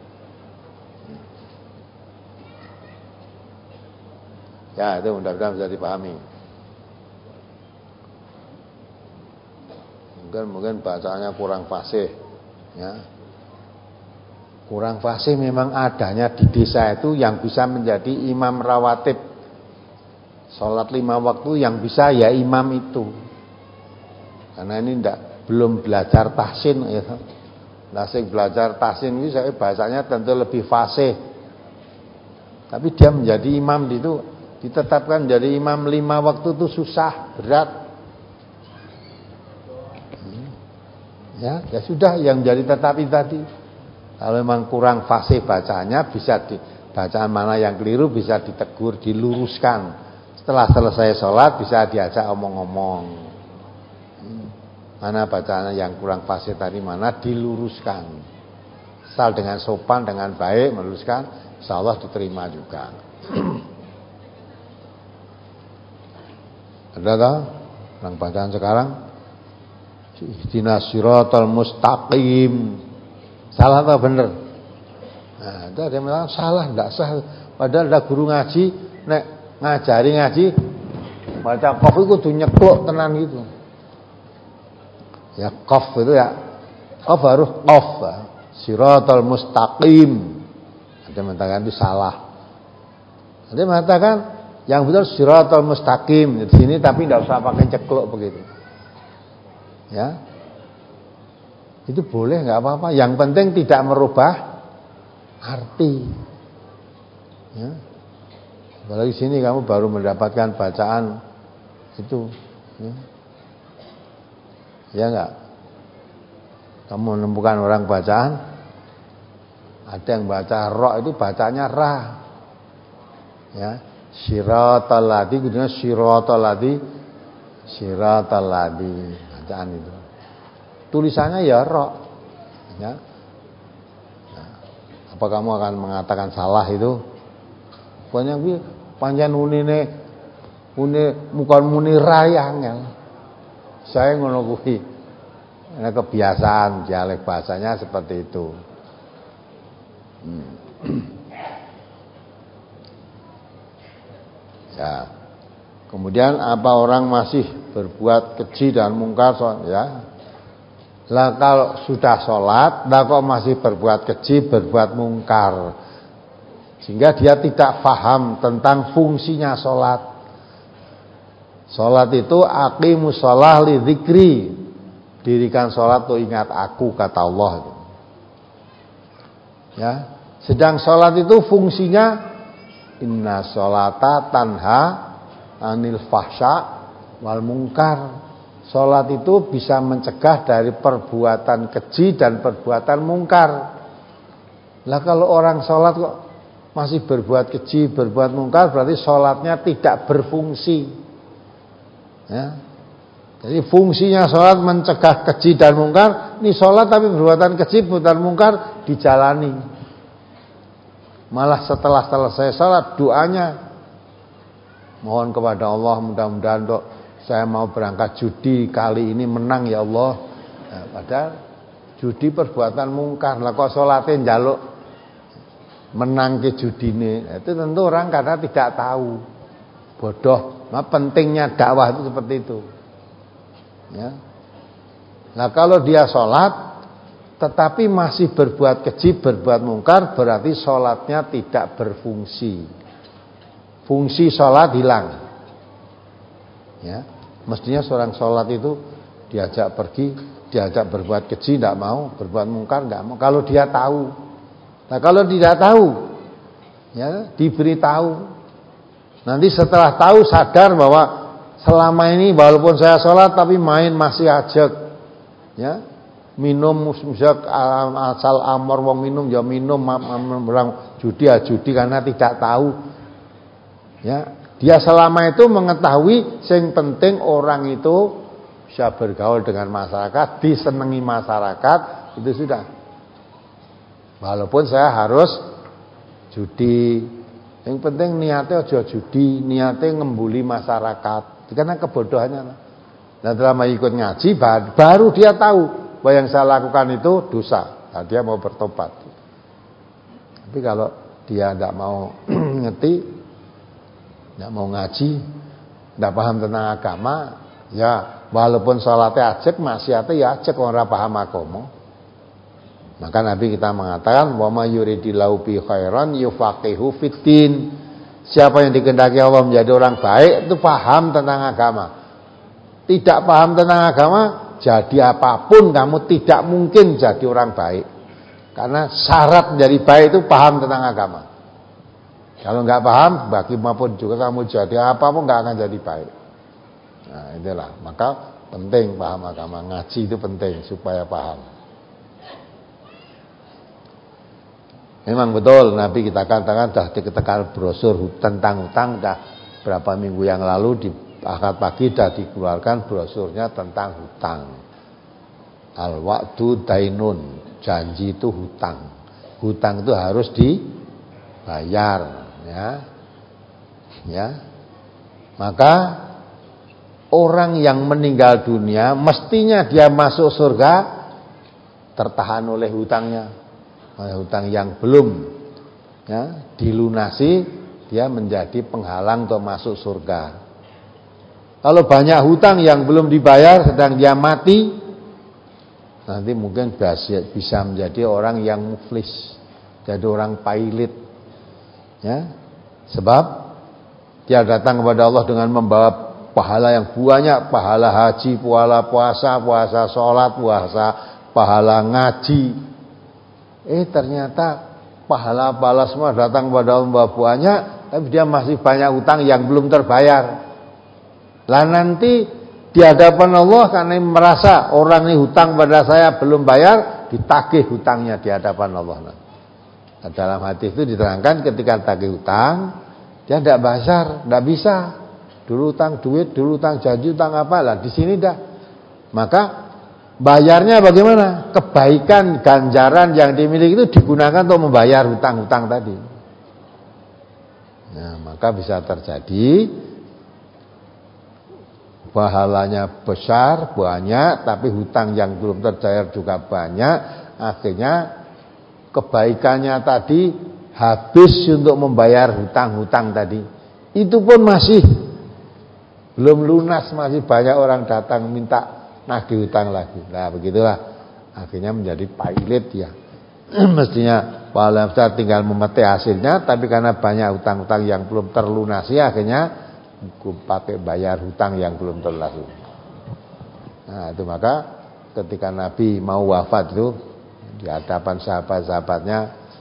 Ya itu mudah-mudahan bisa dipahami. Mungkin mungkin bacaannya kurang fasih, ya. Kurang fasih memang adanya di desa itu yang bisa menjadi imam rawatib sholat lima waktu, yang bisa ya imam itu. Karena ini enggak, belum belajar tahsin ya. Nasib belajar tahsin ini saya bahasanya tentu lebih fasih. Tapi dia menjadi imam itu, ditetapkan jadi imam lima waktu itu susah, berat. Ya, ya sudah yang jadi tetapi tadi. Kalau memang kurang fasih bacanya, bisa di bacaan mana yang keliru bisa ditegur, diluruskan. Setelah selesai sholat bisa diajak omong-omong. Mana bacaan yang kurang fasih tadi, mana diluruskan. Asal dengan sopan, dengan baik meluruskan, insya Allah diterima juga. Ada tak? Yang bacaan sekarang ihdinas siratal mustaqim. Salah atau benar? Nah, itu ada yang bilang salah, tidak sah. Padahal ada guru ngaji, nek ngajari ngaji, baca qaf itu kudu nyekluk tenan gitu. Ya qaf itu ya, qaf harus qaf, siratal mustaqim. Ada yang mengatakan itu salah. Ada yang mengatakan yang benar siratal mustaqim di sini, tapi tidak usah pakai cekluk begitu. Ya. Itu boleh, nggak apa-apa. Yang penting tidak merubah arti. Ya. Apalagi sini kamu baru mendapatkan bacaan itu. Ya, ya nggak? Kamu menemukan orang bacaan, ada yang baca ro itu bacanya ra. Ya, siratal ladzi, kemudian siratal ladzi, siratal ladzi, bacaan itu. Tulisannya ya ro, ya. Nah, apa kamu akan mengatakan salah itu? Banyak bi panjang unine, une bukan muni rayangel. Saya ngono kuwi. Ini kebiasaan dialek bahasanya seperti itu. Hmm. Ya. Kemudian apa orang masih berbuat keji dan mungkar, ya? Lah kalau sudah sholat, lah kok masih berbuat keji, berbuat mungkar, sehingga dia tidak paham tentang fungsinya sholat. Sholat itu aqimus sholah li dzikri, dirikan sholat tuh ingat aku, kata Allah. Ya, sedang sholat itu fungsinya inna sholata tanha anil fahsya wal mungkar. Sholat itu bisa mencegah dari perbuatan keji dan perbuatan mungkar. Lah kalau orang sholat kok masih berbuat keji, berbuat mungkar, berarti sholatnya tidak berfungsi. Ya. Jadi fungsinya sholat mencegah keji dan mungkar. Ini sholat tapi perbuatan keji, perbuatan mungkar dijalani. Malah setelah selesai sholat, doanya mohon kepada Allah mudah-mudahan dok, saya mau berangkat judi kali ini menang ya Allah. Nah, padahal judi perbuatan mungkar. Lah kok salate njaluk menang ke judine. Nah, itu tentu orang karena tidak tahu. Bodoh. Nah, pentingnya dakwah itu seperti itu. Ya. Nah, kalau dia sholat tetapi masih berbuat keji, berbuat mungkar, berarti sholatnya tidak berfungsi. Fungsi sholat hilang. Ya, mestinya seorang sholat itu diajak pergi, diajak berbuat keji tidak mau, berbuat mungkar tidak mau. Kalau dia tahu, nah kalau tidak tahu, ya diberitahu. Nanti setelah tahu sadar bahwa selama ini walaupun saya sholat tapi main masih ajak, ya minum musyak asal amor wong minum ya minum, orang judi ya judi karena tidak tahu, ya. Dia selama itu mengetahui yang penting orang itu bisa bergaul dengan masyarakat, disenangi masyarakat, itu sudah. Walaupun saya harus judi. Yang penting niatnya aja judi, niatnya ngembuli masyarakat. Karena kebodohannya. Nah, selama ikut ngaji baru dia tahu bahwa yang saya lakukan itu dosa. Nah, dia mau bertobat. Tapi kalau dia tidak mau ngerti, tidak mau ngaji, tidak paham tentang agama, ya walaupun sholatnya ajek, maksiatnya ya ajek, orang paham agama. Maka Nabi kita mengatakan, wa may yuridillahu bi khairan yufaqihu fiddin. Siapa yang dikehendaki Allah menjadi orang baik itu paham tentang agama. Tidak paham tentang agama, jadi apapun kamu tidak mungkin jadi orang baik. Karena syarat menjadi baik itu paham tentang agama. Kalau nggak paham, bagaimanapun juga kamu jadi apapun nggak akan jadi baik. Nah, itulah. Maka penting paham agama, ngaji itu penting supaya paham. Memang betul Nabi kita katakan sudah diketekan brosur tentang hutang, dah berapa minggu yang lalu di akad pagi sudah dikeluarkan brosurnya tentang hutang. Al-wa'du dainun, janji itu hutang. Hutang itu harus dibayar, ya. Ya. Maka orang yang meninggal dunia mestinya dia masuk surga tertahan oleh hutangnya. Hutang yang belum ya, dilunasi, dia menjadi penghalang untuk masuk surga. Kalau banyak hutang yang belum dibayar sedang dia mati, nanti mungkin bisa menjadi orang yang muflis, jadi orang pailit, ya. Sebab dia datang kepada Allah dengan membawa pahala yang banyak, pahala haji, pahala puasa, puasa sholat, puasa, pahala ngaji. Eh ternyata pahala-pahala semua datang kepada Allah membawa banyak, tapi dia masih banyak hutang yang belum terbayar. Lah nanti di hadapan Allah karena merasa orang ini hutang pada saya belum bayar, ditagih hutangnya di hadapan Allah. Nah, dalam hadis itu diterangkan ketika tagih hutang, dia tidak bayar, tidak bisa. Dulu hutang duit, dulu hutang janji, hutang apa lah. Di sini dah. Maka bayarnya bagaimana? Kebaikan ganjaran yang dimiliki itu digunakan untuk membayar hutang-hutang tadi. Nah, maka bisa terjadi pahalanya besar, banyak, tapi hutang yang belum terbayar juga banyak. Akhirnya kebaikannya tadi habis untuk membayar hutang-hutang tadi. Itu pun masih belum lunas, masih banyak orang datang minta nagih hutang lagi. Nah, begitulah akhirnya menjadi pailit ya. Mestinya pahala besar tinggal memetik hasilnya, tapi karena banyak hutang-hutang yang belum terlunasi, akhirnya pakai bayar hutang yang belum terlunasi. Nah, itu maka ketika Nabi mau wafat itu di hadapan sahabat-sahabatnya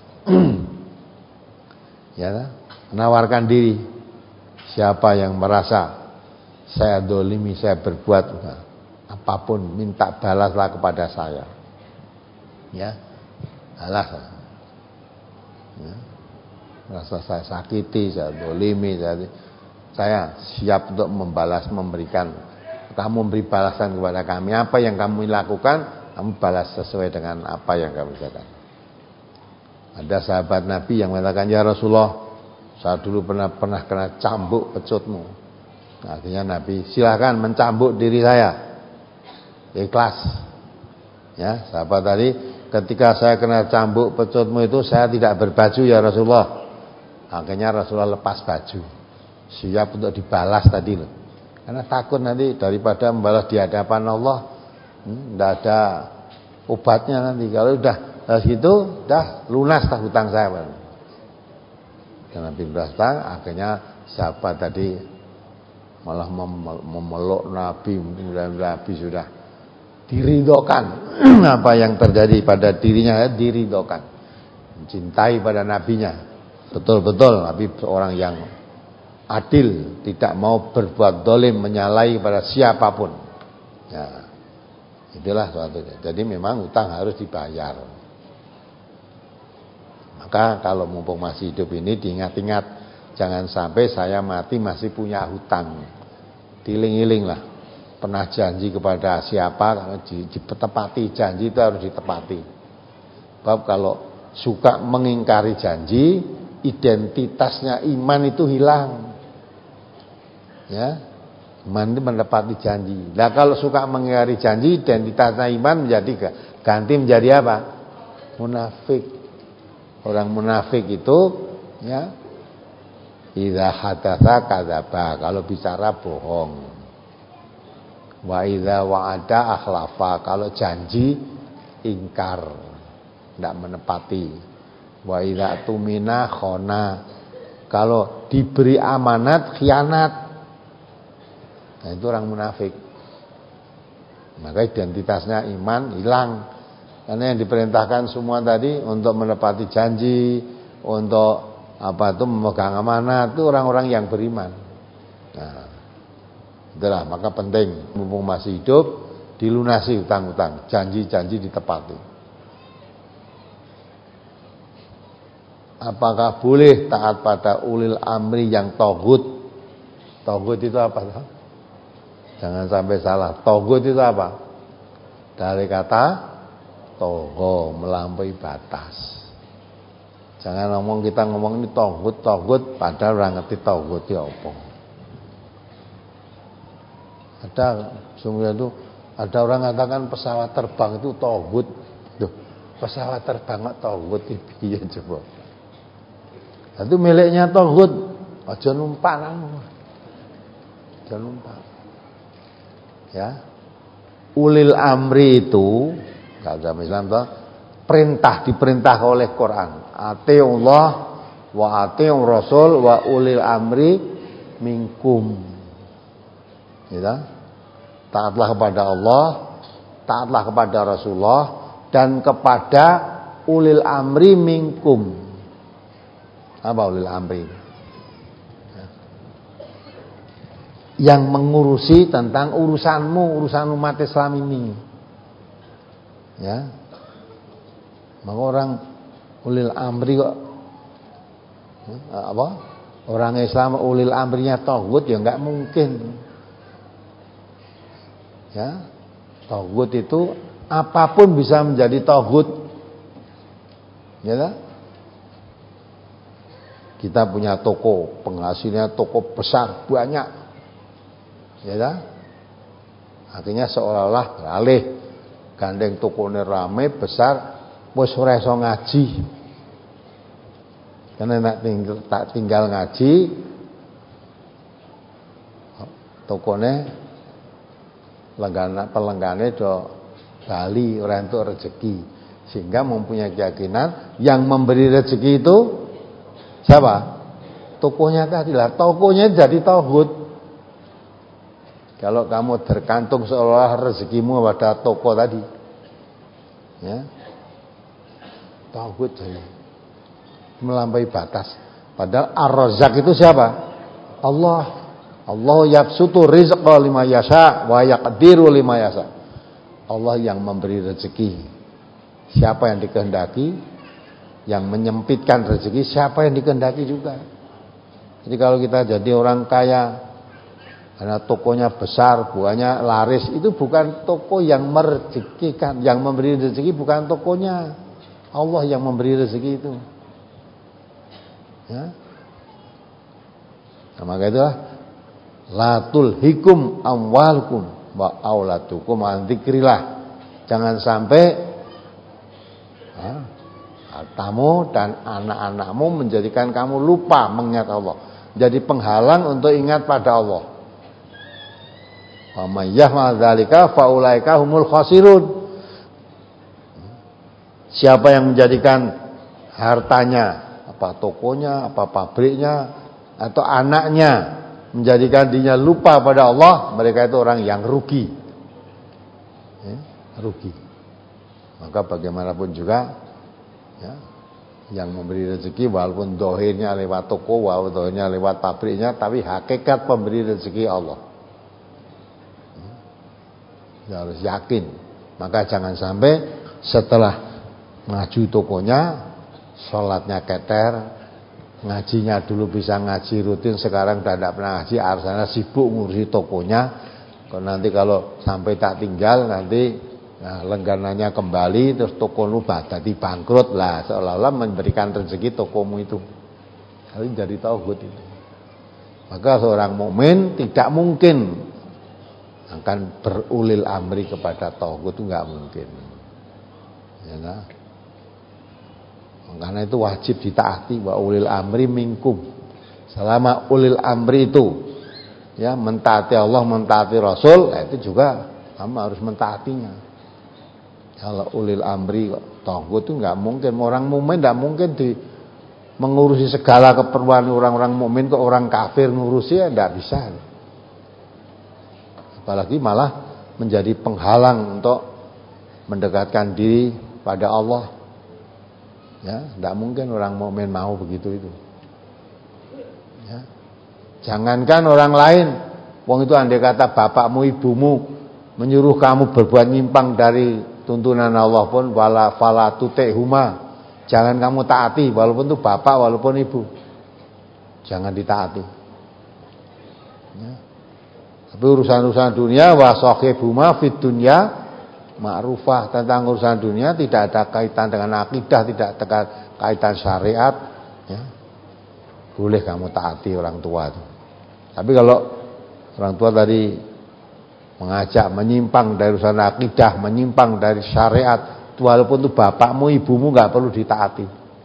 ya, menawarkan diri. Siapa yang merasa saya dolimi, saya berbuat apapun, minta balaslah kepada saya. Ya, balas. Ya. Merasa saya sakiti, saya dolimi, saya, saya siap untuk membalas, memberikan. Kamu memberi balasan kepada kami, apa yang kamu lakukan, kamu balas sesuai dengan apa yang kamu lakukan. Ada sahabat Nabi yang mengatakan, ya Rasulullah, saya dulu pernah pernah kena cambuk pecutmu. Nah, akhirnya Nabi, silakan mencambuk diri saya. Ikhlas. Ya, sahabat tadi, ketika saya kena cambuk pecutmu itu, saya tidak berbaju ya Rasulullah. Akhirnya Rasulullah lepas baju, siap untuk dibalas tadi loh. Karena takut nanti daripada membalas di hadapan Allah, hmm, tidak ada obatnya nanti. Kalau udah gitu, dah lunas tak hutang saya. Dan Nabi berhutang, akhirnya sahabat tadi malah memeluk Nabi, kemudian Nabi sudah diridhokan apa yang terjadi pada dirinya, ya, diridhokan, mencintai pada nabinya, betul-betul Nabi orang yang adil, tidak mau berbuat dolim, menyalahi pada siapapun. Ya, itulah suatunya. Jadi memang hutang harus dibayar. Maka kalau mumpung masih hidup ini diingat-ingat, jangan sampai saya mati masih punya hutang. Diiling-iling lah. Pernah janji kepada siapa, ditepati, janji itu harus ditepati. Sebab kalau suka mengingkari janji, identitasnya iman itu hilang. Ya, iman itu menepati janji. Nah kalau suka mengingkari janji, identitasnya iman menjadi ganti menjadi apa? Munafik. Orang munafik itu ya, idza hadatsa kadzaba, kalau bicara bohong. Wa idza wa'ada akhlafa, kalau janji ingkar, tidak menepati. Wa idza tumina khona, kalau diberi amanat khianat. Nah itu orang munafik. Maka identitasnya iman hilang. Karena yang diperintahkan semua tadi untuk menepati janji, untuk apa itu memegang amanat, itu orang-orang yang beriman. Nah, itulah maka penting mumpung masih hidup dilunasi hutang-hutang, janji-janji ditepati. Apakah boleh taat pada ulil amri yang togut? Togut itu apa? Jangan sampai salah. Togut itu apa? Dari kata togo, melampaui batas. Jangan ngomong kita ngomong ini togut togut, padahal orang ngerti togut ya apa. Ada sungguh itu ada orang mengatakan pesawat terbang itu togut. Duh, pesawat terbang kok togut piye coba? Itu miliknya togut. Aja numpak nang. Aja numpak. Ya. Ulil amri itu kata Islam itu perintah, diperintah oleh Quran. Atiullah wa atiur rasul wa ulil amri minkum. Ya. Taatlah kepada Allah, taatlah kepada Rasulullah dan kepada ulil amri minkum. Apa ulil amri? Yang mengurusi tentang urusanmu, urusan umat Islam ini. Ya. Maka orang ulil amri kok apa? Orang Islam ulil amrinya tagut ya enggak mungkin. Ya. Tagut itu apapun bisa menjadi tagut. Ya kan? Kita punya toko, penghasilnya toko besar banyak. Ya kan? Akhirnya seolah-olah alih gandeng tokone rame besar, wis ora iso ngaji. Karena nak tinggal, tak tinggal ngaji, tokone lenggana pelenggane do bali ora entuk rezeki. Sehingga mempunyai keyakinan yang memberi rezeki itu siapa? Tokonya tadi lah, tokonya jadi tauhid. Kalau kamu tergantung seolah rezekimu pada toko tadi, ya, tauhid jadi melampaui batas. Padahal Ar-Razzaq itu siapa? Allah. Allah yabsutu rizqa lima yasha wa yaqdiru lima yasha. Allah yang memberi rezeki siapa yang dikehendaki, yang menyempitkan rezeki siapa yang dikehendaki juga. Jadi kalau kita jadi orang kaya karena tokonya besar, buahnya laris, itu bukan toko yang merezekikan, yang memberi rezeki bukan tokonya, Allah yang memberi rezeki itu. Ya. Nah, maka itulah latul hikum amwalkum wa aulatukum an dzikrillah. Jangan sampai ya, hartamu dan anak-anakmu menjadikan kamu lupa mengingat Allah, jadi penghalang untuk ingat pada Allah. Wa may yaf'al dzalika fa ulaika humul khasirun. Siapa yang menjadikan hartanya, apa tokonya, apa pabriknya, atau anaknya menjadikan dirinya lupa pada Allah, mereka itu orang yang rugi. Ya, rugi. Maka bagaimanapun juga ya, yang memberi rezeki walaupun dohirnya lewat toko, walaupun dohirnya lewat pabriknya, tapi hakikat pemberi rezeki Allah. Ya, harus yakin. Maka jangan sampai setelah maju tokonya, sholatnya keter, ngajinya dulu bisa ngaji rutin, sekarang udah tidak pernah ngaji, alasannya sibuk ngurusi tokonya. Kalau nanti kalau sampai tak tinggal, nanti nah, lenggananya kembali, terus toko lu jadi bangkrut lah, seolah-olah memberikan rezeki tokomu itu. Kalau jadi tauhid itu. Maka seorang mukmin tidak mungkin akan berulil amri kepada tauhid, itu enggak mungkin. Ya nah? Karena itu wajib ditaati, wa ulil amri minkum. Selama ulil amri itu ya mentaati Allah, mentaati Rasul, itu juga kamu harus mentaatinya. Kalau ulil amri tauhid itu enggak mungkin. Orang mukmin enggak mungkin di mengurusi segala keperluan orang-orang mukmin ke orang kafir ngurusi, ya enggak bisa. Apalagi malah menjadi penghalang untuk mendekatkan diri pada Allah. Ya, enggak mungkin orang mukmin mau begitu itu. Ya. Jangankan orang lain, wong itu andai kata bapakmu ibumu menyuruh kamu berbuat nyimpang dari tuntunan Allah pun wala fala tutihuma. Jangan kamu taati, walaupun itu bapak, walaupun ibu. Jangan ditaati. Ya. Tapi urusan-urusan dunia, wa sahibuma fid dunya ma'rufah. Tentang urusan dunia tidak ada kaitan dengan akidah, tidak ada kaitan syariat. Ya. Boleh kamu taati orang tua itu. Tapi kalau orang tua tadi mengajak menyimpang dari urusan akidah, menyimpang dari syariat, walaupun itu bapakmu, ibumu nggak perlu ditaati.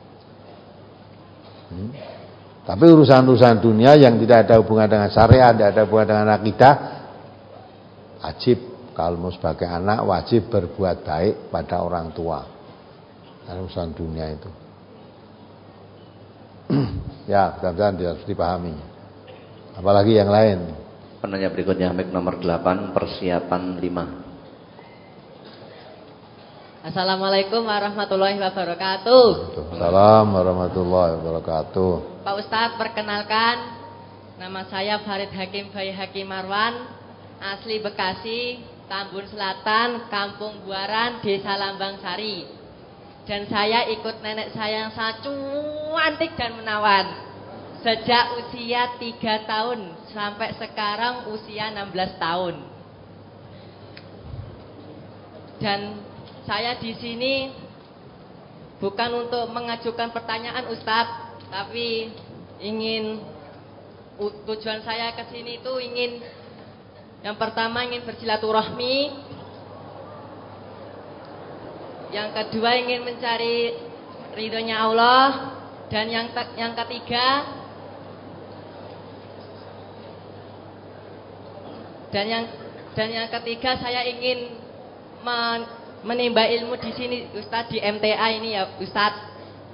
Hmm. Tapi urusan-urusan dunia yang tidak ada hubungan dengan syariat, tidak ada hubungan dengan akidah, wajib kalau mau sebagai anak wajib berbuat baik pada orang tua. Dalam urusan dunia itu. Ya, mudah-mudahan harus dipahami. Apalagi yang lain. Penanya berikutnya, mic nomor delapan, persiapan lima. Assalamualaikum warahmatullahi wabarakatuh. Assalamualaikum warahmatullahi wabarakatuh. Pak Ustadz, perkenalkan, nama saya Farid Hakim Bayi Hakim Marwan, asli Bekasi, Tambun Selatan, Kampung Buaran, Desa Lambang Sari. Dan saya ikut nenek saya yang sangat cantik dan menawan sejak usia tiga tahun sampai sekarang usia enam belas tahun. Dan saya di sini bukan untuk mengajukan pertanyaan Ustadz, tapi ingin tujuan saya ke sini itu ingin yang pertama ingin bersilaturahmi, yang kedua ingin mencari ridhonya Allah, dan yang yang ketiga dan yang dan yang ketiga saya ingin men, menimba ilmu di sini Ustadz, di M T A ini ya Ustadz.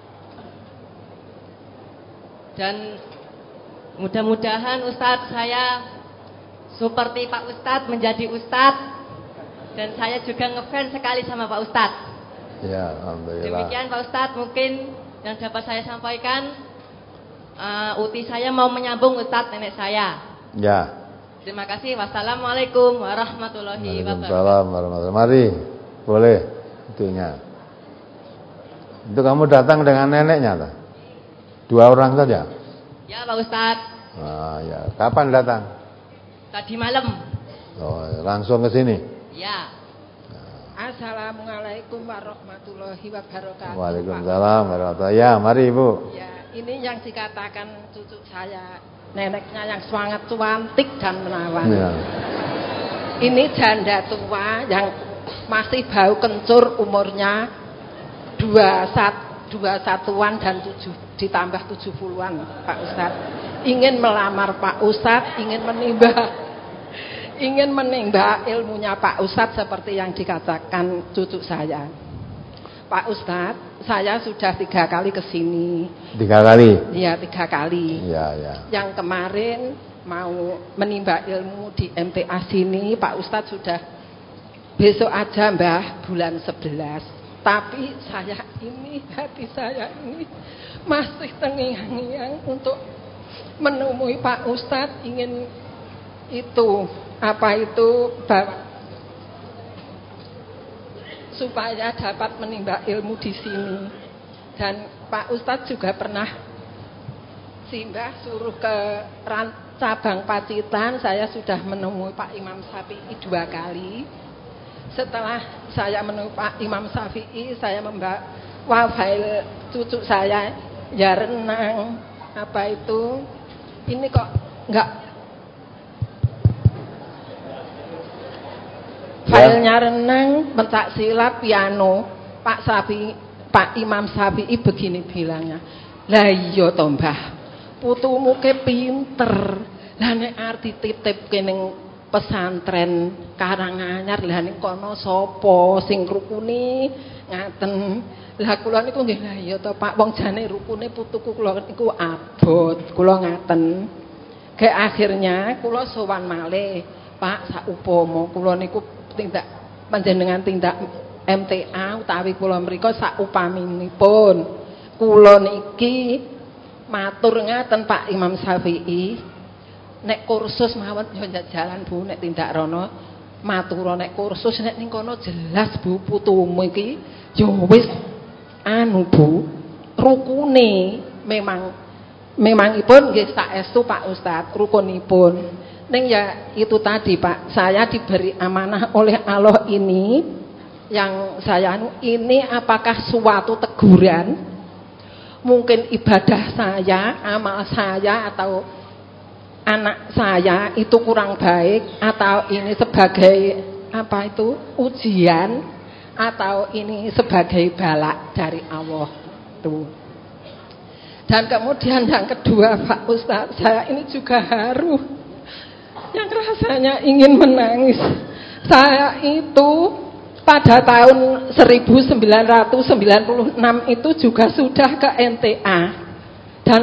Dan mudah-mudahan Ustadz saya seperti Pak Ustadz menjadi Ustadz, dan saya juga ngefans sekali sama Pak Ustadz. Ya, alhamdulillah. Demikian Pak Ustadz mungkin yang dapat saya sampaikan. uh, Uti saya mau menyambung Ustadz nenek saya. Ya. Terima kasih. Wassalamualaikum warahmatullahi wabarakatuh. Waalaikumsalam warahmatullahi wabarakatuh. Mari, boleh itunya. Itu kamu datang dengan neneknya tak? Dua orang saja? Ya Pak Ustadz. Ah, ya. Kapan datang? Tadi malam. Oh, langsung ke sini? Ya. Assalamualaikum warahmatullahi wabarakatuh. Waalaikumsalam warahmatullahi wabarakatuh. Ya, mari Ibu. Ya, ini yang dikatakan cucu saya, neneknya yang sangat cantik dan menawan. Ya. Ini janda tua yang masih bau kencur, umurnya dua sat, dua satuan dan tujuh ditambah tujuh puluhan Pak Ustadz. Ingin melamar Pak Ustadz, ingin menimba ingin menimba ilmunya Pak Ustadz seperti yang dikatakan cucu saya. Pak Ustadz, saya sudah tiga kali ke sini. Tiga kali? Iya, tiga kali. Iya, ya. Yang kemarin mau menimba ilmu di M T A sini, Pak Ustadz sudah besok aja Mbah, bulan sebelas. Tapi saya ini, hati saya ini masih terngiang-ngiang untuk menemui Pak Ustadz, ingin itu apa itu bawa, supaya dapat menimba ilmu di sini. Dan Pak Ustadz juga pernah simbah suruh ke cabang Pacitan, saya sudah menemui Pak Imam Syafi'i dua kali. Setelah saya menemui Pak Imam Syafi'i, saya membawa file cucu saya ya renang, apa itu ini kok enggak filenya renang, pencak silat, piano. Pak Sapi, Pak Imam Syafi'i begini bilangnya. Lah iya to Mbah, putumu ke pinter. Lah nek arti titip ning pesantren Karanganyar, lah ning kono sapa sing rukune ngaten. Lah kula niku nggih lah iya to Pak, wong jane rukune putuku kula niku abot, kula ngaten. Ke akhirnya kula sowan malih, Pak saupama kula niku tindak panjenengan tindak M T A utawi kula mriku saupaminipun kula niki matur ngaten Pak Imam Syafi'i nek kursus mawon yo jalan Bu nek tindak rono matur nek kursus nek ning kono jelas Bu putumu iki yo wis anu Bu rukune memang memangipun nggih saestu Pak Ustadz rukunipun ning ya itu tadi Pak saya diberi amanah oleh Allah ini yang saya ini apakah suatu teguran mungkin ibadah saya amal saya atau anak saya itu kurang baik atau ini sebagai apa itu ujian atau ini sebagai balak dari Allah tuh. Dan kemudian yang kedua Pak Ustadz saya ini juga haru yang rasanya ingin menangis. Saya itu pada tahun seribu sembilan ratus sembilan puluh enam itu juga sudah ke N T A dan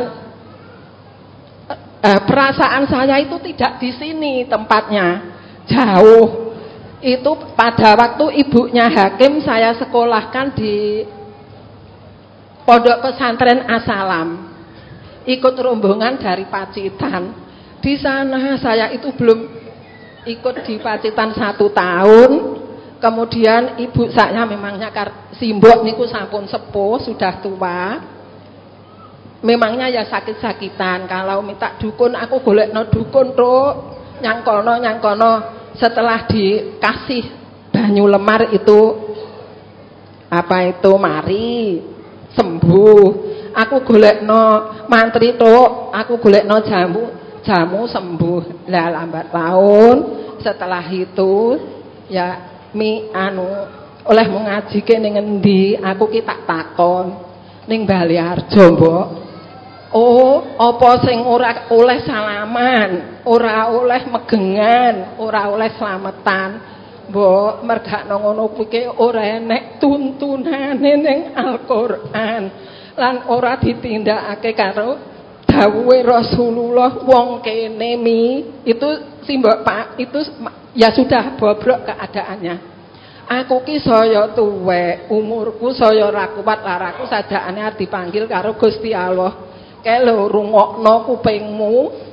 eh, perasaan saya itu tidak di sini tempatnya jauh. Itu pada waktu ibunya Hakim saya sekolahkan di Pondok Pesantren As-Salam, ikut rombongan dari Pacitan. Di sana saya itu belum ikut di Pacitan satu tahun. Kemudian ibu saya memangnya simbok niku sampun sepuh, sudah tua. Memangnya ya sakit-sakitan. Kalau minta dukun aku golekno dukun tok. Nyang kono nyang kono setelah dikasih banyu lemar itu apa itu mari sembuh. Aku golekno mantri tok, aku golekno jamu, jamu sembuh. Lah lambat laun setelah itu ya mi anu oleh mengaji ke ning endi aku ki tak takon ning Baliarjo mbok. Oh, apa sing ora oleh salaman, ora oleh megengan, ora oleh slametan. Mbok mergakno ngono kuwi ora enek tuntunane ning Al-Qur'an lan ora ditindakake karo dawuhe Rasulullah wong kene mi itu simbok Pak itu ya sudah bobrok keadaannya. Aku ki saya tuwek, umurku saya ora kuat laraku sadakane arep dipanggil karo Gusti Allah. Kae lho rungokno kupingmu.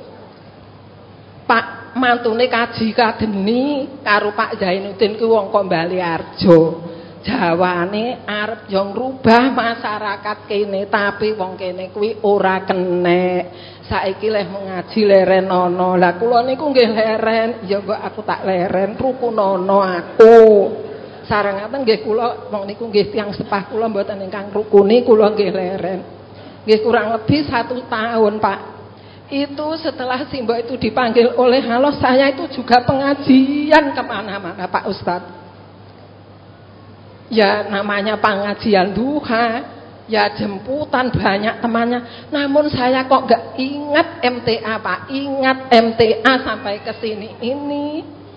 Pak mantune kaji kadeni karo Pak Zainuddin ku wong Kombali Arjo. Jawane arep yo ngrubah masyarakat kene tapi wong kene kuwi ora kenek. Saiki leh mengaji leren ana. Lah kula niku nggih leren, ya kok aku tak leren rukunono aku. Sareng ngaten nggih kula wong niku nggih tiyang sepah kula mboten ingkang rukuni kula nggih leren. Nggih kurang lebih satu tahun Pak. Itu setelah simbok itu dipanggil oleh Allah saya itu juga pengajian kemana-mana Pak Ustadz. Ya namanya pengajian duha, ya jemputan banyak temannya. Namun saya kok gak ingat M T A Pak, ingat M T A sampai ke sini ini.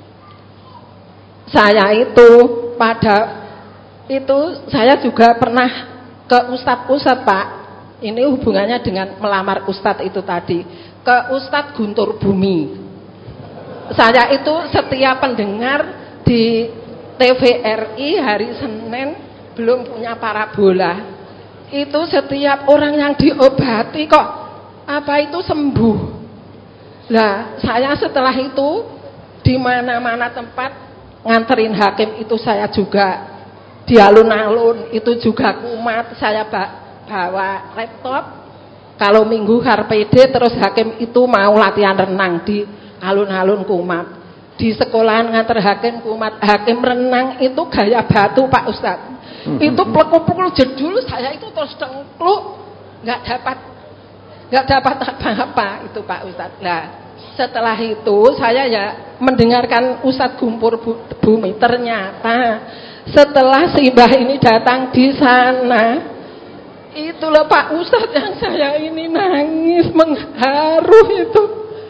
Saya itu pada itu saya juga pernah ke ustadz-ustadz Pak. Ini hubungannya dengan melamar ustadz itu tadi. Ke Ustadz Guntur Bumi. Saya itu setiap pendengar di T V R I hari Senin belum punya parabola. Itu setiap orang yang diobati kok apa itu sembuh. Lah, saya setelah itu di mana-mana tempat nganterin Hakim itu saya juga di alun-alun itu juga kumat. Saya bawa laptop. Kalau minggu K P D terus Hakim itu mau latihan renang di alun-alun kumat. Di sekolahan nganter Hakim kumat, Hakim renang itu gaya batu Pak Ustadz. Mm-hmm. Itu plekuk-plekuk jedul saya itu terus tengkluk, nggak dapat nggak dapat apa-apa itu Pak Ustadz. Nah, setelah itu saya ya mendengarkan Ustadz Gumpur Bumi. Ternyata setelah si Mbah ini datang di sana, itulah Pak Ustadz yang saya ini nangis mengharu itu.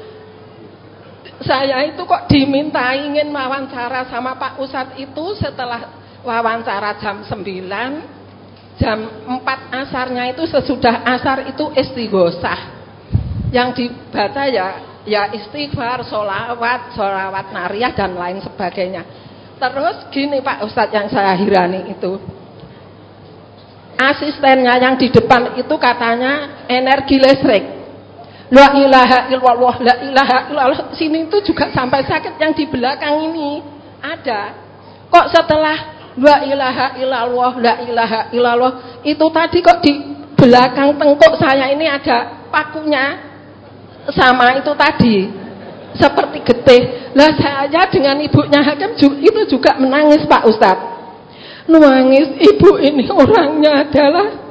Saya itu kok diminta ingin wawancara sama Pak Ustadz itu setelah wawancara jam sembilan, jam empat asarnya itu sesudah asar itu istighosah. Yang dibaca ya ya istighfar, sholawat, sholawat nariyah dan lain sebagainya. Terus gini Pak Ustadz yang saya hirani itu, asistennya yang di depan itu katanya energi listrik. La ilaha illallah, la ilaha illallah. Sini itu juga sampai sakit yang di belakang ini ada. Kok setelah la ilaha illallah, la ilaha illallah itu tadi kok di belakang tengkuk saya ini ada pakunya sama itu tadi seperti getih. Lah saya dengan ibunya Hakim itu juga menangis Pak Ustadz. Nangis, ibu ini orangnya adalah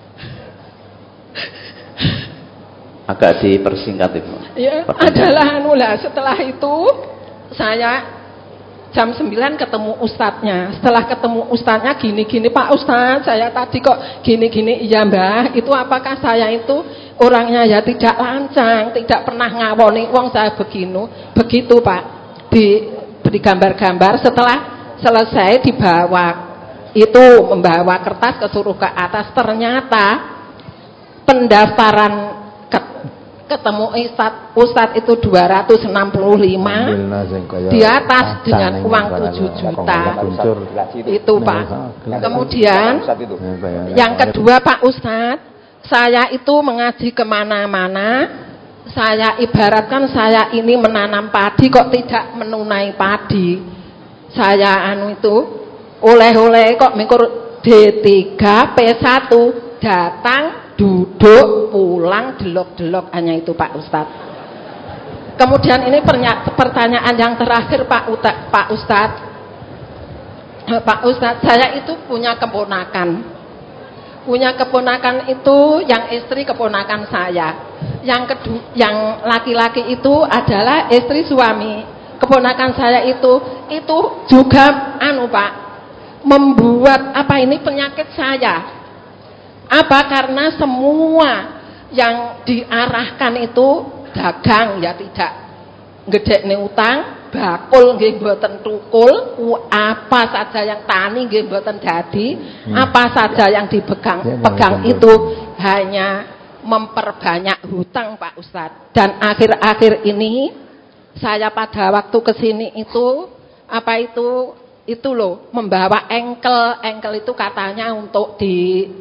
agak dipersingkat Ibu. Ya, adalah anu lah. Setelah itu saya jam sembilan ketemu ustadznya. Setelah ketemu ustadznya gini-gini, Pak Ustadz, saya tadi kok gini-gini. Iya Mbah, itu apakah saya itu orangnya ya tidak lancang, tidak pernah ngawoni wong saya begini. Begitu Pak. Diberi gambar-gambar. Setelah selesai dibawa itu membawa kertas kesuruh ke atas. Ternyata pendaftaran ketemu Ustadz, Ustadz itu dua ratus enam puluh lima di atas dengan uang tujuh juta itu Pak. Kemudian yang kedua Pak Ustadz, saya itu mengaji kemana-mana, saya ibaratkan saya ini menanam padi kok tidak menunai padi. Saya anu itu oleh-oleh kok mikir D tiga P satu datang duduk, pulang, delok-delok, hanya itu Pak Ustadz. Kemudian ini pertanyaan yang terakhir Pak Uta, Pak Ustadz. Pak Ustadz, saya itu punya keponakan. Punya keponakan itu yang istri keponakan saya. Yang kedua, yang laki-laki itu adalah istri suami. Keponakan saya itu itu juga anu Pak, membuat apa ini penyakit saya. Apa karena semua yang diarahkan itu dagang ya tidak ngedekne utang, bakul nggih mboten tukul, apa saja yang tani nggih mboten dadi, hmm. apa saja yang dipegang ya, pegang itu hanya memperbanyak hutang Pak Ustadz. Dan akhir-akhir ini saya pada waktu kesini itu apa itu itu loh membawa engkel, engkel itu katanya untuk di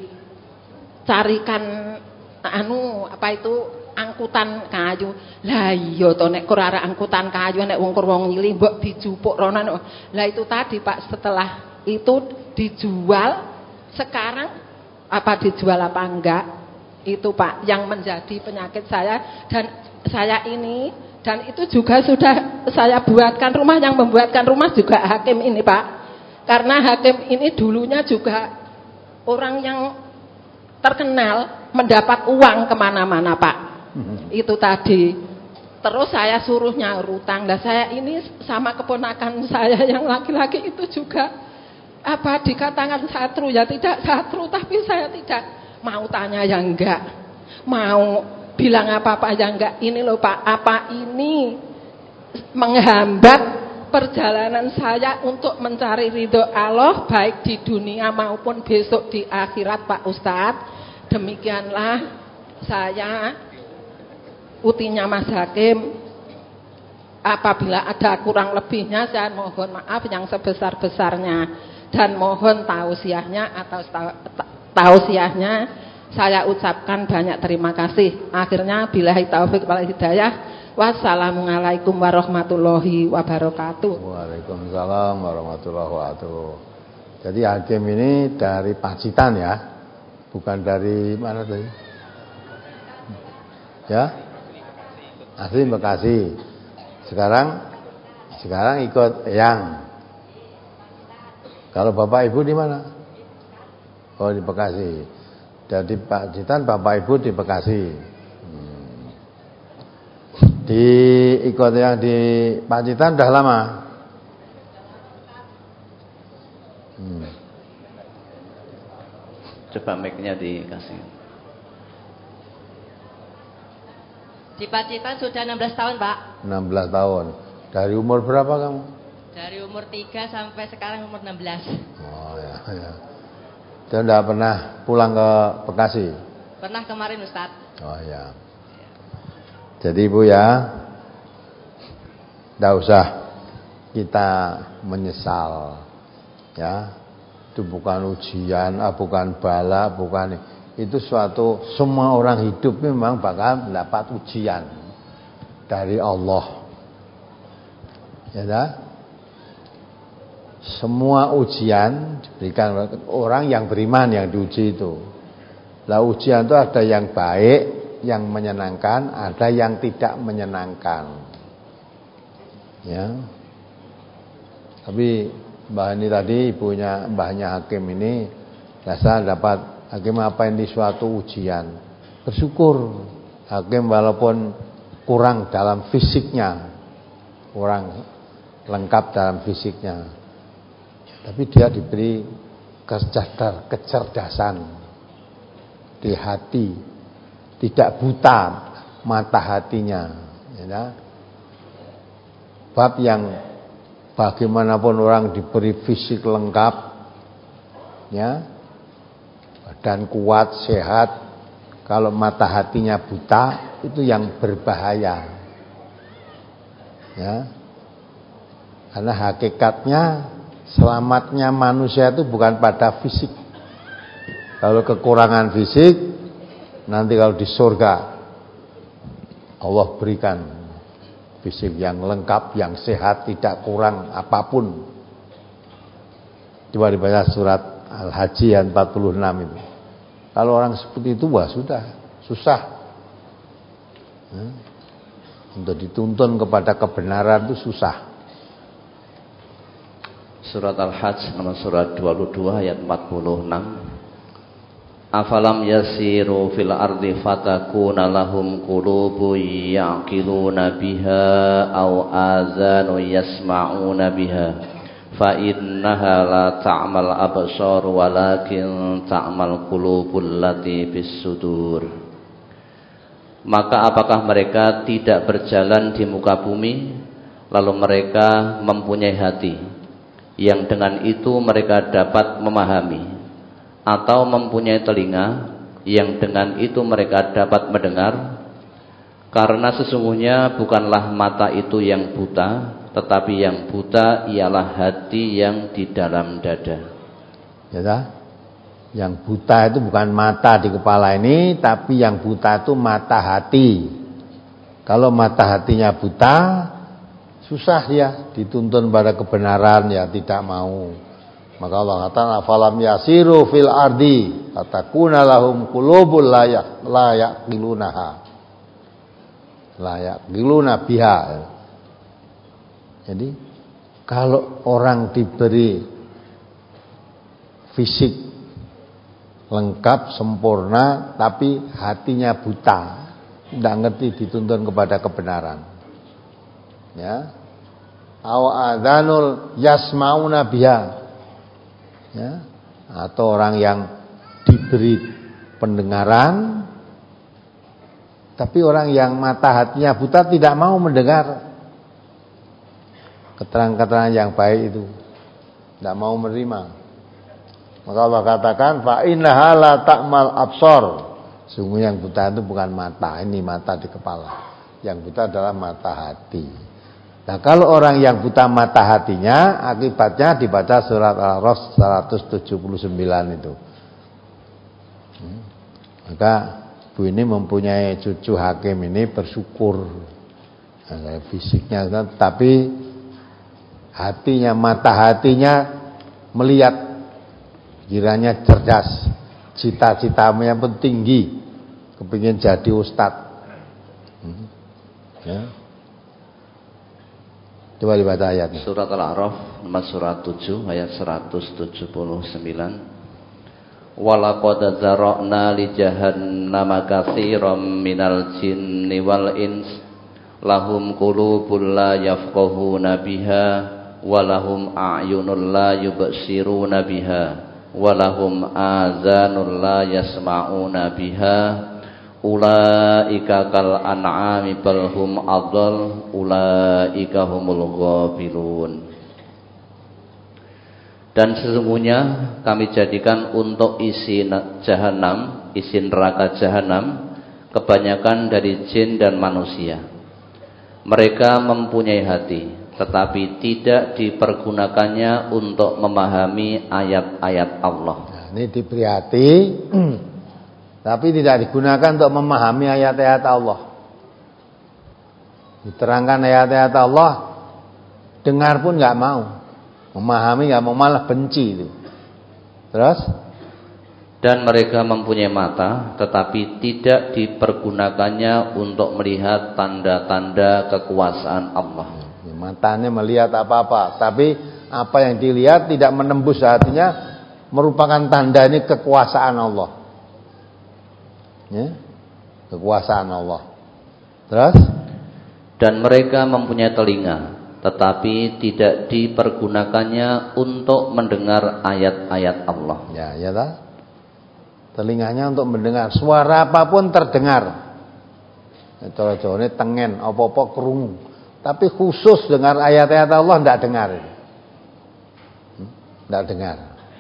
carikan anu apa itu angkutan kayu. Lah iya to nek ora arek angkutan kayu nek wong wong nyili mbok dijupuk rono. Lah itu tadi Pak, setelah itu dijual sekarang apa dijual apa enggak? Itu Pak yang menjadi penyakit saya dan saya ini dan itu juga sudah saya buatkan rumah, yang membuatkan rumah juga Hakim ini Pak. Karena Hakim ini dulunya juga orang yang terkenal mendapat uang kemana-mana Pak. Mm-hmm. Itu tadi. Terus saya suruh nyaur utang. Dan saya ini sama keponakan saya yang laki-laki itu juga apa dikatakan satru ya tidak satru, tapi saya tidak mau tanya yang enggak, mau bilang apa-apa yang enggak. Ini loh Pak, apa ini menghambat perjalanan saya untuk mencari ridho Allah baik di dunia maupun besok di akhirat Pak Ustadz. Demikianlah saya utinya Mas Hakim. Apabila ada kurang lebihnya saya mohon maaf yang sebesar-besarnya dan mohon tausiahnya atau tausiahnya saya ucapkan banyak terima kasih. Akhirnya billahi taufik wal hidayah. Wassalamualaikum warahmatullahi wabarakatuh. Waalaikumsalam warahmatullahi wabarakatuh. Jadi Hakim ini dari Pacitan ya, bukan dari mana tadi? Ya, asli Bekasi. Sekarang, sekarang ikut Eyang. Kalau bapak ibu di mana? Oh di Bekasi. Jadi Pacitan, bapak ibu di Bekasi. Di ikut yang di Pacitan udah lama. Hmm. Coba mic-nya dikasih. Di Pacitan sudah enam belas tahun, Pak. enam belas tahun. Dari umur berapa kamu? Dari umur tiga sampai sekarang umur enam belas. Oh ya, ya. Dan enggak pernah pulang ke Bekasi? Pernah kemarin, Ustadz. Oh ya. Jadi Ibu ya, enggak usah kita menyesal. Ya. Itu bukan ujian, ah, bukan bala, bukan itu suatu, semua orang hidup memang bakal mendapat ujian dari Allah. Ya dah? Semua ujian diberikan oleh orang yang beriman yang diuji itu. Lah ujian itu ada yang baik, yang menyenangkan, ada yang tidak menyenangkan. Ya. Tapi Mbah ini tadi, ibunya mbahnya Hakim ini, rasa dapat Hakim apa ini suatu ujian. Bersyukur Hakim walaupun kurang dalam fisiknya, kurang lengkap dalam fisiknya, tapi dia diberi kecerdasan, kecerdasan di hati, tidak buta mata hatinya. Ya. Bab yang bagaimanapun orang diberi fisik lengkap, ya, badan kuat, sehat, kalau mata hatinya buta, itu yang berbahaya. Ya. Karena hakikatnya selamatnya manusia itu bukan pada fisik. Kalau kekurangan fisik, nanti kalau di surga Allah berikan fisik yang lengkap, yang sehat, tidak kurang apapun. Coba dibaca surat Al-Haji ayat empat puluh enam itu. Kalau orang seperti itu, wah sudah, susah. Hmm? Untuk dituntun kepada kebenaran itu susah. Surat Al-Hajj nomor surat dua puluh dua ayat empat puluh enam. Afalam yasiru fil ardi fatakuna lahum qulubu ya'qiluna biha aw azanu yasma'una biha fa innaha la ta'mal absar walakin ta'mal qulubul lati fis sudur. Maka apakah mereka tidak berjalan di muka bumi lalu mereka mempunyai hati yang dengan itu mereka dapat memahami, atau mempunyai telinga yang dengan itu mereka dapat mendengar? Karena sesungguhnya bukanlah mata itu yang buta, tetapi yang buta ialah hati yang di dalam dada. Ya dah? Yang buta itu bukan mata di kepala ini, tapi yang buta itu mata hati. Kalau mata hatinya buta, susah ya dituntun pada kebenaran, ya tidak mau. Maka Allah katakan afalam yasiru fil ardi fatakuna lahum qulubul la yaqilunaha la yaqiluna biha. Jadi kalau orang diberi fisik lengkap sempurna tapi hatinya buta, tidak ngerti dituntun kepada kebenaran, ya, aw adzanul yasmauna biha, ya, atau orang yang diberi pendengaran tapi orang yang mata hatinya buta tidak mau mendengar keterangan-keterangan yang baik itu, tidak mau menerima. Maka Allah katakan fa innaha la ta'mal absar. Sungguh yang buta itu bukan mata, ini mata di kepala. Yang buta adalah mata hati. Nah, kalau orang yang buta mata hatinya, akibatnya dibaca surat Al-A'raf seratus tujuh puluh sembilan itu. Hmm. Maka Bu ini mempunyai cucu Hakim ini bersyukur. Nah, fisiknya, tapi hatinya, mata hatinya melihat, kiranya cerdas, cita-citanya pun tinggi, kepingin jadi ustadz. Hmm. Ya. Coba dibaca ayatnya. Surat Al-A'raf nomor surat tujuh ayat seratus tujuh puluh sembilan. Walaqad zara'na li jahannama katsiran minal jinni wal ins lahum qulubun la yafqahuna biha wa lahum a'yunun la yubsiruna biha wa lahum azanun la yasma'una biha ulaika kal an'ami bal hum adall ulaika humul ghafilun. Dan sesungguhnya kami jadikan untuk isi jahanam, isi neraka jahanam kebanyakan dari jin dan manusia. Mereka mempunyai hati, tetapi tidak dipergunakannya untuk memahami ayat-ayat Allah. Nah, ini diberi hati tapi tidak digunakan untuk memahami ayat-ayat Allah. Diterangkan ayat-ayat Allah, dengar pun nggak mau, memahami nggak mau, malah benci itu. Terus, dan mereka mempunyai mata, tetapi tidak dipergunakannya untuk melihat tanda-tanda kekuasaan Allah. Matanya melihat apa-apa, tapi apa yang dilihat tidak menembus hatinya, merupakan tanda ini kekuasaan Allah. Ya, kekuasaan Allah. Terus, dan mereka mempunyai telinga, tetapi tidak dipergunakannya untuk mendengar ayat-ayat Allah. Ya, ya tak? Telinganya untuk mendengar suara apapun terdengar. Cara-cara ini tengen, apa-apa krungu. Tapi khusus dengar ayat-ayat Allah tidak dengar. Tidak dengar.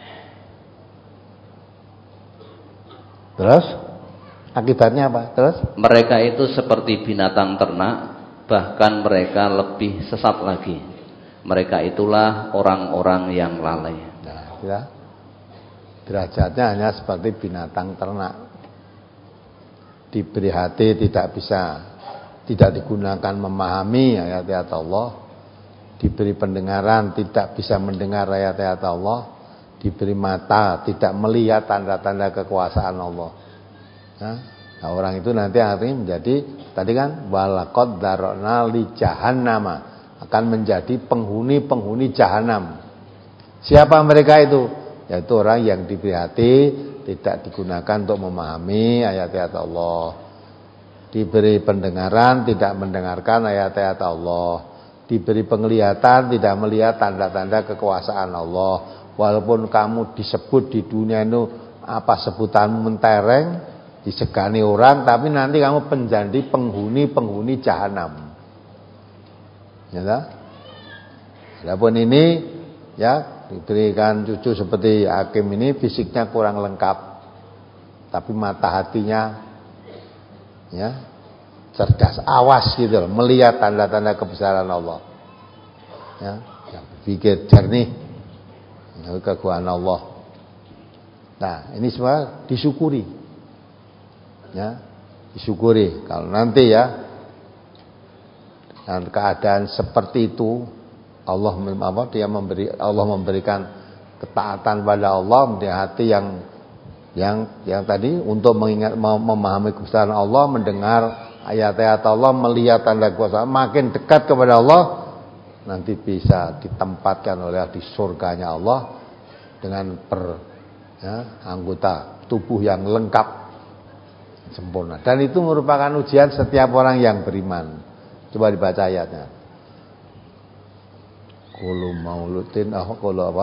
Terus akibatnya apa? Terus mereka itu seperti binatang ternak, bahkan mereka lebih sesat lagi. Mereka itulah orang-orang yang lalai. Nah, ya. Derajatnya hanya seperti binatang ternak. Diberi hati tidak bisa, tidak digunakan memahami ayat-ayat Allah. Diberi pendengaran tidak bisa mendengar ayat-ayat Allah. Diberi mata tidak melihat tanda-tanda kekuasaan Allah. Nah, nah orang itu nanti akhirnya menjadi, tadi kan walaqad dzara'na li jahannama, akan menjadi penghuni-penghuni jahanam. Siapa mereka itu? Yaitu orang yang diberi hati tidak digunakan untuk memahami ayat-ayat Allah. Diberi pendengaran tidak mendengarkan ayat-ayat Allah. Diberi penglihatan tidak melihat tanda-tanda kekuasaan Allah. Walaupun kamu disebut di dunia itu apa sebutanmu mentereng, disegani orang, tapi nanti kamu menjadi penghuni-penghuni jahanam. Ya tak? Adapun ini ya diberikan cucu seperti Hakim ini, fisiknya kurang lengkap, tapi mata hatinya ya cerdas, awas gitu loh, melihat tanda-tanda kebesaran Allah. Ya, ya berpikir jernih, ya, keagungan Allah. Nah, ini semua disyukuri. Ya, disyukuri. Kalau nanti ya dalam keadaan seperti itu, Allah apa dia memberi Allah memberikan ketaatan pada Allah, menjadi hati yang yang yang tadi untuk mengingat memahami kebesaran Allah, mendengar ayat-ayat Allah, melihat tanda kuasa, makin dekat kepada Allah, nanti bisa ditempatkan oleh di surganya Allah dengan per ya, anggota tubuh yang lengkap sempurna. Dan itu merupakan ujian setiap orang yang beriman. Coba dibaca ayatnya. Kullu maulutin ah kullu apa?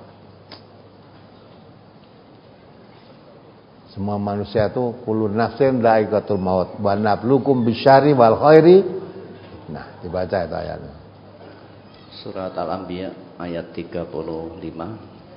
Semua manusia itu kullu nafsin dha'iqatul maut wa nabluukum bisyarri wal khairi. Nah, dibaca itu ayatnya. Surat Al-Anbiya ayat tiga puluh lima.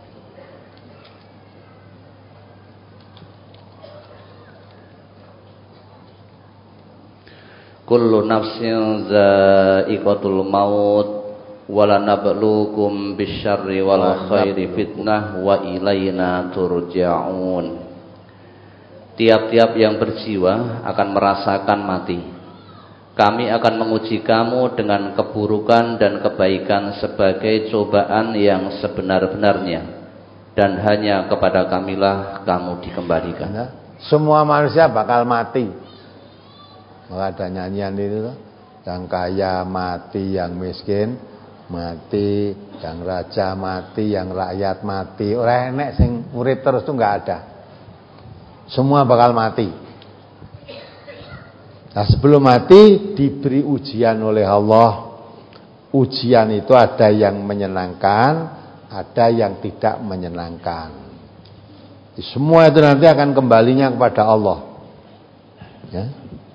Kullu nafsin dha'iqatul maut wala nabluukum bisyarri wal khairi fitnah wa ilaina turja'un. Tiap-tiap yang berjiwa akan merasakan mati. Kami akan menguji kamu dengan keburukan dan kebaikan sebagai cobaan yang sebenar-benarnya, dan hanya kepada kamilah kamu dikembalikan. Nah, semua manusia bakal mati. Maka ada nyanyian itu, yang kaya mati, yang miskin mati, yang raja mati, yang rakyat mati. Ora enek sing urip terus tuh enggak ada. Semua bakal mati. Nah, sebelum mati diberi ujian oleh Allah. Ujian itu ada yang menyenangkan, ada yang tidak menyenangkan. Semua itu nanti akan kembalinya kepada Allah. Ya.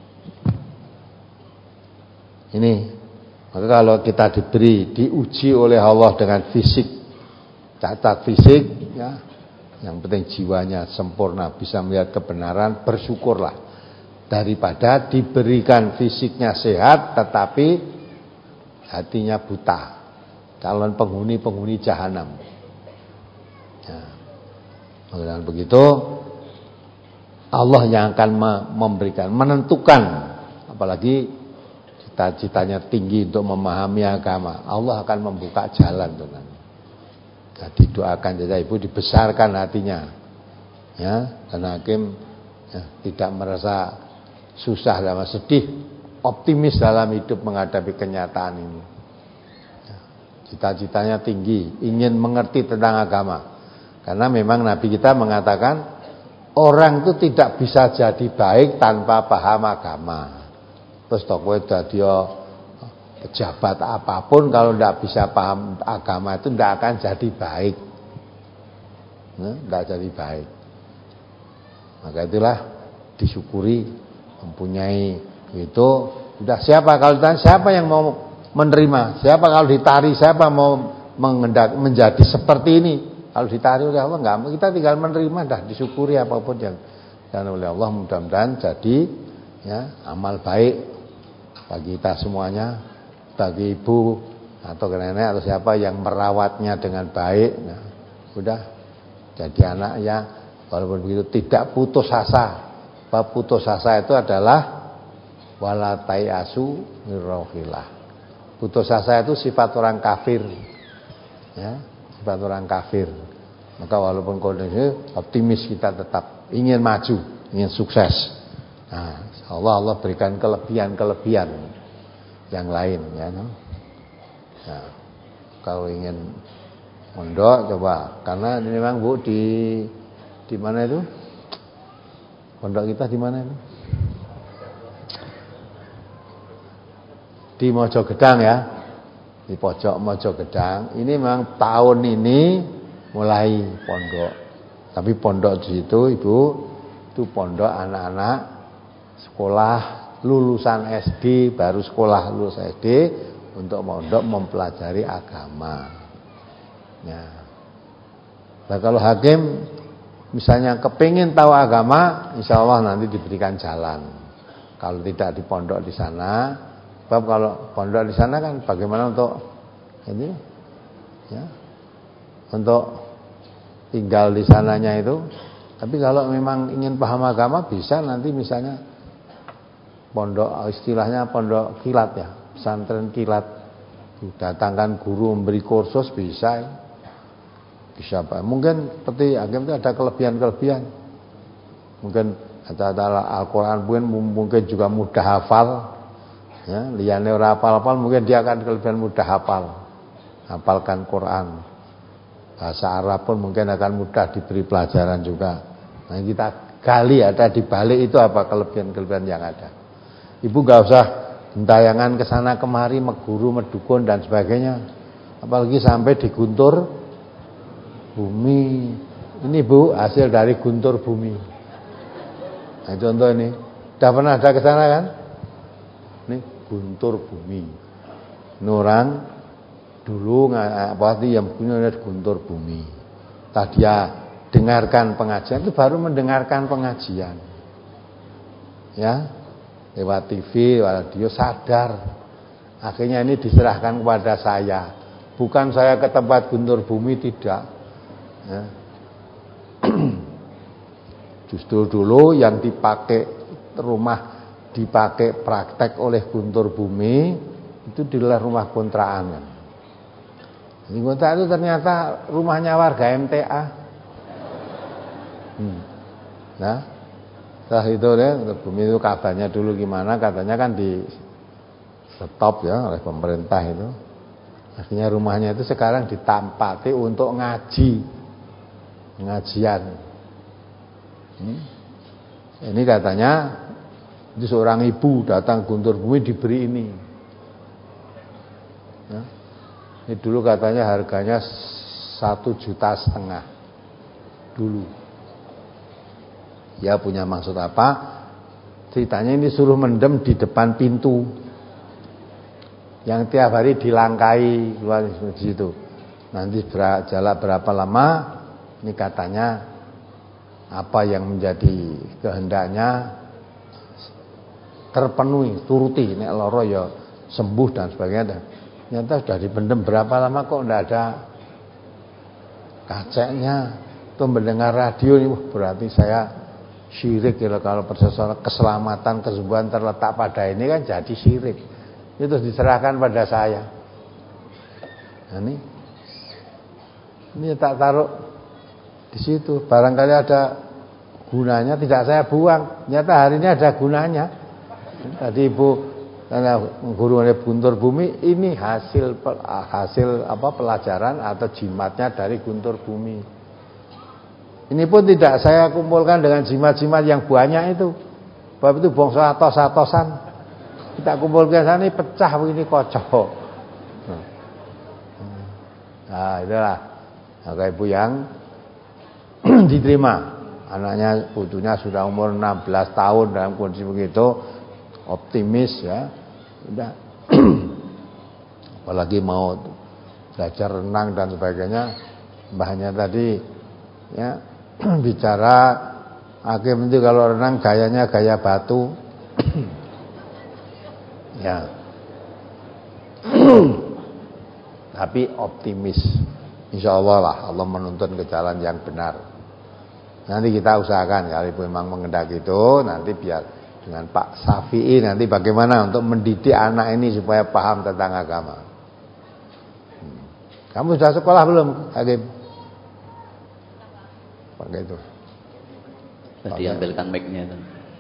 Ini, maka kalau kita diberi, diuji oleh Allah dengan fisik, cacat fisik, ya, yang penting jiwanya sempurna, bisa melihat kebenaran, bersyukurlah. Daripada diberikan fisiknya sehat, tetapi hatinya buta, calon penghuni-penghuni jahanam. Ya. Dengan begitu Allah yang akan memberikan, menentukan, apalagi cita-citanya tinggi untuk memahami agama, Allah akan membuka jalan. Nah, didoakan saja ibu, dibesarkan hatinya, ya, dan hakim ya, tidak merasa susah dan sedih, optimis dalam hidup menghadapi kenyataan ini. Cita-citanya tinggi, ingin mengerti tentang agama. Karena memang Nabi kita mengatakan orang itu tidak bisa jadi baik tanpa paham agama. Terus tokoh dadi pejabat apapun kalau tidak bisa paham agama itu tidak akan jadi baik. Tidak jadi baik. Maka itulah disyukuri mempunyai itu. Sudah siapa kalau ditanya siapa yang mau menerima? Siapa kalau ditari siapa mau mengendak menjadi seperti ini? Kalau ditari oleh Allah enggak, kita tinggal menerima dah, disyukuri apapun yang dan oleh Allah, mudah-mudahan jadi ya amal baik bagi kita semuanya, bagi ibu atau nenek atau siapa yang merawatnya dengan baik. Nah, sudah jadi anak ya walaupun begitu tidak putus asa. Bab putus asa itu adalah wala tayasu mirrohillah. Putus asa itu sifat orang kafir, ya, sifat orang kafir. Maka walaupun kondisi optimis, kita tetap ingin maju, ingin sukses. Nah, Allah Allah berikan kelebihan-kelebihan yang lain, ya. No? Nah, kalau ingin mondok coba, karena ini memang Bu di di mana itu? Pondok kita di mana itu? Di Mojogedang ya, di pojok Mojogedang. Ini memang tahun ini mulai pondok. Tapi pondok di situ ibu, itu pondok anak-anak sekolah lulusan S D, baru sekolah lulus S D untuk pondok mempelajari agama. Ya. Nah kalau hakim misalnya kepingin tahu agama, insya Allah nanti diberikan jalan. Kalau tidak di pondok di sana. Sebab kalau pondok di sana kan bagaimana untuk ini, ya, untuk tinggal di sananya itu. Tapi kalau memang ingin paham agama bisa nanti misalnya pondok istilahnya pondok kilat ya, pesantren kilat. Datangkan guru memberi kursus bisa, bisa Pak. Mungkin seperti hakim itu ada kelebihan-kelebihan. Mungkin ada Al-Quran mungkin juga mudah hafal. Ya, liyane ora hafal-hafal mungkin dia akan kelebihan mudah hafal. Hafalkan Quran. Bahasa Arab pun mungkin akan mudah diberi pelajaran juga. Nah, kita gali ada di balik itu apa kelebihan-kelebihan yang ada. Ibu enggak usah gentayangan ke sana kemari meguru medukun dan sebagainya. Apalagi sampai di guntur bumi. Ini Bu hasil dari guntur bumi. Nah, contoh ini. Sudah pernah ada ke sana kan? Ini guntur bumi. Ini orang dulu apa sih yang punya guntur bumi. Tadi ya dengarkan pengajian itu baru mendengarkan pengajian. Ya, lewat T V, radio sadar. Akhirnya ini diserahkan kepada saya. Bukan saya ke tempat guntur bumi, tidak. Ya. Justru dulu yang dipakai rumah dipakai praktek oleh guntur bumi itu di luar rumah kontrakan kan. Di kontrakan itu ternyata rumahnya warga M T A. Hmm. Nah, setelah itu deh, bumi itu kabarnya dulu gimana? Katanya kan di stop ya oleh pemerintah itu. Akhirnya rumahnya itu sekarang ditempati untuk ngaji, pengajian. Hmm. Ini katanya Itu seorang ibu datang guntur bumi diberi ini. Ya. Ini dulu katanya harganya satu juta setengah dulu. Ya punya maksud apa? Ceritanya ini suruh mendem di depan pintu yang tiap hari dilangkai luar di situ. Nanti jalan berapa lama? Ini katanya apa yang menjadi kehendaknya terpenuhi, turuti. Nek loro ya sembuh dan sebagainya. Ternyata sudah dipendem berapa lama kok enggak ada kaceknya. Tuh mendengar radio ini, berarti saya syirik ya, kalau persoalan keselamatan kesembuhan terletak pada ini kan jadi syirik. Itu diserahkan pada saya. Nah, ini ini tak taruh di situ. Barangkali ada gunanya, tidak saya buang. Ternyata hari ini ada gunanya. Tadi ibu karena guru Guntur Bumi ini hasil hasil apa pelajaran atau jimatnya dari Guntur Bumi. Ini pun tidak saya kumpulkan dengan jimat-jimat yang banyak itu. Sebab itu bangsa atos-atosan. Kita kumpulkan sana ini pecah begini kocok. Nah, itulah maka ibu yang diterima. Anaknya putunya sudah umur enam belas tahun dalam kondisi begitu, optimis ya. Udah. Apalagi mau belajar renang dan sebagainya. Mbahnya tadi ya bicara hakim itu kalau renang gayanya gaya batu. Ya. Tapi optimis. Insya Allah lah Allah menuntun ke jalan yang benar. Nanti kita usahakan kalau ibu memang mengendaki itu, nanti biar dengan Pak Syafi'i nanti bagaimana untuk mendidik anak ini supaya paham tentang agama. Hmm. Kamu sudah sekolah belum, Hakim? Pakai itu. Tadi ambilkan mic-nya.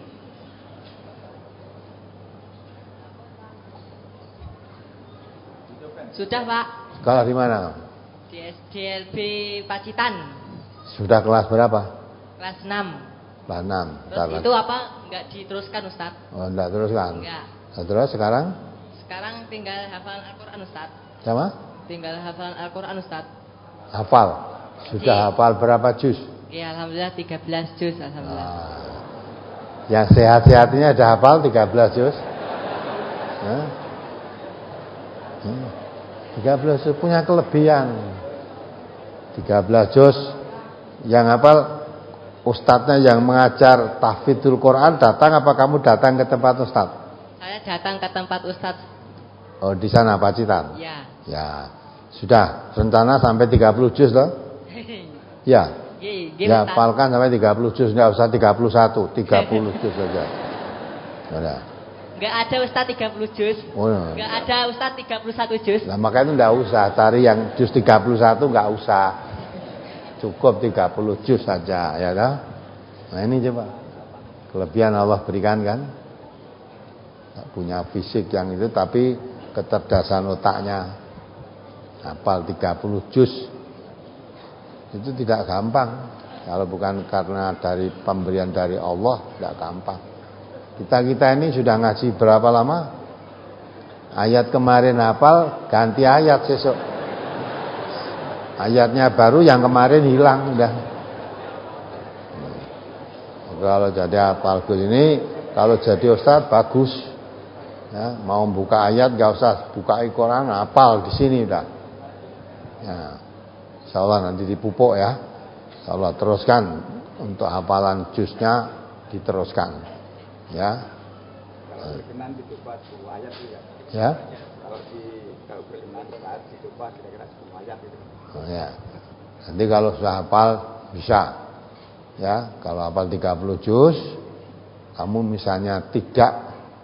Sudah, Pak. Sekolah di mana? Di S D L B Pacitan. Sudah kelas berapa? Kelas enam. Kelas enam. Terus itu apa? Enggak diteruskan, Ustaz? Oh, enggak teruskan. Enggak. Nah, terus sekarang? Sekarang tinggal hafal Al-Qur'an, Ustaz. Sama? Tinggal hafal Al-Qur'an, Ustaz. Hafal. Sudah Oke. hafal berapa juz? Ya, alhamdulillah tiga belas juz, alhamdulillah. Nah, yang sehat-sehat ini ada hafal tiga belas juz? Nah. Hmm. tiga belas juz punya kelebihan. tiga belas juz yang hafal ustadznya yang mengajar tahfidzul Quran datang apa kamu datang ke tempat ustadz? Saya datang ke tempat ustadz. Oh, di sana Pacitan? Ya. Ya. Sudah rencana sampai tiga puluh juz loh? Ya. Ya, hafalkan sampai tiga puluh juz, enggak usah tiga puluh satu, tiga puluh juz saja. Sudah. Enggak ada ustadz tiga puluh juz. Oh, ya. Enggak ada ustadz tiga puluh satu juz. Nah, makanya itu enggak usah cari yang juz tiga puluh satu, enggak usah. Cukup tiga puluh juz saja, ya kan? Nah, ini coba. Kelebihan Allah berikan kan? Punya fisik yang itu tapi kecerdasan otaknya hafal tiga puluh juz. Itu tidak gampang. Kalau bukan karena dari pemberian dari Allah, tidak gampang. Kita-kita ini sudah ngaji berapa lama? Ayat kemarin hafal, ganti ayat besok. Ayatnya baru, yang kemarin hilang udah. Kalau jadi hafal Gus ini, kalau jadi ustaz bagus. Ya, mau buka ayat enggak usah buka Al-Qur'an, hafal di sini udah. Ya. Insyaallah nanti dipupuk ya. Insyaallah teruskan untuk hafalan juznya diteruskan. Ya. Kalau berkenan dicoba sepuluh ayat ya. Ya. Kalau di kalau berkenan saat dicoba kira-kira sepuluh ayat itu. Oh, ya. Nanti kalau sudah hafal bisa. Ya, kalau hafal tiga puluh juz, kamu misalnya tidak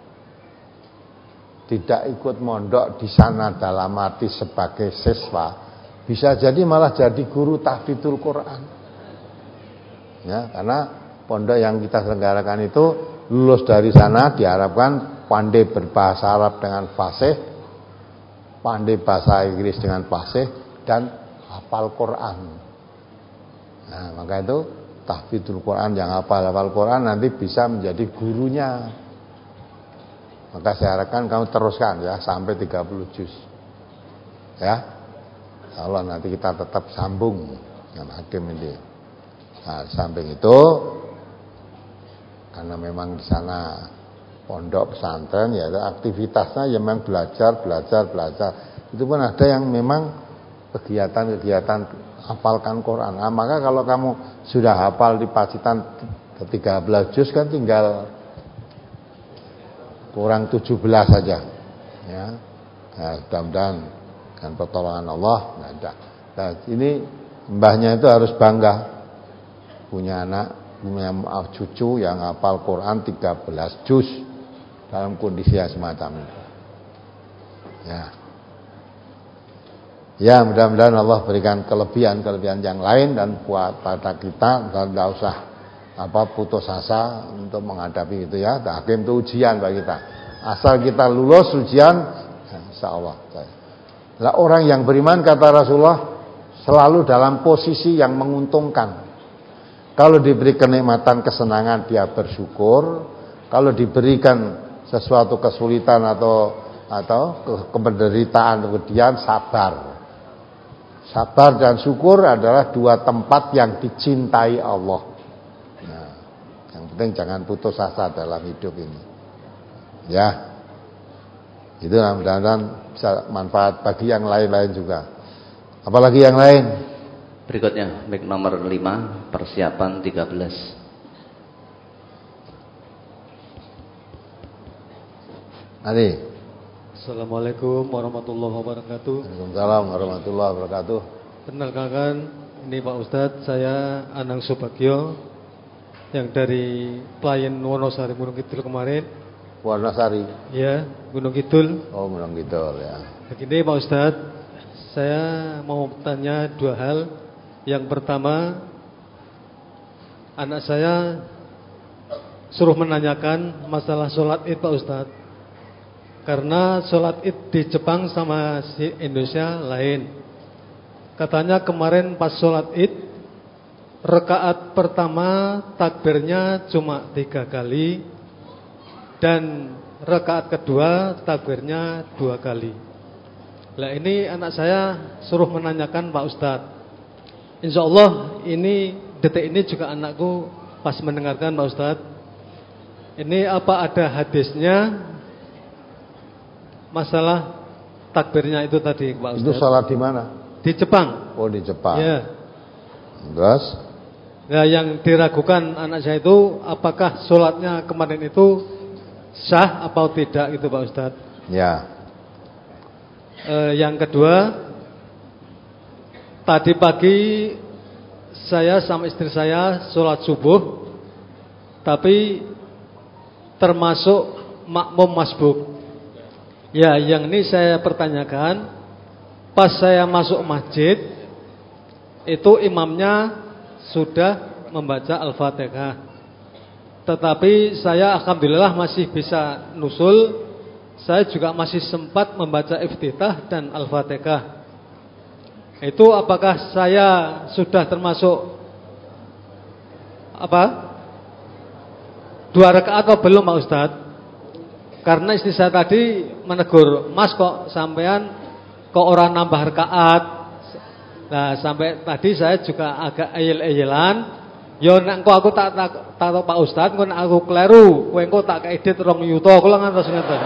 tidak ikut mondok di sana dalam arti sebagai siswa, bisa jadi malah jadi guru tahfidzul Quran. Ya, karena pondok yang kita selenggarakan itu lulus dari sana diharapkan pandai berbahasa Arab dengan fasih, pandai bahasa Inggris dengan fasih, dan hafal Quran. Nah, maka itu tahfidzul Quran yang hafal-hafal Quran nanti bisa menjadi gurunya Maka saya harapkan kamu teruskan ya sampai tiga puluh juz. Ya. Allah nanti kita tetap sambung dengan hakim ini. Nah, samping itu karena memang di sana pondok pesantren ya aktivitasnya ya memang belajar, belajar, belajar. Itu pun ada yang memang kegiatan-kegiatan hafalkan Quran. Nah, maka kalau kamu sudah hafal di Pacitan tiga belas juz kan tinggal kurang tujuh belas saja. Ya. Nah, mudah-mudahan dengan pertolongan Allah nah, nah, ini mbahnya itu harus bangga punya anak, punya cucu yang hafal Quran tiga belas juz dalam kondisi yang semacam itu. Ya. Ya, mudah-mudahan Allah berikan kelebihan-kelebihan yang lain dan buat pada kita dan tidak usah apa putus asa untuk menghadapi itu ya. Hakim itu ujian bagi kita. Asal kita lulus ujian, insyaallah. Lah orang yang beriman kata Rasulullah selalu dalam posisi yang menguntungkan. Kalau diberi kenikmatan, kesenangan dia bersyukur. Kalau diberikan sesuatu kesulitan atau atau kependeritaan kemudian sabar. Sabar dan syukur adalah dua tempat yang dicintai Allah. Nah, yang penting jangan putus asa dalam hidup ini. Ya. Itu mudah-mudahan bisa manfaat bagi yang lain-lain juga. Apalagi yang lain? Berikutnya, mic nomor lima, persiapan tiga belas. Adi. Assalamualaikum warahmatullahi wabarakatuh. Waalaikumsalam warahmatullahi wabarakatuh. Perkenalkan, ini Pak Ustadz, saya Anang Subagio yang dari klien Wonosari Gunung Kidul kemarin. Wonosari. Ya, Gunung Kidul. Oh, Gunung Kidul ya. Begini Pak Ustadz, saya mau tanya dua hal. Yang pertama, anak saya suruh menanyakan masalah sholat Id Pak Ustadz. Karena sholat Id di Jepang sama si Indonesia lain. Katanya kemarin pas sholat Id, rakaat pertama takbirnya cuma tiga kali, dan rakaat kedua takbirnya dua kali. Lah ini anak saya suruh menanyakan Pak Ustadz. Insya Allah ini detik ini juga anakku pas mendengarkan Pak Ustadz. Ini apa ada hadisnya? Masalah takbirnya itu tadi Pak Ustaz. Itu sholat di mana? Di Jepang. Oh, di Jepang. Ya. Terus? Nah, yang diragukan anak saya itu apakah sholatnya kemarin itu sah atau tidak gitu Pak Ustaz. Ya. E, yang kedua, tadi pagi saya sama istri saya sholat subuh, tapi termasuk makmum masbuk. Ya, yang ini saya pertanyakan, pas saya masuk masjid, itu imamnya sudah membaca Al-Fatihah. Tetapi saya alhamdulillah masih bisa nusul, saya juga masih sempat membaca Iftitah dan Al-Fatihah. Itu apakah saya sudah termasuk apa? Dua rakaat atau belum Pak Ustadz? Karena istri saya tadi menegur, Mas kok sampean kok orang nambah rakaat. Nah sampai tadi saya juga agak eyel-eyelan. Yo nek engko aku tak tak tak Pak Ustaz, engko nek aku kleru, kowe engko tak keedit rong yuta kula ngantos ngeten.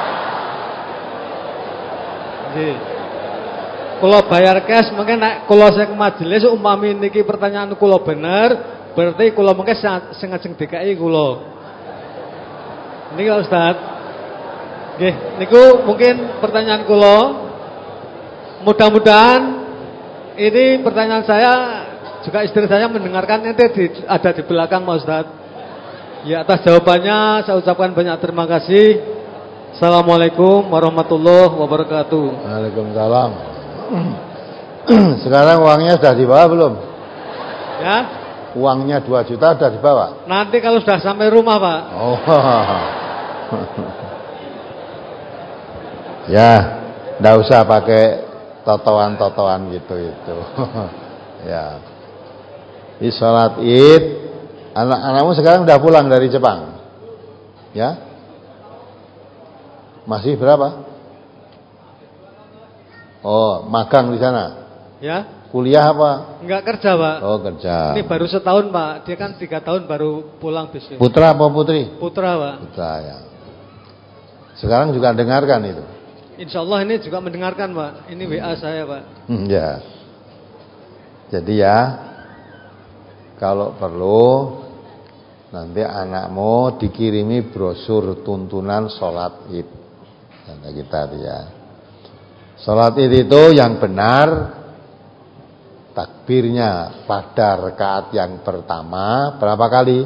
Nggih. Kula bayar cash mungkin nek kula sing majelis umpami niki pertanyaan kula bener, berarti kula mungkin sing ngajeng D K I kula. Niki Pak Ustaz. Nggih, niku mungkin pertanyaan kula. Mudah-mudahan ini pertanyaan saya juga istri saya mendengarkan, nanti di, ada di belakang Pak Ustaz. Ya, atas jawabannya saya ucapkan banyak terima kasih. Assalamualaikum warahmatullahi wabarakatuh. Waalaikumsalam. Sekarang uangnya sudah dibawa belum? Ya. Uangnya dua juta sudah dibawa? Nanti kalau sudah sampai rumah Pak. Oh. Ya, enggak usah pakai totoan-totoan gitu itu. Ya. Di sholat Id, anak-anakmu sekarang udah pulang dari Jepang. Ya? Masih berapa? Oh, magang di sana. Ya. Kuliah apa? Enggak kerja, Pak. Oh, kerja. Ini baru setahun, Pak. Dia kan tiga tahun baru pulang bisnis. Putra apa putri? Putra, Pak. Putra, ya. Sekarang juga dengarkan itu. Insya Allah ini juga mendengarkan, Pak. Ini W A saya, Pak. Hmm, ya. Jadi ya, kalau perlu nanti anakmu dikirimi brosur tuntunan sholat id. Kata kita ya. Sholat id itu yang benar takbirnya pada rakaat yang pertama berapa kali?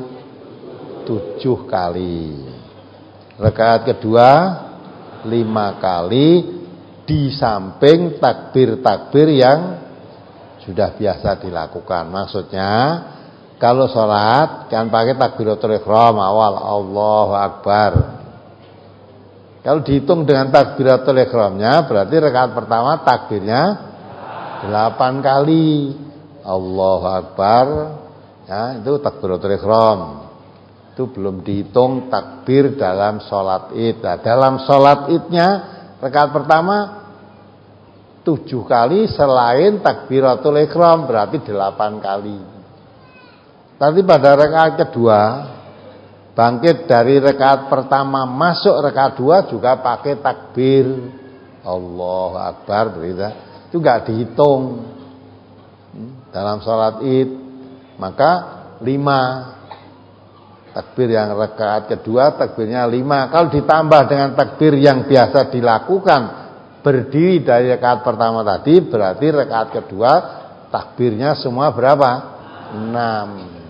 Tujuh kali. Rakaat kedua lima kali, di samping takbir-takbir yang sudah biasa dilakukan. Maksudnya kalau sholat jangan pakai takbiratul ihram awal Allahu Akbar. Kalau dihitung dengan takbiratul ihramnya berarti rakaat pertama takbirnya delapan kali Allahu Akbar, ya, itu takbiratul ihram. Itu belum dihitung takbir dalam sholat id. Nah, dalam sholat idnya rakaat pertama tujuh kali selain takbiratul ihram berarti delapan kali. Tapi pada rakaat kedua bangkit dari rakaat pertama masuk rakaat dua juga pakai takbir Allahu Akbar, berita itu enggak dihitung dalam sholat id. Maka lima takbir yang rakaat kedua takbirnya lima. Kalau ditambah dengan takbir yang biasa dilakukan berdiri dari rakaat pertama tadi berarti rakaat kedua takbirnya semua berapa? Enam.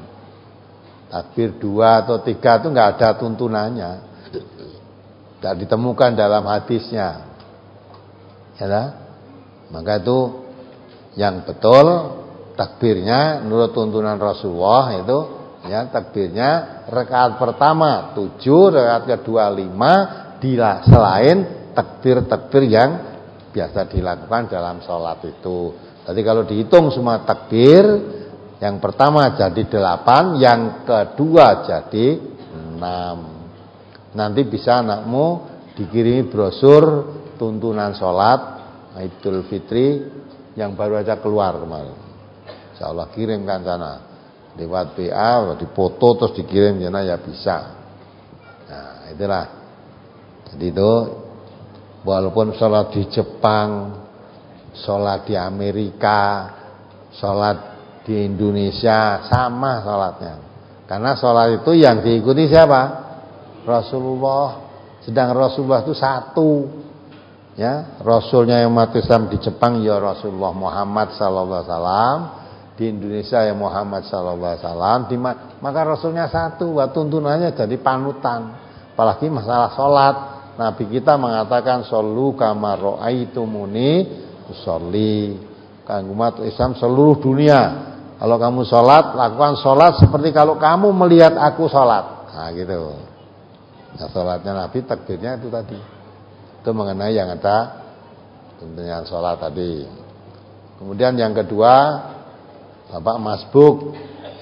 Takbir dua atau tiga itu enggak ada tuntunannya, tidak ditemukan dalam hadisnya, ya lah? Maka itu yang betul takbirnya menurut tuntunan Rasulullah itu ya takbirnya rakaat pertama tujuh, rakaat kedua lima, selain takbir-takbir yang biasa dilakukan dalam sholat itu. Jadi kalau dihitung semua takbir, yang pertama jadi delapan, yang kedua jadi enam. Nanti bisa anakmu dikirimi brosur tuntunan sholat Idul Fitri yang baru aja keluar kemarin. Insya Allah kirimkan sana lewat B A, dipoto terus dikirim sana ya bisa. Nah itulah. Jadi itu walaupun sholat di Jepang, sholat di Amerika, sholat di Indonesia sama sholatnya. Karena sholat itu yang diikuti siapa? Rasulullah. Sedang Rasulullah itu satu. Ya, Rasulnya yang umat Islam di Jepang ya Rasulullah Muhammad sallallahu alaihi wasallam, di Indonesia ya Muhammad sallallahu alaihi wasallam. Maka Rasulnya satu, wa tuntunannya jadi panutan. Apalagi masalah sholat, Nabi kita mengatakan shollu kama ra'aitumuni usolli. Kan umat Islam seluruh dunia, kalau kamu sholat, lakukan sholat seperti kalau kamu melihat aku sholat. Nah gitu. Nah sholatnya Nabi takbirnya itu tadi. Itu mengenai yang ada tentunya sholat tadi. Kemudian yang kedua, Bapak masbuk,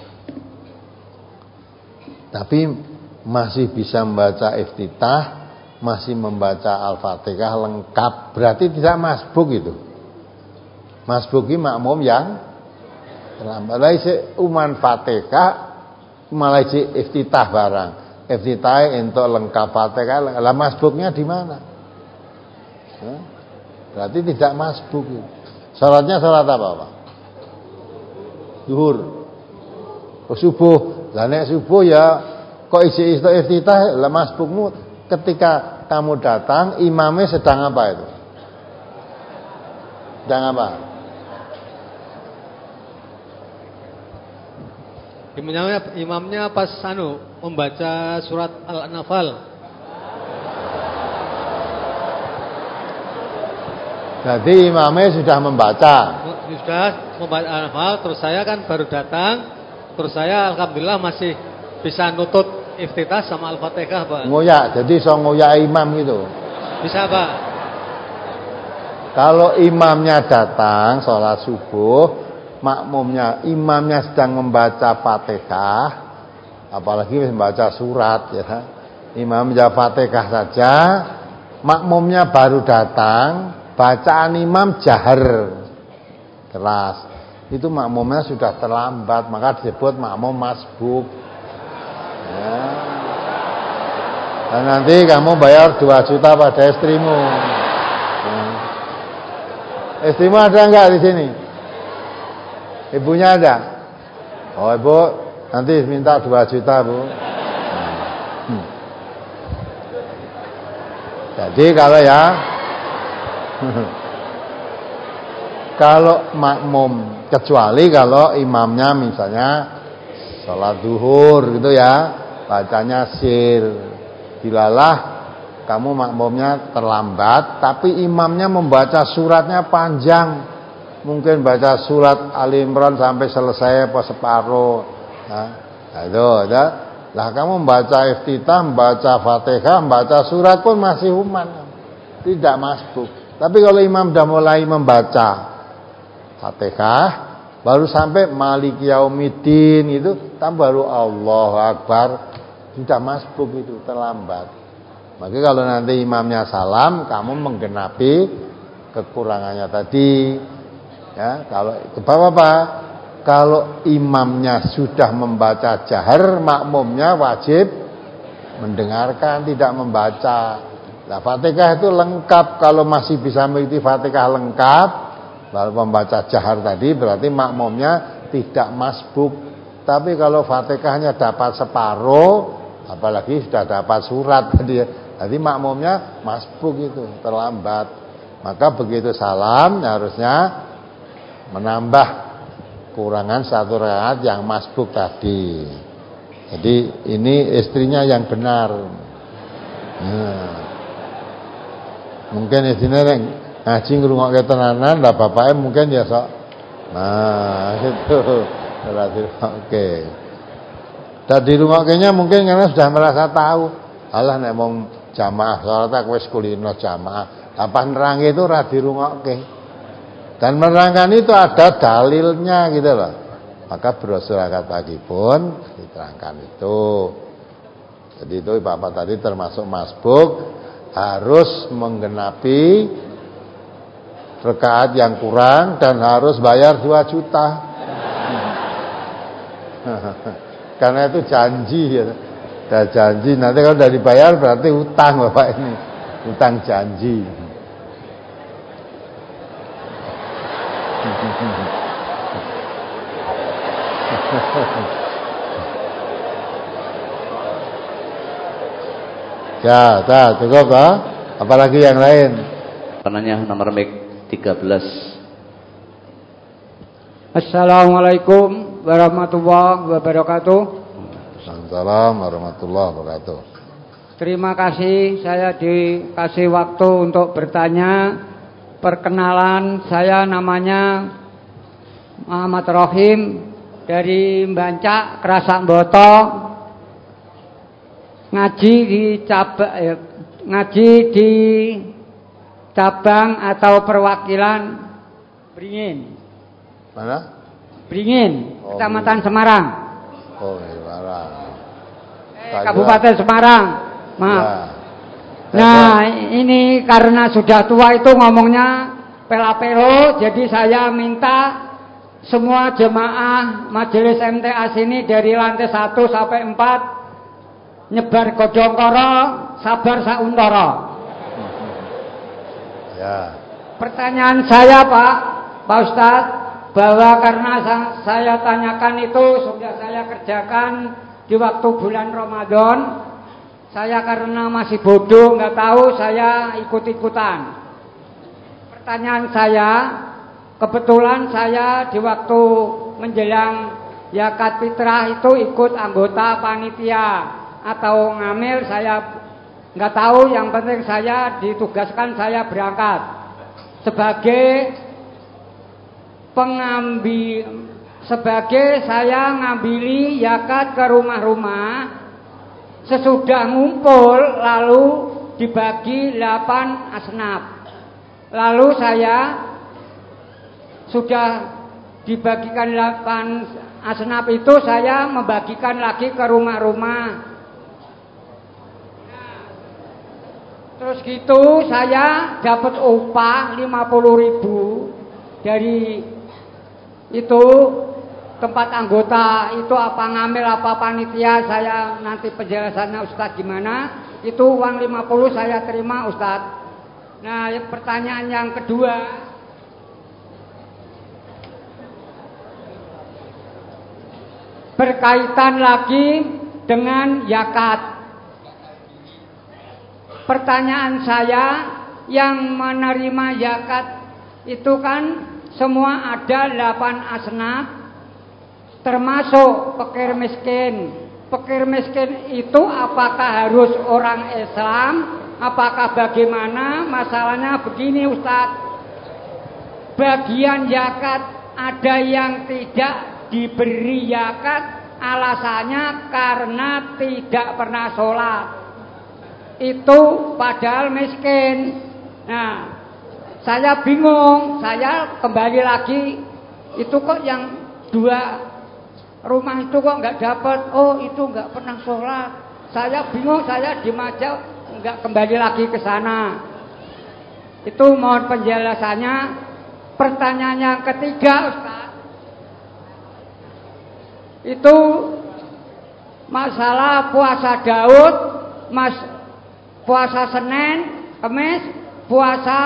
tapi masih bisa membaca iftitah, masih membaca Al-Fatihah lengkap, berarti tidak masbuk itu. Masbuki makmum yang malah isi uman Fatihah, malah isi iftitah barang. Iftitah untuk lengkap Fatihah, lah masbuknya di mana? Ya, berarti tidak masbuk. Salatnya salat apa, Pak? Zuhur. Oh, subuh. Lah nek subuh ya kok isi iftitah, lah masbukmu ketika kamu datang imamnya sedang apa itu? Sedang apa? Imamnya, imamnya pas anu membaca surat Al-Anfal. Jadi imamnya sudah membaca. Sudah membaca Al-Anfal, terus saya kan baru datang, terus saya alhamdulillah masih bisa nutut iftitah sama Al-Fatihah, Pak. Ngoyak, jadi so ngoyak imam gitu. Bisa, Pak. Kalau imamnya datang sholat subuh, makmumnya, imamnya sedang membaca Fatihah, apalagi membaca surat ya. Imam membaca Fatihah saja, makmumnya baru datang, bacaan imam jahar keras, itu makmumnya sudah terlambat, maka disebut makmum masbuk. Ya. Dan nanti kamu bayar dua juta pada istrimu. Ya. Istrimu ada enggak di sini? Ibunya ada? Oh, ibu nanti minta dua juta, Bu. Hmm. Jadi kalau ya kalau makmum, kecuali kalau imamnya misalnya sholat duhur gitu ya, bacanya sir, dilalah kamu makmumnya terlambat, tapi imamnya membaca suratnya panjang, mungkin baca surat Ali Imran sampai selesai apa separuh, nah, itu ada. Lah kamu membaca iftitah, membaca Fatihah, membaca surat pun masih human, tidak masbuk. Tapi kalau imam sudah mulai membaca Fatihah, baru sampai Maliki Yaumiddin itu, tambah baru Allahu Akbar, sudah masbuk, itu terlambat. Maka kalau nanti imamnya salam, kamu menggenapi kekurangannya tadi. Ya, kalau Bapak-bapak, kalau imamnya sudah membaca jahar, makmumnya wajib mendengarkan, tidak membaca. Nah, Fatihah itu lengkap, kalau masih bisa mengikuti Fatihah lengkap, lalu membaca jahar tadi berarti makmumnya tidak masbuk. Tapi kalau Fatihahnya dapat separuh, apalagi sudah dapat surat tadi, jadi makmumnya masbuk, itu terlambat. Maka begitu salam harusnya menambah kurangan satu rakaat yang masbuk tadi. Jadi ini istrinya yang benar. Nah, mungkin istrinya yang ngaji ngrungokke tenanan, lah bapaknya mungkin ya sok. Nah, itu berarti oke. Dan di rungokkenya mungkin karena sudah merasa tahu. Alah nek wong jamaah salat aku wis kulino jamaah. Apa nerang itu ora dirungokke. Dan menerangkan itu ada dalilnya gitu loh. Maka brosur akad pagi pun diterangkan itu. Jadi itu Bapak tadi termasuk masbuk, harus menggenapi rakaat yang kurang dan harus bayar dua juta. Karena itu janji ya. Udah janji, nanti kalau udah dibayar berarti utang Bapak ini. Utang janji. Ya, dah cukup lah. Apalagi yang lain? Penanya nomor mic tiga belas. Assalamualaikum warahmatullahi wabarakatuh. Assalamualaikum warahmatullahi wabarakatuh. Terima kasih, saya dikasih waktu untuk bertanya. Perkenalan, saya namanya Muhammad Rohim dari Bancak, Krasakboto. Ngaji di cabang, eh, ngaji di cabang atau perwakilan Beringin. Mana? Beringin, Oh, Kecamatan Semarang. Oh, Semarang. Eh, Kabupaten Semarang. Maaf. Ya. Nah, ini karena sudah tua itu ngomongnya pela-pelo, jadi saya minta semua jemaah majelis M T A sini dari lantai satu sampai empat nyebar godongkoro, sabar sauntoro. Ya. Pertanyaan saya Pak, Pak Ustadz, bahwa karena saya tanyakan itu sudah saya kerjakan di waktu bulan Ramadan. Saya karena masih bodoh, nggak tahu, saya ikut-ikutan. Pertanyaan saya, kebetulan saya di waktu menjelang zakat fitrah itu ikut anggota panitia atau ngamil, saya nggak tahu, yang penting saya ditugaskan saya berangkat sebagai pengambil, sebagai saya ngambili zakat ke rumah-rumah. Sesudah ngumpul lalu dibagi delapan asnaf. Lalu saya sudah dibagikan delapan asnaf itu, saya membagikan lagi ke rumah-rumah. Terus gitu saya dapat upah lima puluh ribu dari itu tempat anggota itu, apa ngambil apa panitia, saya nanti penjelasannya Ustadz gimana. Itu uang lima puluh saya terima Ustadz. Nah, pertanyaan yang kedua, berkaitan lagi dengan zakat. Pertanyaan saya, yang menerima zakat itu kan semua ada delapan asnaf, termasuk fakir miskin. Fakir miskin itu apakah harus orang Islam? Apakah bagaimana? Masalahnya begini Ustadz, bagian zakat ada yang tidak diberi zakat, alasannya karena tidak pernah sholat. Itu padahal miskin. Nah, saya bingung. Saya kembali lagi, itu kok yang dua rumah itu kok nggak dapat? Oh, itu nggak pernah sholat. Saya bingung. Saya di Majau nggak kembali lagi ke sana. Itu mohon penjelasannya. Pertanyaan yang ketiga, Ustaz, itu masalah puasa Daud, mas puasa Senin, Kamis, puasa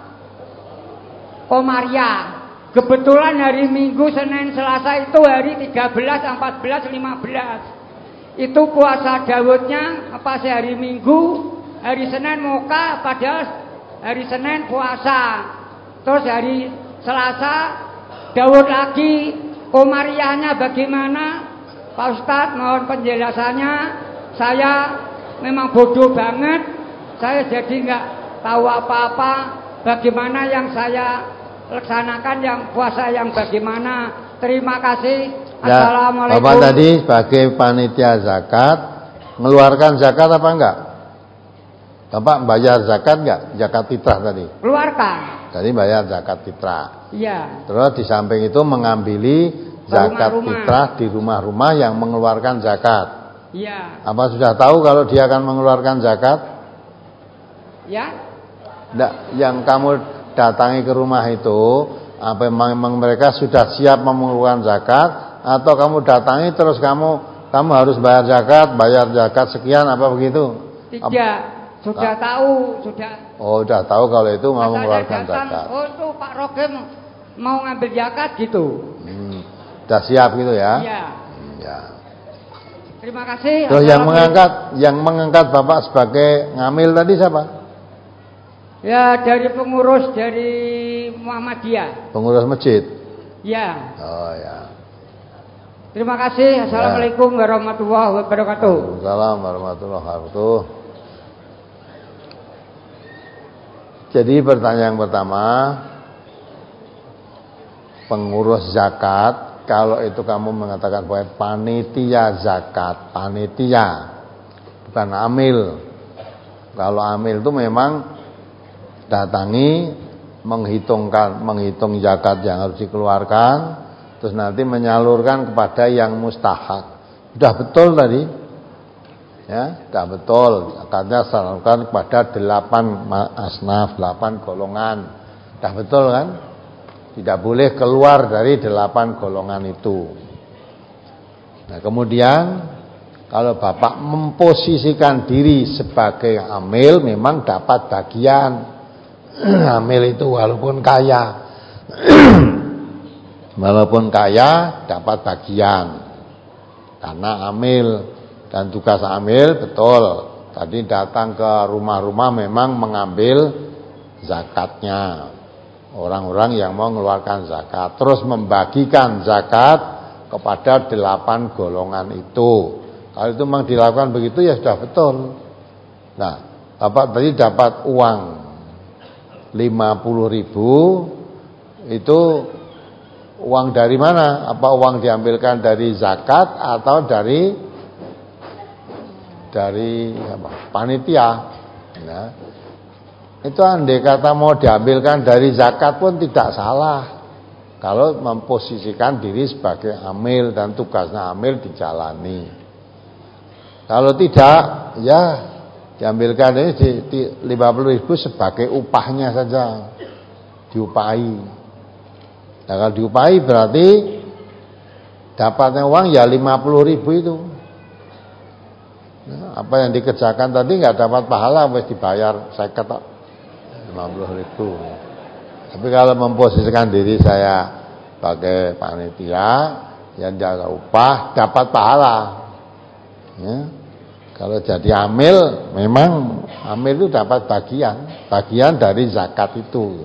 Komariah. Kebetulan hari Minggu, Senin, Selasa itu hari tiga belas, empat belas, lima belas. Itu puasa Daudnya apa sih hari Minggu, hari Senin muka, padahal hari Senin puasa. Terus hari Selasa Daud lagi. Komariahnya bagaimana Pak Ustadz, mohon penjelasannya. Saya memang bodoh banget. Saya jadi nggak tahu apa-apa. Bagaimana yang saya laksanakan, yang puasa yang bagaimana. Terima kasih. Ya, Assalamualaikum. Bapak tadi sebagai panitia zakat mengeluarkan zakat apa enggak? Bapak bayar zakat enggak? Zakat fitrah tadi. Keluarkan. Tadi bayar zakat fitrah. Iya. Terus di samping itu mengambili zakat Rumah-rumah. fitrah di rumah-rumah yang mengeluarkan zakat. Iya. Apa sudah tahu kalau dia akan mengeluarkan zakat? Ya. Nggak, yang kamu datangi ke rumah itu, apa memang mereka sudah siap mengeluarkan zakat, atau kamu datangi terus kamu kamu harus bayar zakat, bayar zakat sekian, apa begitu? Tidak, sudah Nah. tahu, sudah. Oh, sudah tahu kalau itu mau Saya mengeluarkan datang, zakat. oh itu Pak Rogem mau ngambil zakat gitu. Hmm, sudah siap gitu ya? Iya. Hmm, ya. Terima kasih. Terus yang mengangkat, yang mengangkat Bapak sebagai ngamil tadi siapa? Ya, dari pengurus dari Muhammadiyah. Pengurus masjid. Ya. Oh ya. Terima kasih. Assalamualaikum warahmatullahi wabarakatuh. Waalaikumsalam warahmatullahi wabarakatuh. Jadi pertanyaan pertama, pengurus zakat, kalau itu kamu mengatakan bahwa panitia zakat, panitia, bukan amil. Kalau amil itu memang datangi, menghitungkan, menghitung zakat yang harus dikeluarkan, terus nanti menyalurkan kepada yang mustahak. Sudah betul tadi, ya, sudah betul. Zakatnya salurkan kepada delapan asnaf, delapan golongan. Sudah betul kan? Tidak boleh keluar dari delapan golongan itu. Nah, kemudian kalau Bapak memposisikan diri sebagai amil, memang dapat bagian. Amil itu walaupun kaya, walaupun kaya dapat bagian, karena amil. Dan tugas amil betul, tadi datang ke rumah-rumah memang mengambil zakatnya, orang-orang yang mau mengeluarkan zakat, terus membagikan zakat kepada delapan golongan itu. Kalau itu memang dilakukan begitu ya sudah betul. Nah, Bapak tadi dapat uang lima puluh ribu, itu uang dari mana? Apa uang diambilkan dari zakat atau dari dari apa, panitia? Nah, itu andai kata mau diambilkan dari zakat pun tidak salah, kalau memposisikan diri sebagai amil dan tugasnya amil dijalani. Kalau tidak, ya Diambilkan ini di, di lima puluh ribu sebagai upahnya saja, diupahi. Nah, kalau diupahi berarti dapatnya uang ya lima puluh ribu itu. Nah, apa yang dikerjakan tadi nggak dapat pahala, harus dibayar saya kata lima puluh ribu. Tapi kalau memposisikan diri saya sebagai panitia yang jaga upah dapat pahala. Ya. Kalau jadi amil, memang amil itu dapat bagian, bagian dari zakat itu.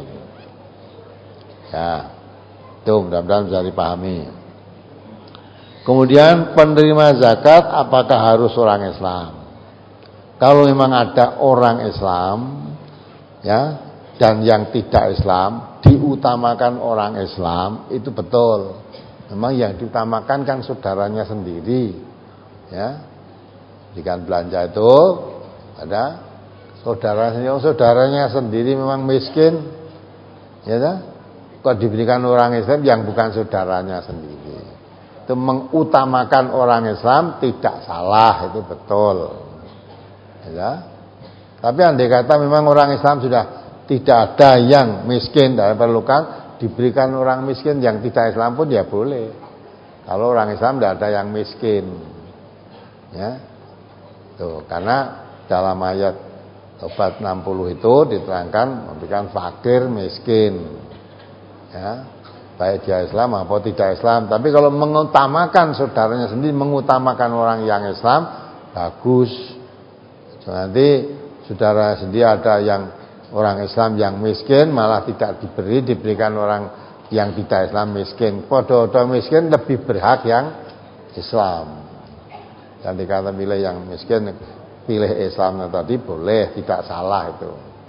Ya, itu mudah-mudahan bisa dipahami. Kemudian penerima zakat apakah harus orang Islam? Kalau memang ada orang Islam, ya, dan yang tidak Islam, diutamakan orang Islam, itu betul. Memang yang diutamakan kan saudaranya sendiri, ya. Jika belanja itu ada saudara sendiri, saudaranya sendiri memang miskin, ya kan? Kok diberikan orang Islam yang bukan saudaranya sendiri. Itu mengutamakan orang Islam tidak salah, itu betul. Ya. Tapi andai kata memang orang Islam sudah tidak ada yang miskin dan perlukan, diberikan orang miskin yang tidak Islam pun ya boleh. Kalau orang Islam tidak ada yang miskin, ya. Tuh, karena dalam ayat Tobat enam puluh itu diterangkan memberikan fakir miskin, ya, baik dia Islam maupun tidak Islam. Tapi kalau mengutamakan saudaranya sendiri, mengutamakan orang yang Islam, bagus. So, nanti saudara sendiri ada yang orang Islam yang miskin malah tidak diberi, diberikan orang yang tidak Islam miskin. Podo-podo miskin lebih berhak yang Islam. Dan dikata pilih yang miskin, pilih Islam tadi boleh, tidak salah itu.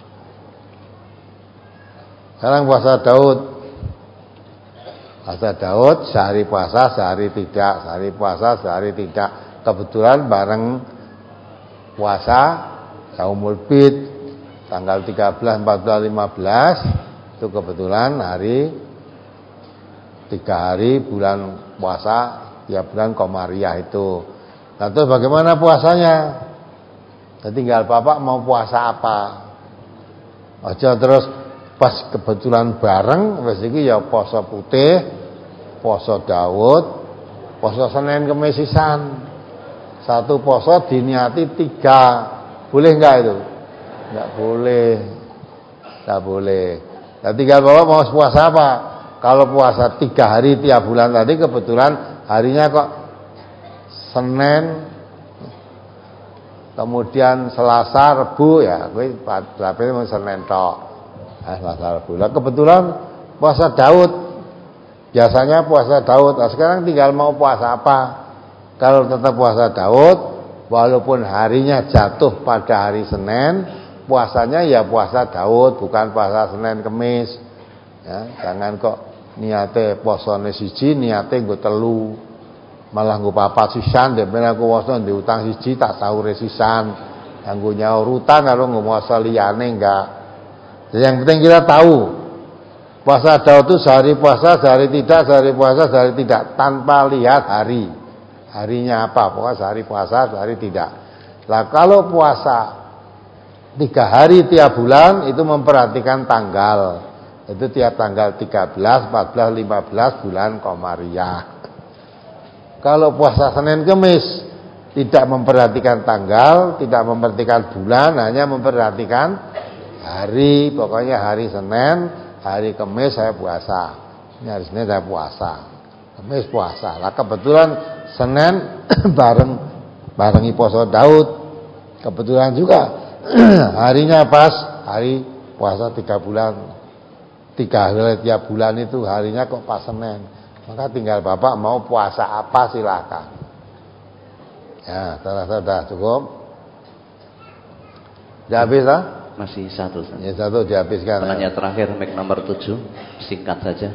Sekarang puasa Daud. Puasa Daud sehari puasa, sehari tidak, sehari puasa, sehari tidak. Kebetulan bareng puasa Yaumul Bid tanggal tiga belas, empat belas, lima belas itu kebetulan hari tiga hari bulan puasa tiap bulan Komariah itu. Nah, terus bagaimana puasanya? Tinggal bapak mau puasa apa? Aja terus pas kebetulan bareng wis iki ya poso putih, poso Daud, poso Senin Kemis sisan. Satu poso diniati tiga. Boleh enggak itu? Enggak boleh. Enggak boleh. Nah, tinggal bapak mau puasa apa? Kalau puasa tiga hari tiap bulan tadi kebetulan harinya kok Senin, kemudian Selasa, Rebu, ya, kowe berarti mung Senin tok. Ah, Selasa, Rebu. Lah kebetulan puasa Daud. Biasanya puasa Daud. Nah, sekarang tinggal mau puasa apa? Kalau tetap puasa Daud, walaupun harinya jatuh pada hari Senin, puasanya ya puasa Daud, bukan puasa Senin Kemis. Ya, jangan kok niate posone siji, niate nggo telu. Malah nggo papat sisan, demen aku poso ndek utang siji tak sahure sisan. Nggo nyaur utang karo nggo poso liyane enggak. Jadi yang penting kita tahu puasa Daud itu sehari puasa, sehari tidak, sehari puasa, sehari tidak, tanpa lihat hari. Harinya apa? Pokoknya sehari puasa, sehari tidak. Lah kalau puasa tiga hari tiap bulan itu memperhatikan tanggal. Itu tiap tanggal tiga belas, empat belas, lima belas bulan Komariah. Kalau puasa Senin Kemis tidak memperhatikan tanggal, tidak memperhatikan bulan, hanya memperhatikan hari. Pokoknya hari Senin, hari Kemis saya puasa. Ini hari Senin saya puasa, Kemis puasa. Lah kebetulan Senin bareng barengi poso Daud. Kebetulan juga harinya pas hari puasa tiga bulan. Tiga hari tiap bulan itu harinya kok pas Senin. Maka tinggal bapak mau puasa apa silakan. Ya, sudah cukup. Sudah habis lah? Masih satu. Ya, satu dihabiskan. Penanya ya. Terakhir mic nomor tujuh, singkat saja.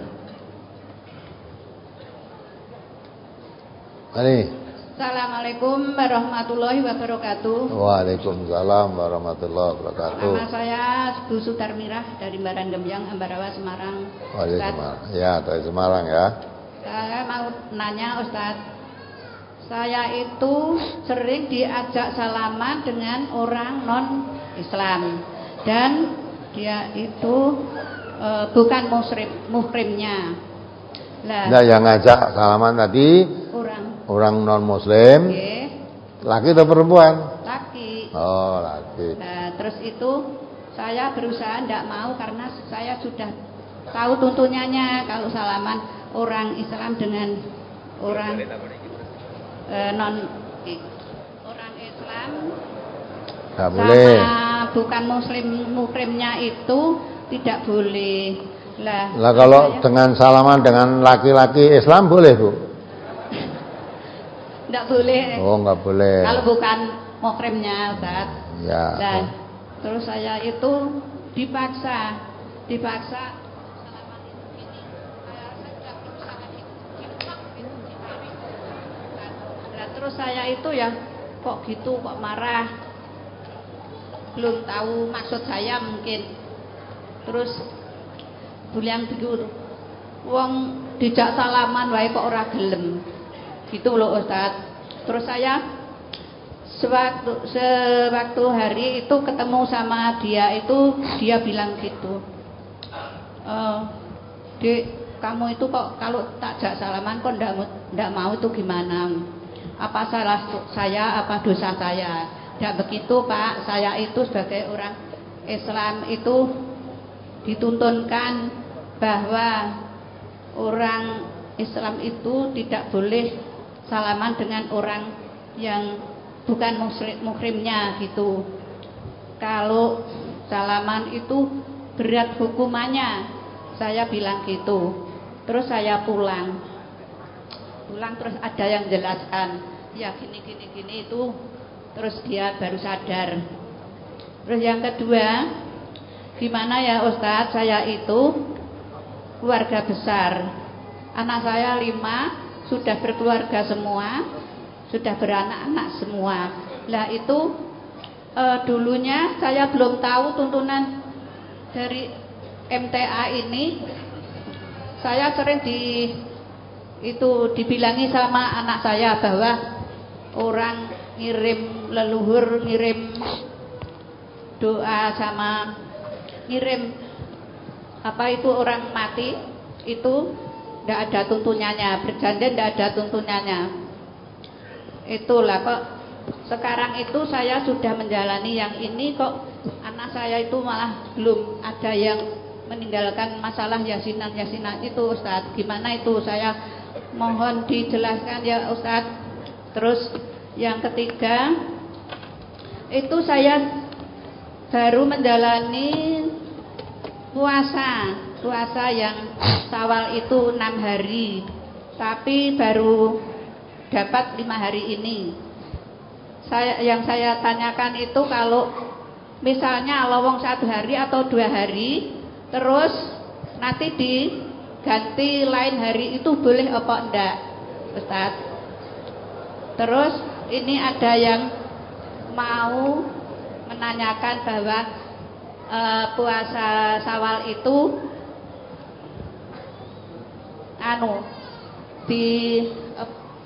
Mari. Assalamualaikum warahmatullahi wabarakatuh. Waalaikumsalam warahmatullahi wabarakatuh. Nama saya Bu Sudarmirah dari Baran Gembyang, Ambarawa, Semarang. Oh, dari Semarang. Ya, dari Semarang ya. Saya mau nanya Ustadz, saya itu sering diajak salaman dengan orang non-Islam dan dia itu e, bukan muslim, muhrimnya. Lah, nah, yang ngajak salaman tadi orang orang non-Muslim, okay. Laki atau perempuan? Laki. Oh, laki. Nah, terus itu saya berusaha tidak mau karena saya sudah tahu tuntunannya kalau salaman orang Islam dengan orang e, non orang Islam nggak boleh. Sama bukan Muslim muhrimnya itu tidak boleh. Lah, lah kalau saya, dengan salaman dengan laki-laki Islam boleh, Bu? Tidak boleh. Oh, nggak boleh. Kalau bukan muhrimnya, Ustaz. Ya. Nah, oh. Terus saya itu dipaksa, dipaksa salaman itu gini. Saya sudah berusaha diplak gitu ditarik. Nah, terus saya itu ya kok gitu, kok marah. Belum tahu maksud saya mungkin. Terus bulian bigur wong dijak salaman wae kok ora gelem gitu loh Ustaz. Terus saya sewaktu sewaktu hari itu ketemu sama dia itu dia bilang gitu, e, Dek, kamu itu kok kalau tak jak salaman kok ndak ndak mau itu gimana, apa salah saya apa dosa saya? Tidak begitu Pak, saya itu sebagai orang Islam itu dituntunkan bahwa orang Islam itu tidak boleh salaman dengan orang yang bukan muslim muhrimnya gitu. Kalau salaman itu berat hukumannya, saya bilang gitu. Terus saya pulang, pulang terus ada yang jelaskan, ya gini gini gini itu. Terus dia baru sadar. Terus yang kedua, gimana ya Ustadz, saya itu keluarga besar, anak saya lima, sudah berkeluarga semua, sudah beranak-anak semua. Lah itu e, dulunya saya belum tahu tuntunan dari M T A ini. Saya sering di itu dibilangi sama anak saya bahwa orang ngirim leluhur, ngirim doa sama ngirim apa itu orang mati itu tidak ada tuntunannya, berjanji tidak ada tuntunannya. Itulah kok sekarang itu saya sudah menjalani yang ini kok anak saya itu malah belum ada yang meninggalkan masalah yasinan yasinan itu Ustadz. Gimana itu, saya mohon dijelaskan ya Ustadz. Terus yang ketiga itu saya baru menjalani puasa puasa yang Syawal itu enam hari, tapi baru dapat lima hari ini. Saya yang saya tanyakan itu kalau misalnya lowong satu hari atau dua hari, terus nanti diganti lain hari itu boleh apa enggak, Ustaz? Terus ini ada yang mau menanyakan bahwa e, puasa Syawal itu anu di e,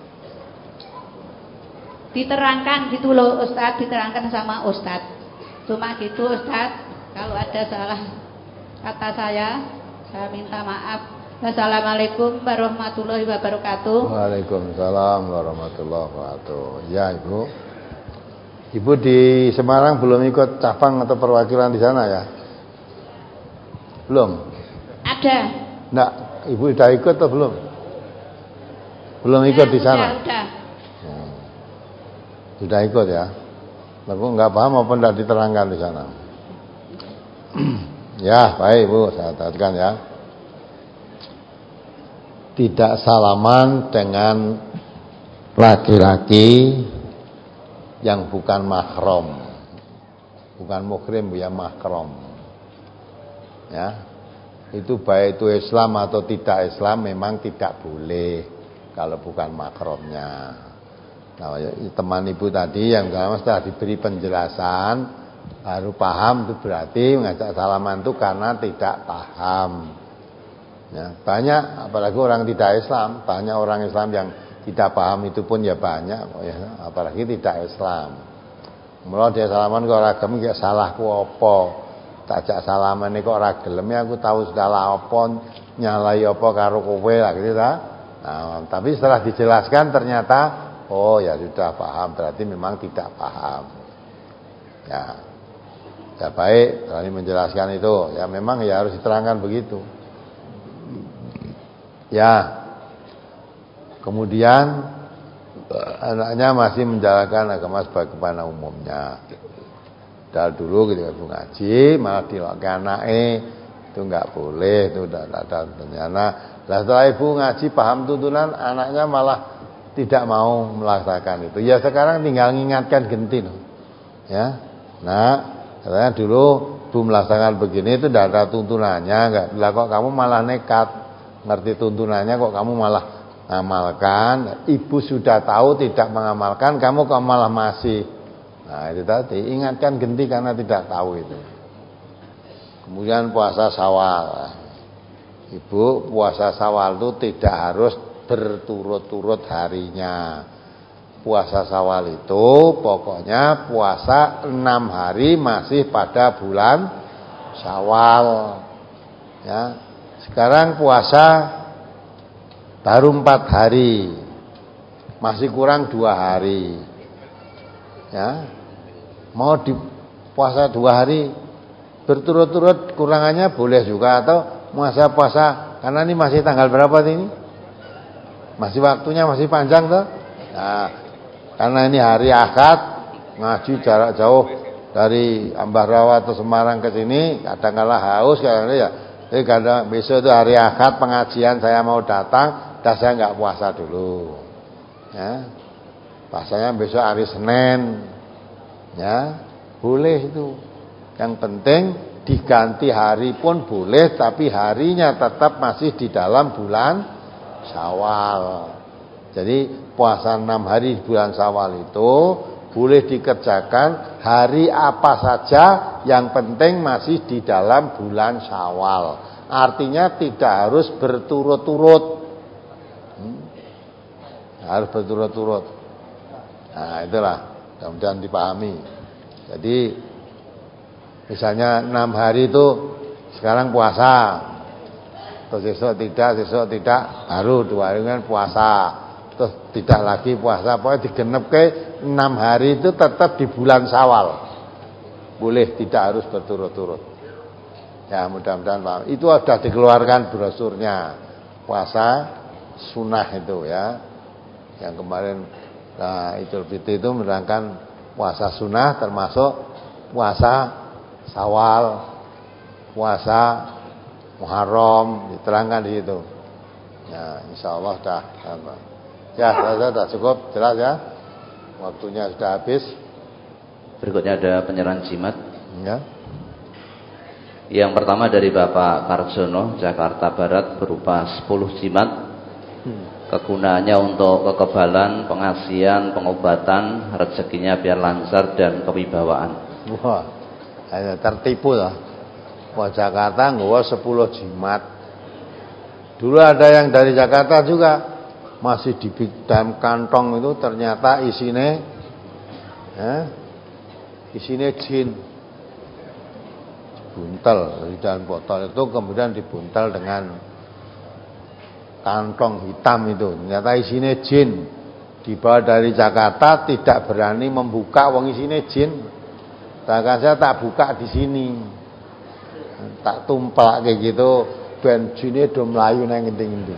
diterangkan gitu loh Ustadz, diterangkan sama Ustadz. Cuma gitu Ustadz, kalau ada salah kata saya, saya minta maaf. Wassalamualaikum warahmatullahi wabarakatuh. Waalaikumsalam warahmatullahi wabarakatuh. Ya Ibu, Ibu di Semarang belum ikut cabang atau perwakilan di sana ya? Belum? Ada. Enggak, Ibu sudah ikut atau belum? Belum ikut di sana? Sudah, sudah. Hmm. Sudah ikut ya? Lalu enggak paham apa enggak diterangkan di sana? Ya, baik Bu, saya tatkan ya. Tidak salaman dengan laki-laki yang bukan mahram, bukan muhrim ya, mahram ya. Itu baik itu Islam atau tidak Islam memang tidak boleh kalau bukan mahramnya. Nah, teman Ibu tadi yang setelah diberi penjelasan baru paham, itu berarti mengajak salaman itu karena tidak paham ya. Banyak apalagi orang tidak Islam, banyak orang Islam yang tidak paham itu pun ya banyak ya, apalagi tidak Islam. Mula dia salaman kok ora gelem ya salahku apa? Takjak salaman iki kok ora gelem ya aku tahu salah apa, nyalai apa karo kowe lah gitu ta. Nah, tapi setelah dijelaskan ternyata oh ya sudah paham, berarti memang tidak paham. Ya. Ya baik, berani menjelaskan itu. Ya memang ya harus diterangkan begitu. Ya. Kemudian anaknya masih menjalankan agama sebagaimana umumnya. Dari dulu ketika ibu ngaji malah dilokake anake itu enggak boleh, itu udah ada ternyata. Lah setelah ibu ngaji paham tuntunan, anaknya malah tidak mau melaksanakan itu. Ya sekarang tinggal mengingatkan genti loh. Ya. Nah, katanya dulu ibu melaksanakan begini itu tidak ada tuntunannya, enggak. Lah kok kamu malah nekat ngerti tuntunannya kok kamu malah mengamalkan, ibu sudah tahu tidak mengamalkan, kamu kok malah masih. Nah itu tadi, ingatkan genti karena tidak tahu itu. Kemudian puasa Syawal, ibu puasa Syawal itu tidak harus berturut-turut harinya. Puasa Syawal itu pokoknya puasa enam hari masih pada bulan Syawal. Ya, sekarang puasa baru empat hari, masih kurang dua hari. Ya, mau di puasa dua hari berturut-turut kurangannya boleh juga, atau masa puasa karena ini masih tanggal berapa ini? Masih waktunya masih panjang tuh. Nah, karena ini hari Ahad, ngaji jarak jauh dari Ambarawa atau Semarang ke sini, kadang-kala haus kadang-kala ya. Jadi kadang besok itu hari Ahad pengajian saya mau datang. Dah saya enggak puasa dulu. Ya. Puasanya besok hari Senin. Ya, boleh itu. Yang penting diganti hari pun boleh, tapi harinya tetap masih di dalam bulan Syawal. Jadi puasa enam hari di bulan Syawal itu boleh dikerjakan hari apa saja, yang penting masih di dalam bulan Syawal. Artinya tidak harus berturut-turut. Harus berturut-turut. Nah itulah, mudah-mudahan dipahami. Jadi misalnya enam hari itu sekarang puasa, terus besok tidak, besok tidak, baru dua hari kan puasa, terus tidak lagi puasa, pokoknya digenep ke enam hari itu tetap di bulan Syawal. Boleh, tidak harus berturut-turut. Ya mudah-mudahan paham. Itu sudah dikeluarkan brosurnya puasa sunnah itu ya. Yang kemarin nah, Idul Fitri itu menerangkan puasa sunnah termasuk puasa Syawal, puasa Muharram, diterangkan di situ. Ya, insyaallah sudah. Ya, sudah, sudah cukup jelas ya. Waktunya sudah habis. Berikutnya ada penyerahan jimat. Ya. Yang pertama dari Bapak Karjono, Jakarta Barat, berupa sepuluh jimat. Hmm. Kegunaannya untuk kekebalan, pengasihan, pengobatan, rezekinya biar lancar dan kewibawaan. Wah, tertipu lah. Wah, Jakarta nggawa sepuluh jimat. Dulu ada yang dari Jakarta juga masih di dalam kantong itu ternyata isine eh, isine jin. Buntel di dalam botol itu, kemudian dibuntel dengan kantong hitam itu, ternyata isinya jin. Dibawa dari Jakarta, tidak berani membuka, wong isinya jin. Bahkan saya tak buka di sini, tak tumplak kayak gitu, ben jinnya do melayu nang ngendi-ngendi.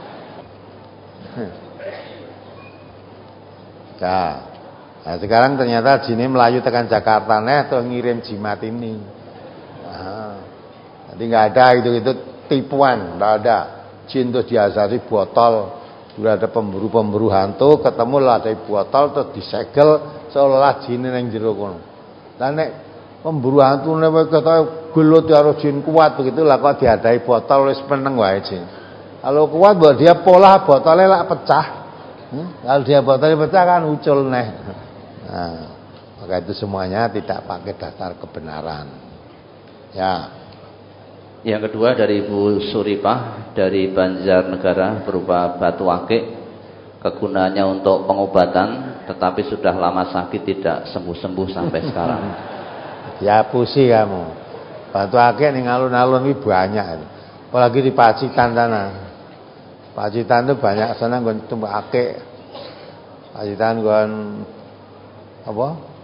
Nah, nah sekarang ternyata jinnya melayu tekan Jakarta nih, terus ngirim jimat ini. Nah, jadi nggak ada itu-itu tipuan, nggak ada. Jin terus diasari botol, sudah ada pemburu-pemburu hantu, ketemu lah ada botol terus disegel seolah-olah jin yang jero kono. Lah nek pemburu hantu nek kata gelut karo jin kuat begitu lah kok diadai botol wis meneng wae jin. Kalau kuat buat dia pola botolnya lah pecah. Hmm? Kalau dia botolnya pecah kan ucul neh. Nah, maka itu semuanya tidak pakai dasar kebenaran. Ya. Yang kedua dari Ibu Suripah dari Banjarnegara, berupa batu akik. kegunaannya untuk pengobatan, tetapi sudah lama sakit tidak sembuh-sembuh sampai sekarang. Ya pusi kamu. Batu akik ning alun-alun iki banyak. Apalagi di Pacitan sana. Pacitan itu banyak sana nggon tumbak akik. Pacitan nggon apa?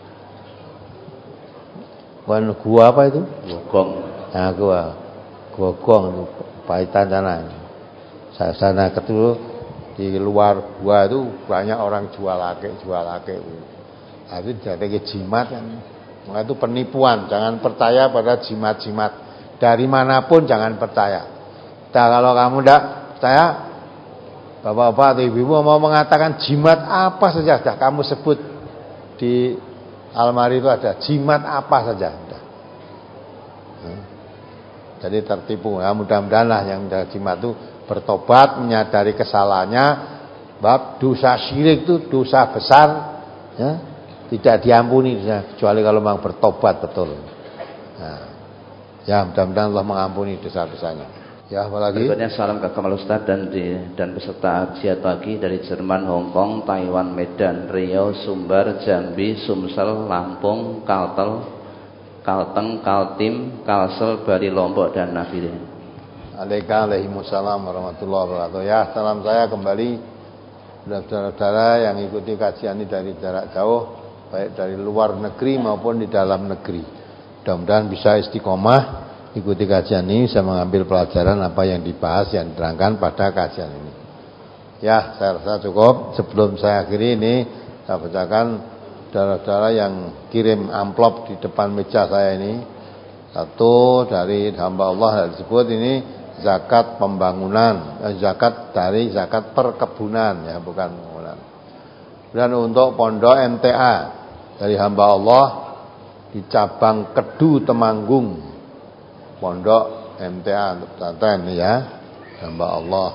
Nggon gua apa itu? Gong. Nah, gua. Gua gong itu Pacitan sana. Saya sana ketemu di luar gua itu banyak orang jual akik, jual akik. Nah, itu jadi jimat kan. Nah, itu penipuan, jangan percaya pada jimat-jimat. Dari manapun jangan percaya. Nah, kalau kamu tidak percaya, bapak-bapak atau ibu-ibu mau mengatakan jimat apa saja, dah kamu sebut di almari itu ada jimat apa saja. Dah. Hmm. Jadi tertipu. Nah, mudah-mudahan lah yang menjaga jimat itu bertobat, menyadari kesalahannya. Bab dosa syirik itu dosa besar, ya. Tidak diampuni kecuali kalau memang bertobat betul. Nah, ya mudah-mudahan Allah mengampuni dosa-dosanya. Ya, apalagi? Berikutnya salam ke Kamal Ustaz dan di, dan peserta aksi atau agi dari Jerman, Hong Kong, Taiwan, Medan, Riau, Sumbar, Jambi, Sumsel, Lampung, Kaltel, Kalteng, Kaltim, Kalsel, Bali, Lombok dan Nabire. Waalaikumsalam warahmatullahi wabarakatuh. Ya, salam saya kembali saudara-saudara yang ikuti kajian ini dari jarak jauh, baik dari luar negeri maupun di dalam negeri. Mudah-mudahan bisa istiqomah ikuti kajian ini, bisa mengambil pelajaran apa yang dibahas, yang diterangkan pada kajian ini. Ya, saya rasa cukup. Sebelum saya akhiri ini, saya bacakan saudara-saudara yang kirim amplop di depan meja saya ini. Satu dari hamba Allah yang disebut ini zakat pembangunan, zakat dari zakat perkebunan, ya, bukan pembangunan. Dan untuk pondok M T A dari hamba Allah di cabang Kedu Temanggung, pondok M T A untuk pesantren, ya, hamba Allah.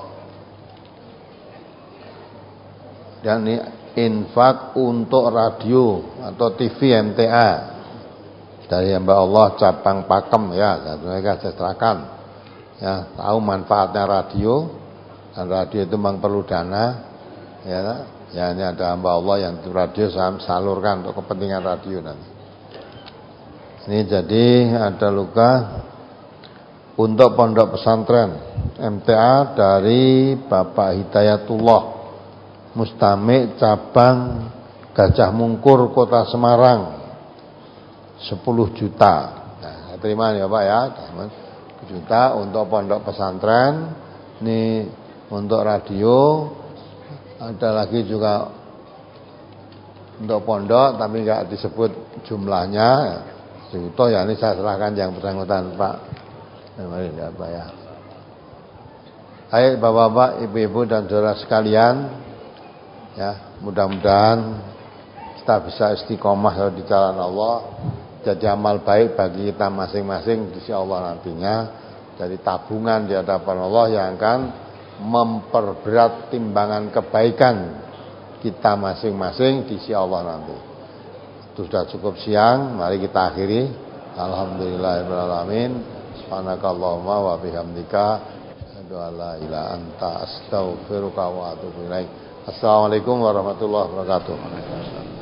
Dan ini infak untuk radio atau T V M T A dari hamba Allah cabang Pakem, ya, mereka sejahterakan, ya, tahu manfaatnya radio, dan radio itu memang perlu dana, ya. Ya, ini ada hamba Allah yang radio saya salurkan untuk kepentingan radio nanti. Ini jadi ada luka untuk pondok pesantren M T A dari Bapak Hidayatullah Mustami cabang Gajah Mungkur Kota Semarang sepuluh juta. Nah, saya terima ya Pak, ya. sepuluh juta untuk pondok pesantren. Ini untuk radio. Ada lagi juga untuk pondok tapi enggak disebut jumlahnya. Itu ya, ini saya serahkan yang bersangkutan Pak. Mari ya Pak, ya. Hai Bapak-bapak, Ibu-ibu dan saudara sekalian, ya, mudah-mudahan kita bisa istiqomah di jalan Allah, jadi amal baik bagi kita masing-masing di sisi Allah nantinya, jadi tabungan di hadapan Allah yang akan memperberat timbangan kebaikan kita masing-masing di sisi Allah nanti. Itu sudah cukup siang, mari kita akhiri. Alhamdulillahirabbil alamin. Subhanakallahumma wa bihamdika asyhadu an la ilaha anta astaghfiruka wa atubu ilaik. Assalamualaikum warahmatullahi wabarakatuh.